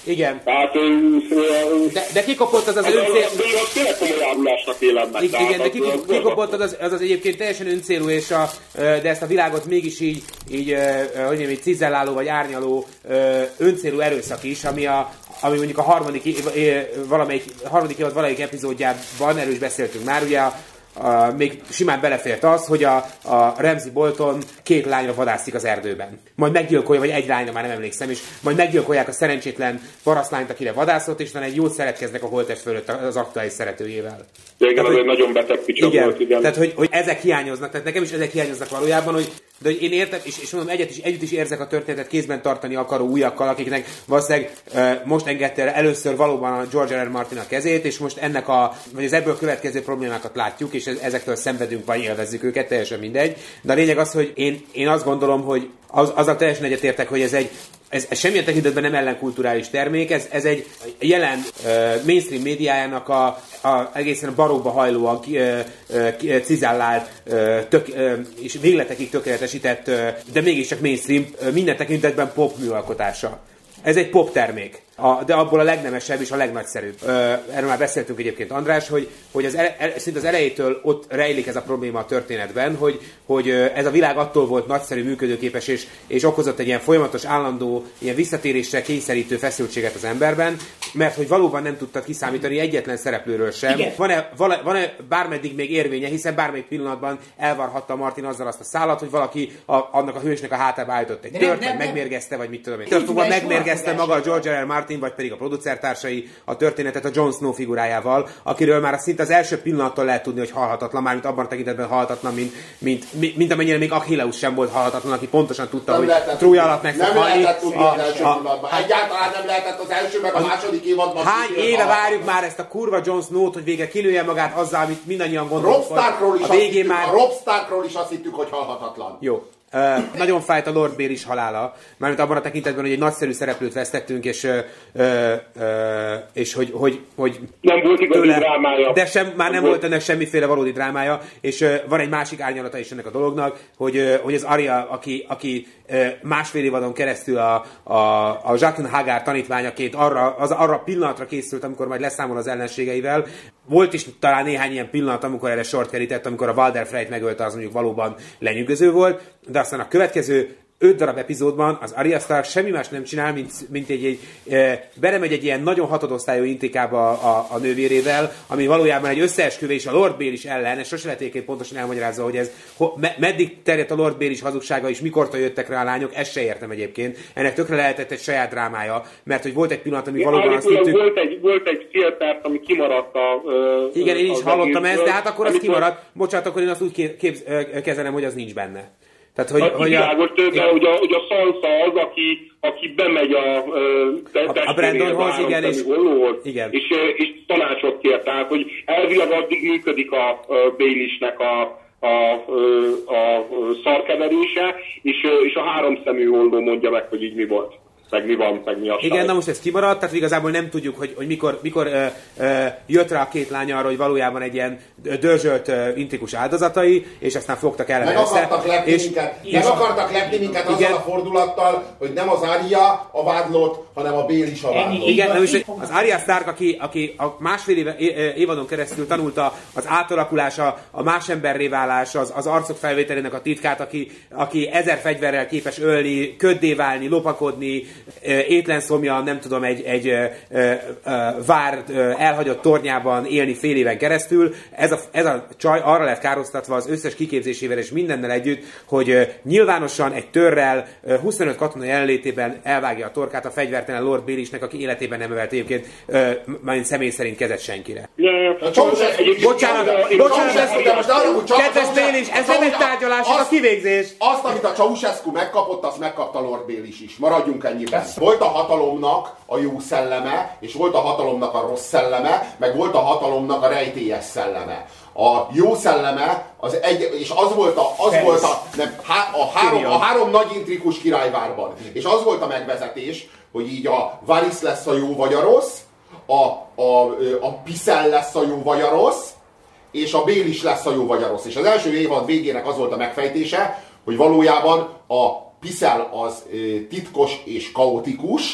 Igen. Tehát, de, de kikopott az az öncél... Az tényleg komoly árulásnak élem meg. Igen, de kikopott az, az az egyébként teljesen öncélú, és a, de ezt a világot mégis így, így hogy mondjam, így cizelláló vagy árnyaló öncélú erőszak is, ami, a, ami mondjuk a harmadik, valamelyik, harmadik évad valamelyik epizódjában, erről is beszéltünk már, ugye a, a, még simán belefért az, hogy a, a Ramsay Bolton két lányra vadászik az erdőben. Majd meggyilkolja, vagy egy lányra, már nem emlékszem, és majd meggyilkolják a szerencsétlen parasztlányt, akire vadászott, és egy jót szeretkeznek a holttest fölött az aktuális szeretőjével. Igen, tehát, az hogy, egy nagyon beteg picsa igen, volt, igen. Tehát, hogy, hogy ezek hiányoznak, tehát nekem is ezek hiányoznak valójában, hogy, de hogy én értem, és, és mondom, egyet is, együtt is érzek a történetet kézben tartani akaró újakkal, akiknek valószínűleg uh, most engedte el először valóban a George R. R. Martin a kezét, és most ennek a, vagy az ebből következő problémákat látjuk, és ezektől szenvedünk, vagy élvezzük őket, teljesen mindegy. De a lényeg az, hogy én, én azt gondolom, hogy az, azzal teljesen egyetértek, hogy ez egy Ez, ez semmilyen tekintetben nem ellenkulturális termék, ez, ez egy jelen uh, mainstream médiájának a, a egészen barókba hajlóan uh, uh, cizellált uh, tök, uh, és végletekig tökéletesített, uh, de mégiscsak mainstream, uh, minden tekintetben pop műalkotása. Ez egy pop termék, a, de abból a legnemesebb és a legnagyszerűbb. Ö, erről már beszéltünk egyébként, András, hogy, hogy az ele, szinte az elejétől ott rejlik ez a probléma a történetben, hogy, hogy ez a világ attól volt nagyszerű, működőképes, és, és okozott egy ilyen folyamatos, állandó, ilyen visszatérésre kényszerítő feszültséget az emberben, mert hogy valóban nem tudtad kiszámítani egyetlen szereplőről sem. Van-e, vala, van-e bármeddig még érvénye, hiszen bármelyik pillanatban elvarhatta Martin azzal azt a szálat, hogy valaki a, annak a hősnek a hátába állított egy tört, vagy megmérgezte, vagy mit tudom én. Tört, megmérgezte maga a George R. R. Martin, vagy pedig a producertársai a történetet a Jon Snow figurájával, akiről már szinte az első pillanattól lehet tudni, hogy halhatatlan, mármint abban a tekintetben halhatatlan, mint, mint, mint, mint amennyire még Achilleus sem volt halhatatlan, aki pontosan tudta, nem hogy Trója alatt meg fog halni. Nem lehetett tudni a, az első a, pillanatban. Egyáltalán nem lehetett az első, meg a második évadban. Hány éve várjuk már ezt a kurva Jon Snow-t, hogy végre kilője magát azzal, amit mindannyian gondolunk. A végén már... A Robb Starkról is azt hittük, hogy halhatatlan. Jó. Uh, nagyon fájt a Lord Baelish halála, mármint abban a tekintetben, hogy egy nagyszerű szereplőt vesztettünk, és, uh, uh, és hogy, hogy, hogy nem volt igazi tőle, drámája. De sem, már nem volt ennek semmiféle valódi drámája, és uh, van egy másik árnyalata is ennek a dolognak, hogy, uh, hogy az Arya, aki, aki uh, másfél évadon keresztül a, a, a Jaqen H'ghar tanítványaként arra, az, arra a pillanatra készült, amikor majd leszámol az ellenségeivel. Volt is talán néhány ilyen pillanat, amikor erre sort kerített, amikor a Walder Freyt megölte, az mondjuk valóban lenyűgöző volt, de aztán a következő öt darab epizódban az Arya Stark semmi más nem csinál, mint, mint egy, egy e, beremegy egy ilyen nagyon hatodosztályú intrikába a, a nővérével, ami valójában egy összeesküvés a Lord Baelish ellen, és sose lehet egyébként pontosan elmagyarázza, hogy ez ho, me, meddig terjedt a Lord Baelish hazugsága, és mikortól jöttek rá a lányok, ezt se értem egyébként. Ennek tökre lehetett egy saját drámája, mert hogy volt egy pillanat, ami valóban azt hittük... Volt egy, volt egy félperc, ami kimaradt a... Uh, igen, én is hallottam ezt, de hát akkor az kimaradt. Bocsánat, akkor én azt úgy képz, kezelem, hogy az nincs benne. Tehát, hogy, hogy világos, a, de hogy a, hogy a Sansa az, aki, aki bemegy a, a, a Brandonhoz, igen, és, igen. És, és tanácsot kér. Tehát, hogy elvileg addig működik a, a Baelishnek a, a, a, a szarkeverése, és, és a háromszemű oldó mondja meg, hogy így mi volt. Meg mi van, meg mi a igen, na most ez kimaradt, tehát igazából nem tudjuk, hogy, hogy mikor, mikor ö, ö, jött rá a két lány arra, hogy valójában egy ilyen dörzsölt ö, intrikus áldozatai, és aztán fogtak el. Meg akartak lepni és, minket, és, meg akartak lepni minket azzal a fordulattal, hogy nem az Arya a vádlott, hanem a Baelish a vádlott. Igen, na most az Arya Stark, aki, aki a másfél éve, évadon keresztül tanulta az átalakulása, a más emberré válás, az, az arcok felvételének a titkát, aki, aki ezer fegyverrel képes ölni, köddé válni, lopakodni, étlen szomja, nem tudom, egy, egy ö, ö, vár ö, elhagyott tornyában élni fél éven keresztül. Ez a, ez a csaj arra lett károsztatva az összes kiképzésével és mindennel együtt, hogy ö, nyilvánosan egy törrel ö, huszonöt katona jelenlétében elvágja a torkát a fegyvertelen Lord Baelishnek, aki életében nem evelt egyébként ö, már személy szerint kezet senkire. Bocsánat, bocsánat, kedves Baelish, ez nem egy tárgyalás, ez a kivégzés. Azt, amit a Ceausescu megkapott, azt megkapta Lord Baelish is. Maradjunk ennyiben. Volt a hatalomnak a jó szelleme, és volt a hatalomnak a rossz szelleme, meg volt a hatalomnak a rejtélyes szelleme. A jó szelleme, az egy, és az volt a, az volt a, nem, há, a, három, a három nagy intrikus királyvárban. És az volt a megvezetés, hogy így a Varys lesz a jó vagy a rossz, a, a, a Pycelle lesz a jó vagy a rossz, és a Baelish lesz a jó vagy a rossz. És az első évad végének az volt a megfejtése, hogy valójában a Pycelle az titkos és kaotikus,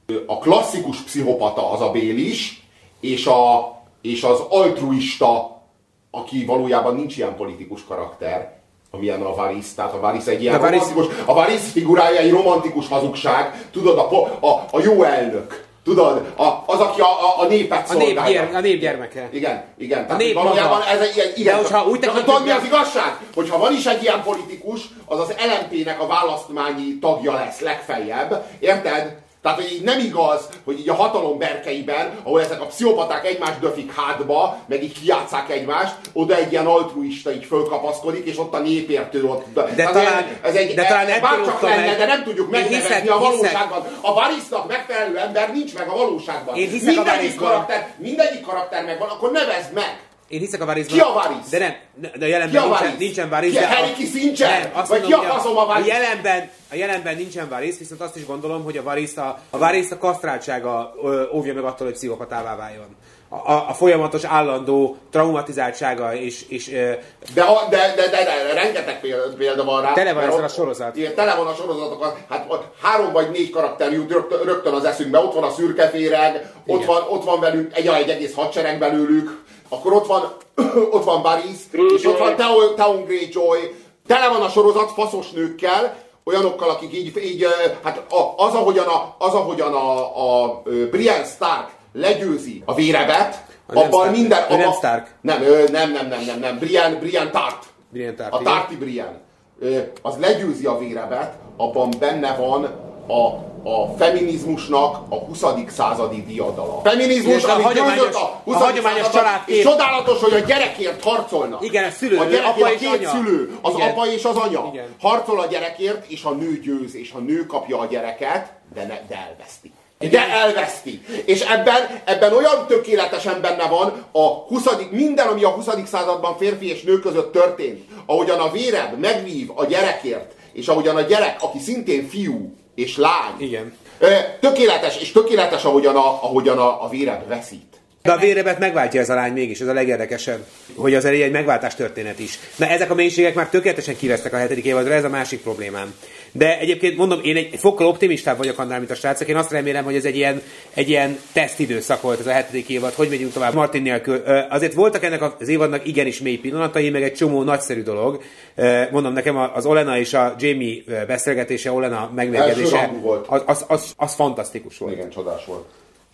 A klasszikus pszichopata az a Bélis, és, a, és az altruista, aki valójában nincs ilyen politikus karakter, amilyen a Varys, tehát a Varys egy ilyen a romantikus, a Varys figurája egy romantikus hazugság, tudod, a, a, a jó elnök. Tudod, a, az, aki a, a, a népet szolgálja. A nép, gyere, a nép gyermeke. Igen, igen. A nép valójában ez egy ilyen, igen. De hogyha úgy tekintjük, tudod, mi az igazság? Hogyha van is egy ilyen politikus, az az el em pé-nek a választmányi tagja lesz legfeljebb. Érted? Tehát, hogy így nem igaz, hogy így a hatalom berkeiben, ahol ezek a pszichopaták egymást döfik hátba, meg így kijátszák egymást, oda egy ilyen altruista így fölkapaszkodik, és ott a népértő ott. De tehát talán, ez egy, de talán ez bárcsak lenne, meg, de nem tudjuk megnevezni hiszek, a valóságban. A Varysnak megfelelő ember nincs meg a valóságban. Én hiszek mindegyik a karakter, mindegyik karakter megvan, akkor nevezd meg! Én hiszek a Varysban. Ki a Varys? De nem, de a jelenben nincsen, Varys? nincsen Varys. Ki a Harry Kissinger? Vagy ki a faszom a Varys? A jelenben, a jelenben nincsen Varys, viszont azt is gondolom, hogy a Varys a, a, Varys a kasztráltsága ö, óvja meg attól, hogy pszichopatává váljon. A, a, a folyamatos állandó traumatizáltsága és... és ö, de, a, de, de, de, de rengeteg példa van rá. Tele van ezzel a sorozat. Igen, tele van a sorozatokat. Hát három vagy négy karakter jut rögtön, rögtön az eszünkbe. Ott van a szürkeféreg, ott van, ott van velük egy, egy egész hadsereg belőlük. Akkor ott van, ott van Varys, és ott van Theon Greyjoy. Tele van a sorozat faszos nőkkel, olyanokkal, akik így, így hát az, ahogyan a, az, ahogyan a, a Brienne Stark legyőzi a vérebet, abban minden... Abba, nem Stark. Nem, nem, nem, nem, nem, nem. Brienne, Brienne Tart. Brienne Tart. A Tarti Brienne. Az legyőzi a vérebet, abban benne van a, a feminizmusnak a huszadik századi diadala. Feminizmus, a ami hagyományos, a a hagyományos családkép. És csodálatos, hogy a gyerekért harcolnak. Igen, a szülő, a gyerek, apa a és két anya. szülő, az Igen. apa és az anya. Igen. Harcol a gyerekért, és a nő győz, és a nő kapja a gyereket, de, ne, de elveszti. De elveszti. És ebben, ebben olyan tökéletesen benne van a huszadik minden, ami a huszadik században férfi és nő között történt. Ahogyan a véreb megvív a gyerekért, és ahogyan a gyerek, aki szintén fiú és lány. Igen. Tökéletes, és tökéletes, ahogyan a, ahogyan a, a véreb veszít. De a vérebet megváltja ez a lány mégis, ez a legérdekesebb, hogy az egy megváltás történet is. Na ezek a mélységek már tökéletesen kivesztek a hetedik évadra, ez a másik problémám. De egyébként mondom, én egy fokkal optimistább vagyok annál, mint a srácok. Én azt remélem, hogy ez egy ilyen, egy ilyen tesztidőszak volt ez a hetedik évad, hogy megyünk tovább Martin nélkül. Azért voltak ennek az évadnak igenis mély pillanatai, meg egy csomó nagyszerű dolog. Mondom, nekem az Olenna és a Jamie beszélgetése, Olenna megmérgezése, az, az, az, az fantasztikus volt. Igen, csodás volt.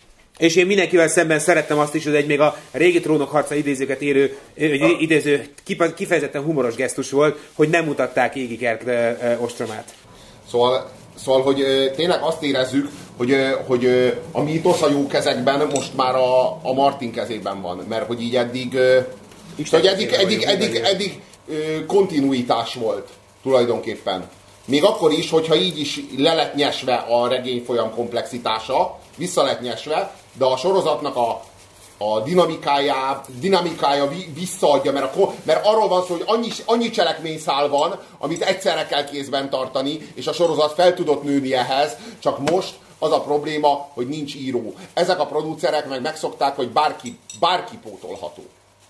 És én mindenkivel szemben szerettem azt is, hogy egy még a régi trónok harca idézőket érő, idéző kifejezetten humoros gesztus volt, hogy nem mutatták Égikert ostromát. Szóval, szóval, hogy tényleg azt érezzük, hogy, hogy a mítosz a jó kezekben most már a, a Martin kezében van. Mert hogy így eddig, hogy eddig, eddig, eddig, eddig kontinuitás volt tulajdonképpen. Még akkor is, hogyha így is le lett nyesve a regény folyam komplexitása, vissza lett nyesve, de a sorozatnak a, a dinamikája, dinamikája visszaadja, mert, a, mert arról van szó, hogy annyi, annyi cselekményszál van, amit egyszerre kell kézben tartani, és a sorozat fel tudott nőni ehhez, csak most az a probléma, hogy nincs író. Ezek a producerek meg megszokták, hogy bárki, bárki pótolható.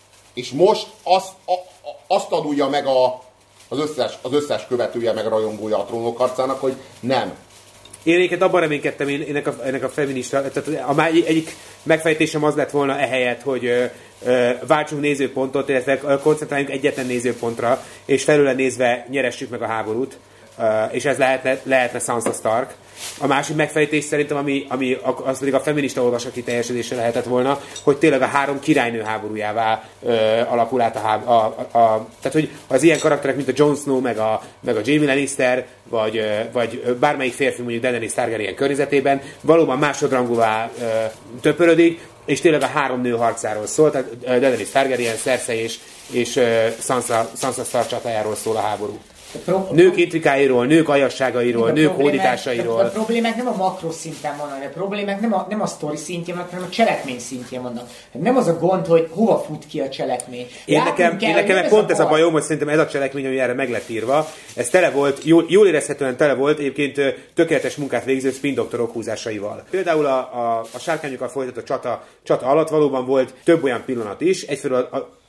És most azt, a, azt tanulja meg a, az, összes, az összes követője meg rajongója a Trónok harcának, hogy nem. Én egyébként abban reménykedtem, én ennek a, ennek a feminista, tehát a, egyik megfejtésem az lett volna ehelyett, hogy ö, ö, váltsunk nézőpontot, illetve koncentráljunk egyetlen nézőpontra, és felőle nézve nyeressük meg a háborút, ö, és ez lehetne, lehetne Sansa Stark. A másik megfejtés szerintem, ami, ami az pedig a feminista olvasati teljesedése lehetett volna, hogy tényleg a három királynő háborújává ö, alakul át a, háb, a, a, a tehát hogy az ilyen karakterek, mint a Jon Snow, meg a, meg a Jaime Lannister, vagy, ö, vagy bármelyik férfi mondjuk Daenerys Targaryen környezetében valóban másodrangúvá ö, töpörödik, és tényleg a három nő harcáról szól, tehát Daenerys Targaryen, Cersei és, és ö, Sansa, Sansa Stark csatájáról szól a háború. Pro- nők intrikáiról, nők aljasságairól, nők hódításairól. A problémák nem a makroszinten vannak, a problémák nem a, nem a sztori szintjén vannak, hanem a cselekmény szintjén vannak. Nem az a gond, hogy hova fut ki a cselekmény. Én nekem, kell, én nekem ez pont a ez a bajom, hogy szerintem ez a cselekmény, ami erre meg lett írva, ez tele volt, jól, jól érezhetően tele volt, egyébként tökéletes munkát végző spin doktorok húzásaival. Például a, a, a sárkányokkal folytatott csata, csata alatt valóban volt több olyan pillanat is, egyfelől a, a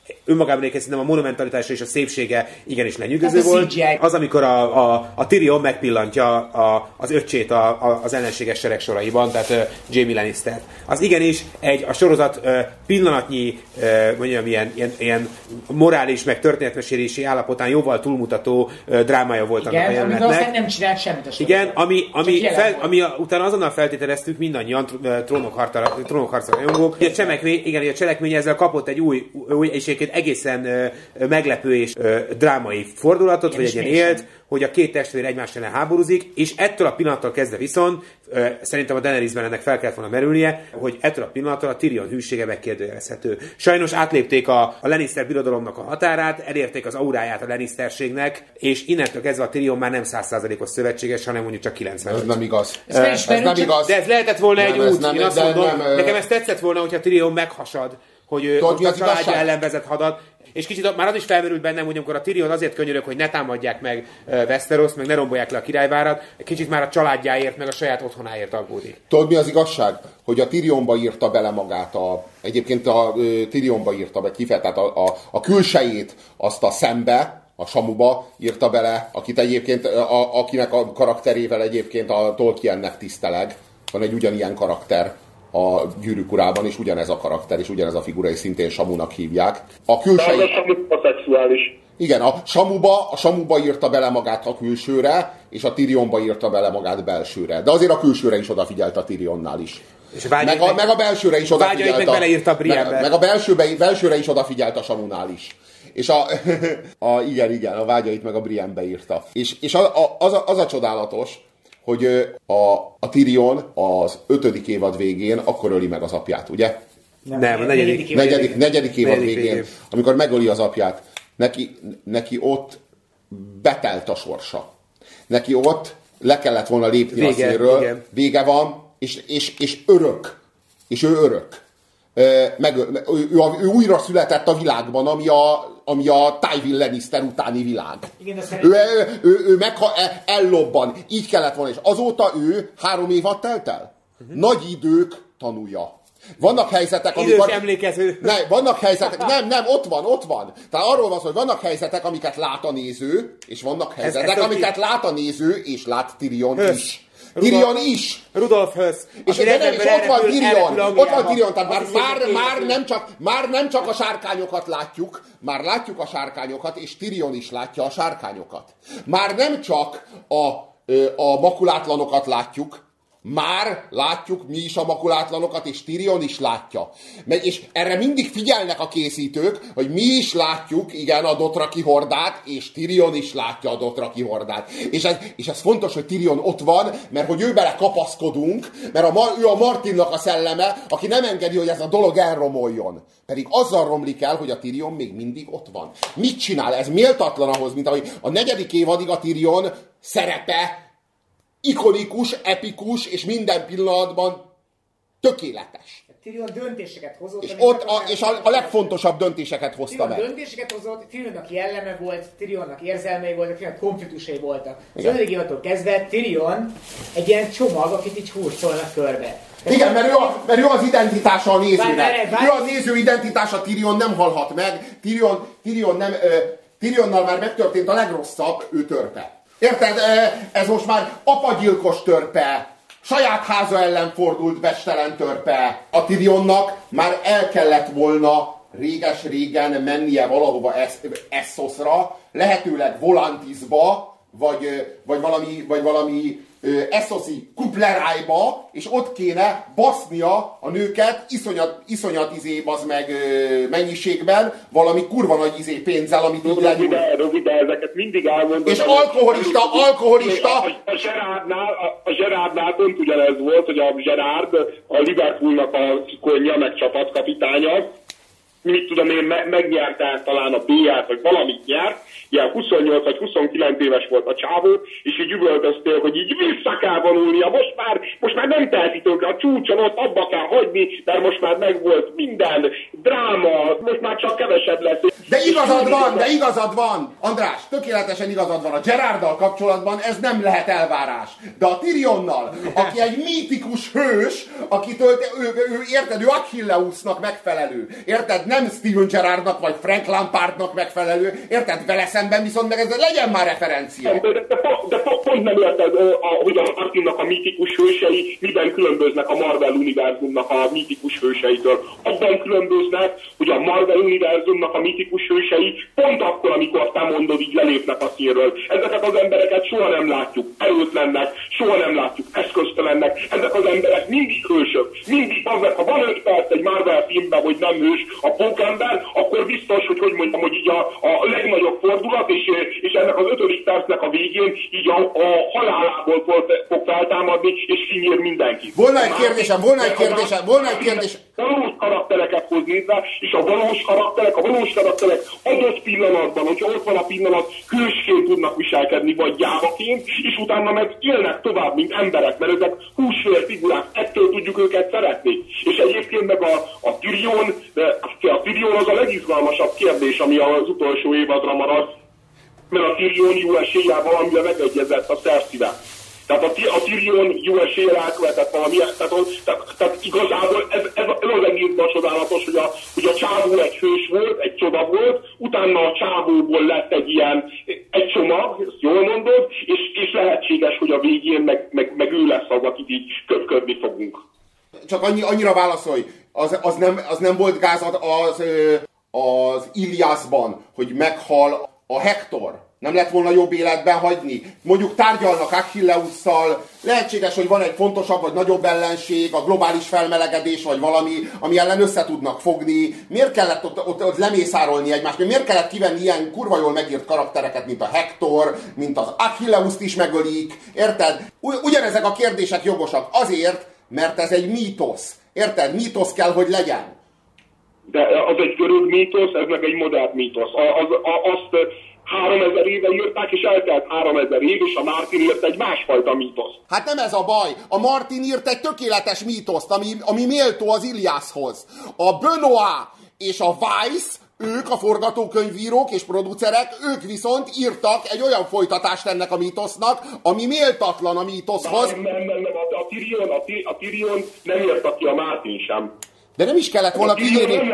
önmagában egyébként szerintem a monumentalitása és a szépsége igenis lenyűgöző Hát a volt. cé gé í. Az, amikor a, a, a Tyrion megpillantja a, az öccsét a, a, az ellenséges sereg soraiban, tehát uh, Jaime Lannister. Az igenis egy a sorozat uh, pillanatnyi, uh, mondjam, ilyen, ilyen, ilyen morális meg történetmesélési állapotán jóval túlmutató uh, drámája volt igen, annak a jelenetnek. aztán nem csinált semmit a sorozat. Igen, ami, ami, fel, volt. ami a, utána azonnal feltételeztük mindannyian trónokharca trónokharca rajongók, hogy a cselekmény, igen, a cselekmény ezzel kapott egy új, új és egyébként egészen uh, meglepő és uh, drámai fordulatot, igen, vagy egy ilyen élt, hogy a két testvér egymás ellen háborúzik, és ettől a pillanattól kezdve viszont, uh, szerintem a Daenerysben ennek fel kellett volna merülnie, hogy ettől a pillanattól a Tyrion hűsége megkérdőjelezhető. Sajnos átlépték a, a Lannister birodalomnak a határát, elérték az auráját a Lannisterségnek, és innentől kezdve a Tyrion már nem száz százalékos szövetséges, hanem mondjuk csak kilencvenöt. Ez nem igaz. Ez, ez nem igaz. De ez lehetett volna nem, egy út, nem, én azt de, mondom, nem, nekem ez tetszett volna, hogyha Tyrion meghasad, hogy ő Tudod, a családja ellen vezet hadat. És kicsit már az is felmerült bennem, hogy amikor a Tyrion azért könyörög, hogy ne támadják meg Westeros, meg ne rombolják le a királyvárat, kicsit már a családjáért, meg a saját otthonáért aggódik. Tudod, mi az igazság? Hogy a Tyrionba írta bele magát, a, egyébként a uh, Tyrionba írta be kifeje, tehát a, a, a külsejét azt a szembe, a Samuba írta bele, akit egyébként, a, akinek a karakterével egyébként a Tolkiennek tiszteleg. Van egy ugyanilyen karakter a Gyűrűk urában, és ugyanez a karakter, és ugyanez a figura, és szintén Samunak hívják. A külsejét... a Samu a szexuális. Igen, a Samuba, a Samuba írta bele magát a külsőre, és a Tyrionba írta bele magát belsőre. De azért a külsőre is odafigyelt a Tyrionnál is. És meg, meg, a, meg a belsőre is odafigyelt. Meg beleírta Brienne-be. Meg, meg a belsőbe, belsőre is odafigyelt a Samunál is. És a, a igen, igen, a vágyait meg a Brienne-be írta. És, és a, a, az, a, az a csodálatos, hogy a, a Tyrion az ötödik évad végén akkor öli meg az apját, ugye? Nem, nem a negyedik, negyedik, negyedik évad negyedik végén, végén, amikor megöli az apját, neki, neki ott betelt a sorsa. Neki ott le kellett volna lépni vége, a színről, igen. Vége van, és, és, és örök. És ő örök. Meg, ő, ő, ő újra született a világban, ami a, ami a Tywin Lannister utáni világ. Igen, ő, ő, ő, ő meg ellobban. Így kellett volna, és azóta ő három évad telt el. Uh-huh. Nagy idők tanulja. Vannak helyzetek, amikor... emlékező. Ne, vannak helyzetek, nem, nem, ott van, ott van. Tehát arról van szó, hogy vannak helyzetek, amiket lát a néző, és vannak helyzetek, ez, ez amiket ki... lát a néző, és lát Tyrion Hösz. is. Tyrion is! Rudolf Hösz. És, nem, és ott van Tyrion, ott van Tyrion, tehát már, már, már, nem csak, már nem csak a sárkányokat látjuk, már látjuk a sárkányokat, és Tyrion is látja a sárkányokat. Már nem csak a, a makulátlanokat látjuk, már látjuk mi is a makulátlanokat, és Tyrion is látja. És erre mindig figyelnek a készítők, hogy mi is látjuk, igen, a Dothraki hordát, és Tyrion is látja a Dothraki hordát. És ez, és ez fontos, hogy Tyrion ott van, mert hogy ő bele kapaszkodunk, mert a, ő a Martinnak a szelleme, aki nem engedi, hogy ez a dolog elromoljon. Pedig azzal romlik el, hogy a Tyrion még mindig ott van. Mit csinál? Ez méltatlan ahhoz, mint ahogy a negyedik évadig a Tyrion szerepe ikonikus, epikus, és minden pillanatban tökéletes. Tyrion döntéseket hozott. És, ott a, és a, a legfontosabb döntéseket hozta Tyrion meg. döntéseket hozott, Tyrionnak jelleme volt, Tyrionnak érzelmei voltak, Tyrionnak konfliktusai voltak. Az ötödik évadtól kezdve Tyrion egy ilyen csomag, akit így hurcolnak körbe. Igen, mert ő, a, mert ő az identitása a nézőnek. Ő a néző identitása, Tyrion nem halhat meg. Tyrion, Tyrion nem, uh, Tyrionnal már megtörtént a legrosszabb, ő törpe. Érted? Ez most már apagyilkos törpe, saját háza ellen fordult bestelen törpe. A Tyrionnak már el kellett volna réges-régen mennie valahova Essosra, lehetőleg Volantisba, vagy, vagy valami, vagy valami Essoszi kuplerájba, és ott kéne basznia a nőket iszonyat, iszonyat izé, az meg mennyiségben, valami kurva nagy izé pénzzel, amit így lenyúl. Rövide, ezeket mindig elmondom. És alkoholista, alkoholista! A, a Gerardnál, a, a Gerardnál pont ugyanez volt, hogy a Gerard a Liverpoolnak a kikonja, meg csapatkapitánya, mit tudom én, me- megnyerte talán a bé á-t, vagy valamit nyert, ilyen huszonnyolc vagy huszonkilenc éves volt a csávó, és így üvöltöztél, hogy így vissza kell vonulnia, most már, most már nem teheti tönkre, a csúcson ott abba kell hagyni, mert most már megvolt minden, dráma, most már csak kevesebb lesz. De igazad van, de igazad van! András, tökéletesen igazad van. A Gerarddal kapcsolatban ez nem lehet elvárás. De a Tyrionnal, aki egy mítikus hős, akitől, ő, ő, ő, érted, ő Achilleusnak megfelelő. Érted? nem Steven Gerrardnak vagy Frank Lampardnak megfelelő, érted? Vele szemben viszont meg ez legyen már referencia. De, de, de, de pont nem érted, hogy a Martinnak a mítikus hősei miben különböznek a Marvel univerzumnak a mítikus hőseitől. Abban különböznek, hogy a Marvel univerzumnak a mítikus hősei pont akkor, amikor te mondod, így lelépnek a színről. Ezeket az embereket soha nem látjuk erőtlennek, soha nem látjuk eszköztelennek. Ezek az emberek mindig hősök. Mindig azok, ha van öt perc egy Marvel filmben, hogy nem hős a pókember, akkor biztos, hogy hogy mondjam, hogy így a, a legnagyobb fordulat, és, és ennek az ötödik percnek a végén így a, a halálából fog feltámadni, és kinyír mindenki. Volna egy kérdésem, volna egy kérdésem, volna egy kérdésem. Valós karaktereket hoz létre, és a valós karakterek, a valós karakterek adott pillanatban, hogyha ott van a pillanat, hősként tudnak viselkedni, vagy gyávaként, és utána meg élnek tovább, mint emberek, mert ezek húsvér figurák, ettől tudjuk őket szeretni. És egyébként meg a, a Tyrion, a Tyrion az a legizgalmasabb kérdés, ami az utolsó évadra marad, mert a Tyrion jó eséllyel valamivel megegyezett a Cerseivel. Tehát a, a Tyrion jó eséllyel elkövetett valami, tehát, tehát, tehát igazából ez, ez, ez az egész csodálatos, hogy a, hogy a csávó egy hős volt, egy csoda volt, utána a csávóból lett egy ilyen, egy csomag, ezt jól mondod, és, és lehetséges, hogy a végén meg, meg, meg ő lesz az, akit így köpködni fogunk. Csak annyi, annyira válaszolj, az, az, nem, az nem volt gáz az, az, az Iliasban, hogy meghal a Hektor. Nem lett volna jobb életben hagyni? Mondjuk tárgyalnak Achilleusszal, lehetséges, hogy van egy fontosabb vagy nagyobb ellenség, a globális felmelegedés, vagy valami, ami ellen össze tudnak fogni. Miért kellett ott, ott, ott lemészárolni egymást? Miért kellett kivenni ilyen kurva jól megírt karaktereket, mint a Hektor, mint az Achilleuszt is megölik? Érted? Ugyanezek a kérdések jogosak azért, mert ez egy mítosz. Érted? Mítosz kell, hogy legyen. De az egy görög mítosz, ez meg egy modern mítosz. Az, az, azt háromezer éve írták, és eltelt háromezer év, és a Martin írt egy másfajta mítosz. Hát nem ez a baj. A Martin írt egy tökéletes mítoszt, ami, ami méltó az Iliashoz. A Benoit és a Weiss, ők a forgatókönyvírók és producerek, ők viszont írtak egy olyan folytatást ennek a mítosznak, ami méltatlan a mítoszhoz. Nem, nem, nem, nem. A, a, Tyrion, a, a Tyrion nem írta ki, a Martin sem. De nem is kellett volna kiírni. Nem,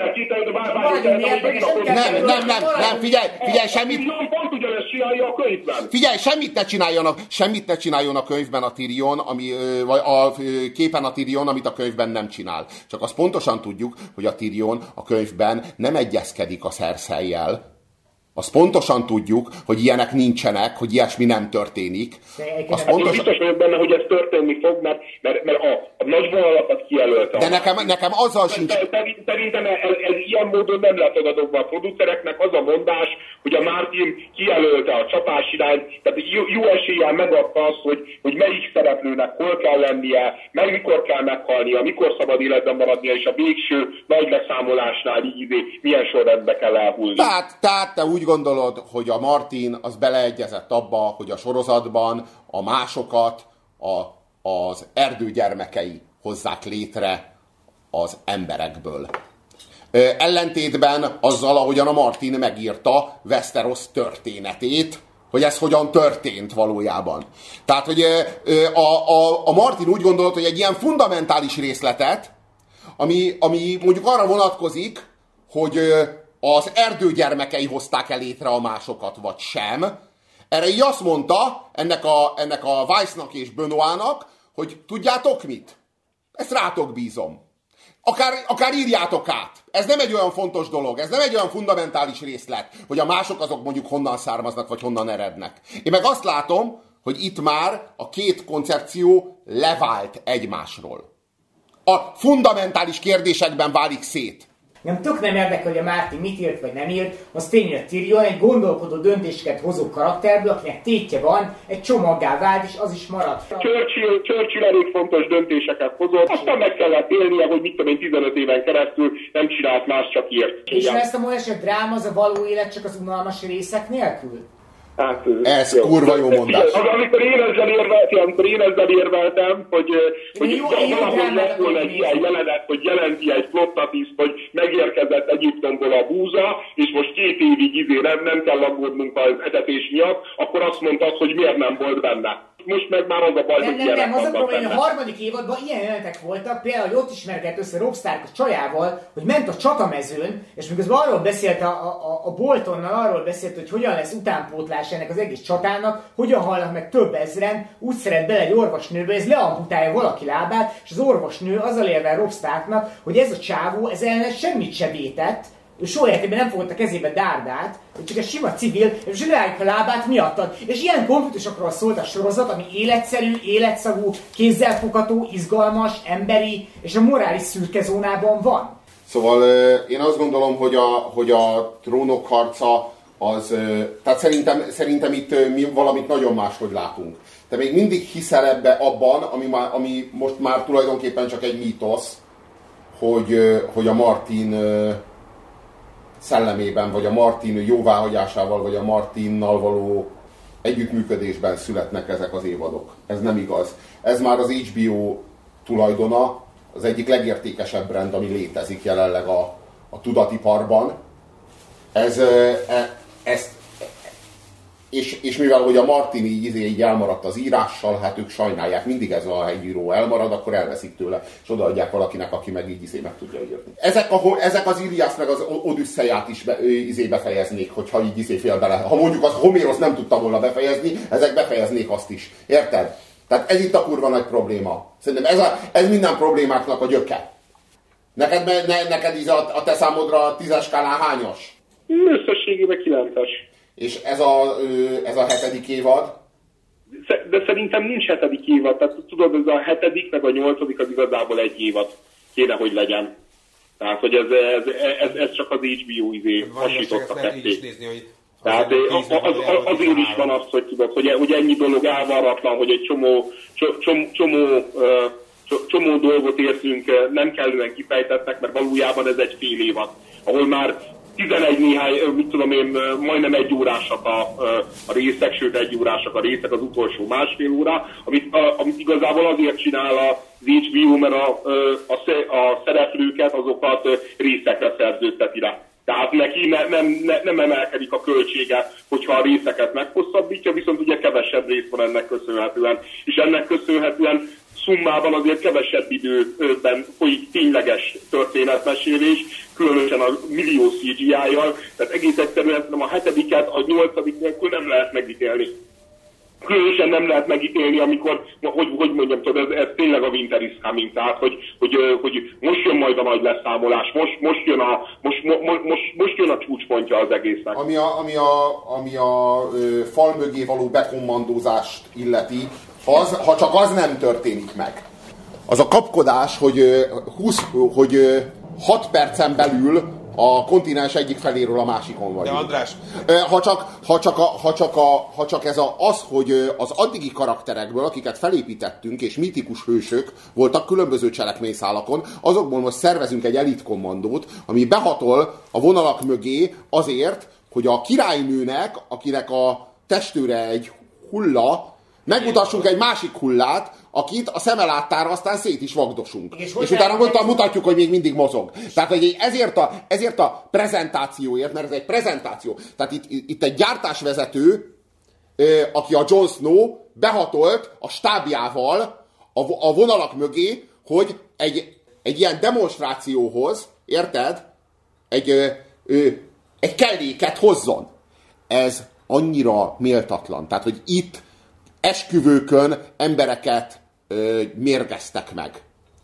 nem, nem, nem, nem, figyelj, figyelj, semmit. Pont ugyanezt csinálja a könyvben. Figyelj, semmit ne csináljon, semmit ne csináljon a könyvben a Tyrion, ami, vagy a képen a Tyrion, amit a könyvben nem csinál. Csak azt pontosan tudjuk, hogy a Tyrion a könyvben nem egyezkedik a Cersei-jel. Azt pontosan tudjuk, hogy ilyenek nincsenek, hogy ilyesmi nem történik. Azt pontosan... Biztos vagyok benne, hogy ez történni fog, mert, mert, mert a, a nagy vonalakat kijelölte. De nekem, nekem azzal sincs... Szerintem ez, ez ilyen módon nem lett odadobva a producereknek az a mondás, hogy a Martin kijelölte a csapás irányt, tehát jó, jó eséllyel megadta azt, hogy, hogy melyik szereplőnek hol kell lennie, meg mikor kell meghalnia, mikor szabad életben maradnia, és a végső nagy leszámolásnál így milyen sorrendbe kell elhúzni. Tehát, tehát te úgy gondolod, hogy a Martin az beleegyezett abba, hogy a sorozatban a másokat a, az erdő gyermekei hozzák létre az emberekből. Ö, ellentétben azzal, ahogyan a Martin megírta Westeros történetét, hogy ez hogyan történt valójában. Tehát, hogy ö, a, a, a Martin úgy gondolt, hogy egy ilyen fundamentális részletet, ami, ami mondjuk arra vonatkozik, hogy ö, az erdő gyermekei hozták el létre a másokat, vagy sem. Erre így azt mondta ennek a, ennek a Weissnak és Benoitnak, hogy tudjátok mit? Ezt rátok bízom. Akár, akár írjátok át. Ez nem egy olyan fontos dolog, ez nem egy olyan fundamentális részlet, hogy a mások azok mondjuk honnan származnak, vagy honnan erednek. Én meg azt látom, hogy itt már a két koncepció levált egymásról. A fundamentális kérdésekben válik szét. Nem tök nem érdekel, hogy a Martin mit írt vagy nem írt, az tény, hogy a Tyrion egy gondolkodó döntéseket hozó karakterből, akinek tétje van, egy csomaggá vált, és az is maradt. Churchill, Churchill elég fontos döntéseket hozott, aztán meg kellett élnie, hogy mit tudom én tizenöt éven keresztül nem csinált más, csak írt. És ezt a mondás, hogy a dráma az a való élet csak az unalmas részek nélkül? Hát, ez jó. Kurva jó mondás. Az, amikor én ezzel érveltem, amikor én ezzel érveltem, hogy, hogy valahogy lett volna egy ilyen jelenet, hogy jelenti egy flottatiszt, hogy megérkezett Egyiptomból a búza, és most két évig izé nem, nem kell aggódnunk az etetés miatt, akkor azt mondtad, hogy miért nem volt benne. most meg már az a baj, nem, hogy nem, nem, az a vannak probléma, benne. a harmadik évadban ilyen jelenetek voltak, például, hogy ott ismerkedett össze Robb Stark a csajával, hogy ment a csatamezőn, és miközben arról beszélt a, a, a Boltonnal, arról beszélt, hogy hogyan lesz utánpótlás ennek az egész csatának, hogyan halnak meg több ezren, úgy szeret bele egy orvosnőbe, ez leamputálja valaki lábát, és az orvosnő azzal érvel Robb Starknak, hogy ez a csávó, ez ellen semmit se vétett, ő soha életében nem fogott a kezébe dárdát, hogy csak egy sima civil, és leálljuk a lábát miattad. És ilyen konfliktusokról szólt a sorozat, ami életszerű, életszagú, kézzelfogható, izgalmas, emberi, és a morális szürke zónában van. Szóval én azt gondolom, hogy a, hogy a Trónok harca az, tehát szerintem, szerintem itt mi valamit nagyon máshogy látunk. Te még mindig hiszel ebbe abban, ami, már, ami most már tulajdonképpen csak egy mítosz, hogy, hogy a Martin szellemében, vagy a Martin jóváhagyásával, vagy a Martinnal való együttműködésben születnek ezek az évadok. Ez nem igaz. Ez már az há bé o tulajdona, az egyik legértékesebb brand, ami létezik jelenleg a, a tudatiparban. Ez, e, ezt, és, és mivel hogy a Martin így, így elmaradt az írással, hát ők sajnálják, mindig ez a egy író elmarad, akkor elveszik tőle, és odaadják valakinek, aki meg így izé meg tudja írni. Ezek, a, ezek az Iliász meg az Odüsszeiát is be, izé befejeznék, hogyha így izé fél bele. Ha mondjuk az Homérosz nem tudta volna befejezni, ezek befejeznék azt is. Érted? Tehát ez itt a kurva nagy probléma. Szerintem ez, a, ez minden problémáknak a gyöke. Neked, ne, neked így a, a te számodra a tízes skálán hányos? Összességében kilences. És ez a, ez a hetedik évad? De szerintem nincs hetedik évad. Tehát tudod, ez a hetedik meg a nyolcadik az igazából egy évad kéne, hogy legyen. Tehát, hogy ez, ez, ez, ez csak az há bé o izé hasította ketté. Tehát az, az, az, azért is van az, hogy tudod, hogy, hogy ennyi dolog elvarratlan, hogy egy csomó, csomó, csomó, csomó dolgot érzünk nem kellően kifejtettek, mert valójában ez egy fél évad, ahol már tizenegy néhány, mit tudom én, majdnem egy órásak a, a részek, sőt egy órásak a részek, az utolsó másfél óra, amit, a, amit igazából azért csinál az há bé o, mert a, a, a szereplőket, azokat részekre szerződteti rá. Tehát neki ne, nem, ne, nem emelkedik a költsége, hogyha a részeket meghosszabbítja, viszont ugye kevesebb rész van ennek köszönhetően. És ennek köszönhetően szummában azért kevesebb időben folyik tényleges történetmesélés, különösen a millió cé gé í-jal, tehát egész egyszerűen a hetediket, a nyolcadik nélkül nem lehet megítélni. Különösen nem lehet megítélni, amikor, hogy, hogy mondjam, tudod, ez, ez tényleg a Winter is Coming, tehát hogy, hogy, hogy most jön majd a nagy leszámolás, most, most, jön, a, most, mo, most, most jön a csúcspontja az egésznek. Ami a, ami a, ami a ö, fal mögé való bekommandózást illeti, az, ha csak az nem történik meg. Az a kapkodás, hogy, húsz, hogy hat percen belül a kontinens egyik feléről a másikon vagyunk. De András... Ha csak, ha csak, a, ha csak, a, ha csak ez a, az, hogy az addigi karakterekből, akiket felépítettünk, és mitikus hősök voltak különböző cselekményszálakon, azokból most szervezünk egy elitkommandót, ami behatol a vonalak mögé azért, hogy a királynőnek, akinek a testőre egy hulla, megmutassunk egy másik hullát, akit a szeme láttára aztán szét is vagdosunk. És, és utána mondta, mutatjuk, hogy még mindig mozog. Tehát hogy ezért a, ezért a prezentációért, mert ez egy prezentáció. Tehát itt, itt egy gyártásvezető, aki a Jon Snow, behatolt a stábjával a, a vonalak mögé, hogy egy, egy ilyen demonstrációhoz, érted? Egy, egy kelléket hozzon. Ez annyira méltatlan. Tehát, hogy itt esküvőkön embereket ö, mérgeztek meg.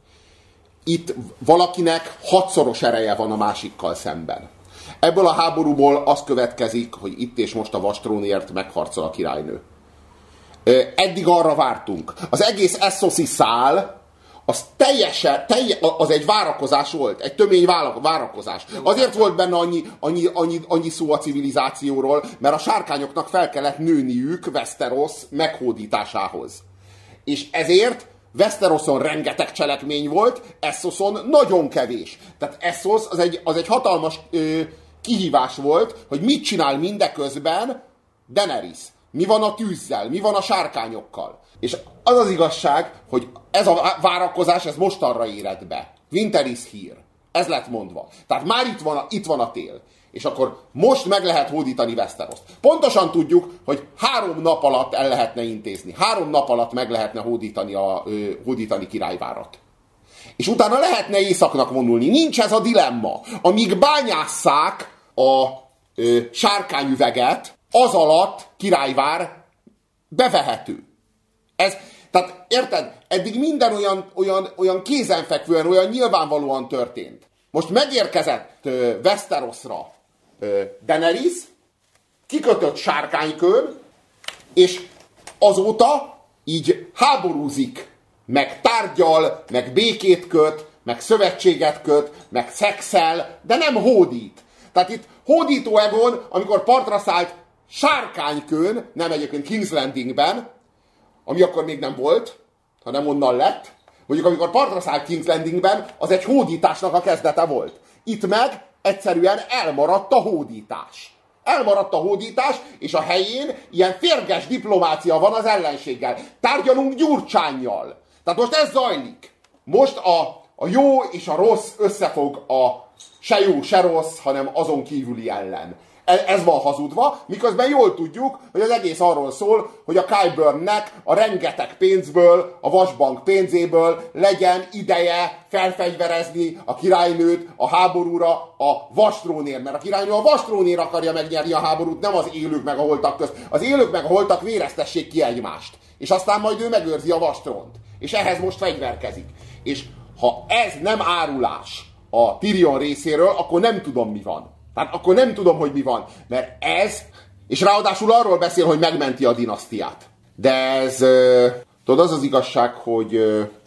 Itt valakinek hatszoros ereje van a másikkal szemben. Ebből a háborúból az következik, hogy itt és most a vastrónért megharcol a királynő. Ö, eddig arra vártunk. Az egész Essoszi szál, az teljesen, telje, az egy várakozás volt, egy tömény várakozás. Azért volt benne annyi, annyi, annyi, annyi szó a civilizációról, mert a sárkányoknak fel kellett nőniük Westeros meghódításához. És ezért Westeroson rengeteg cselekmény volt, Essoson nagyon kevés. Tehát Essos az egy, az egy hatalmas ö, kihívás volt, hogy mit csinál mindeközben Daenerys. Mi van a tűzzel, mi van a sárkányokkal. És az az igazság, hogy ez a várakozás, ez mostanra éred be. Winter is here. Ez lett mondva. Tehát már itt van a, itt van a tél. És akkor most meg lehet hódítani Westeroszt. Pontosan tudjuk, hogy három nap alatt el lehetne intézni. Három nap alatt meg lehetne hódítani, a, ö, hódítani Királyvárat. És utána lehetne északnak vonulni. Nincs ez a dilemma. Amíg bányásszák a ö, sárkányüveget, az alatt Királyvár bevehető. Ez, tehát érted? Eddig minden olyan, olyan, olyan kézenfekvően, olyan nyilvánvalóan történt. Most megérkezett ö, Westerosra ö, Daenerys, kikötött sárkánykőn, és azóta így háborúzik, meg tárgyal, meg békét köt, meg szövetséget köt, meg szexel, de nem hódít. Tehát itt hódító Egon, amikor partra szállt sárkánykőn, nem egyébként King's Landingben, ami akkor még nem volt, hanem onnan lett, mondjuk amikor partra szállt King's Landingben, az egy hódításnak a kezdete volt. Itt meg egyszerűen elmaradt a hódítás. Elmaradt a hódítás, és a helyén ilyen férges diplomácia van az ellenséggel. Tárgyalunk Gyurcsánnyal. Tehát most ez zajlik. Most a, a jó és a rossz összefog a se jó, se rossz, hanem azon kívüli ellen. Ez van hazudva, miközben jól tudjuk, hogy az egész arról szól, hogy a Qyburn-nek a rengeteg pénzből, a vasbank pénzéből legyen ideje felfegyverezni a királynőt a háborúra a vastrónért. Mert a királynő a vastrónért akarja megnyerni a háborút, nem az élők meg a holtak közt. Az élők meg a holtak véreztessék ki egymást. És aztán majd ő megőrzi a vastrónt. És ehhez most fegyverkezik. És ha ez nem árulás a Tyrion részéről, akkor nem tudom, mi van. Tehát akkor nem tudom, hogy mi van. Mert ez, és ráadásul arról beszél, hogy megmenti a dinasztiát. De ez, tudod, az az igazság, hogy,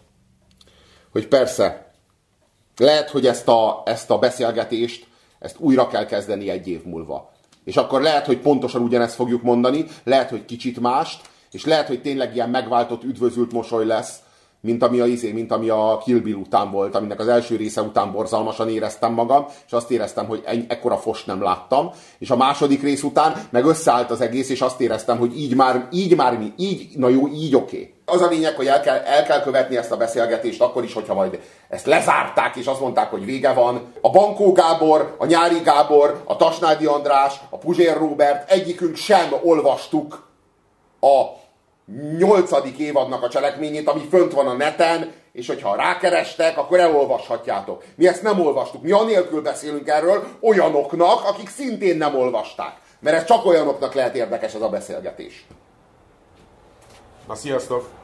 hogy persze, lehet, hogy ezt a, ezt a beszélgetést, ezt újra kell kezdeni egy év múlva. És akkor lehet, hogy pontosan ugyanezt fogjuk mondani, lehet, hogy kicsit mást, és lehet, hogy tényleg ilyen megváltott, üdvözült mosoly lesz, mint ami a, izé, mint ami a Kill Bill után volt, aminek az első része után borzalmasan éreztem magam, és azt éreztem, hogy egy, ekkora fost nem láttam, és a második rész után meg összeállt az egész, és azt éreztem, hogy így már, így már mi, így, na jó, így oké. Okay. Az a lényeg, hogy el kell, el kell követni ezt a beszélgetést, akkor is, hogyha majd ezt lezárták, és azt mondták, hogy vége van. A Bankó Gábor, a Nyári Gábor, a Tasnádi András, a Puzsér Róbert, egyikünk sem olvastuk a nyolcadik évadnak a cselekményét, ami fönt van a neten, és hogyha rákerestek, akkor elolvashatjátok. Mi ezt nem olvastuk. Mi anélkül beszélünk erről olyanoknak, akik szintén nem olvasták. Mert ez csak olyanoknak lehet érdekes ez a beszélgetés. Na, sziasztok!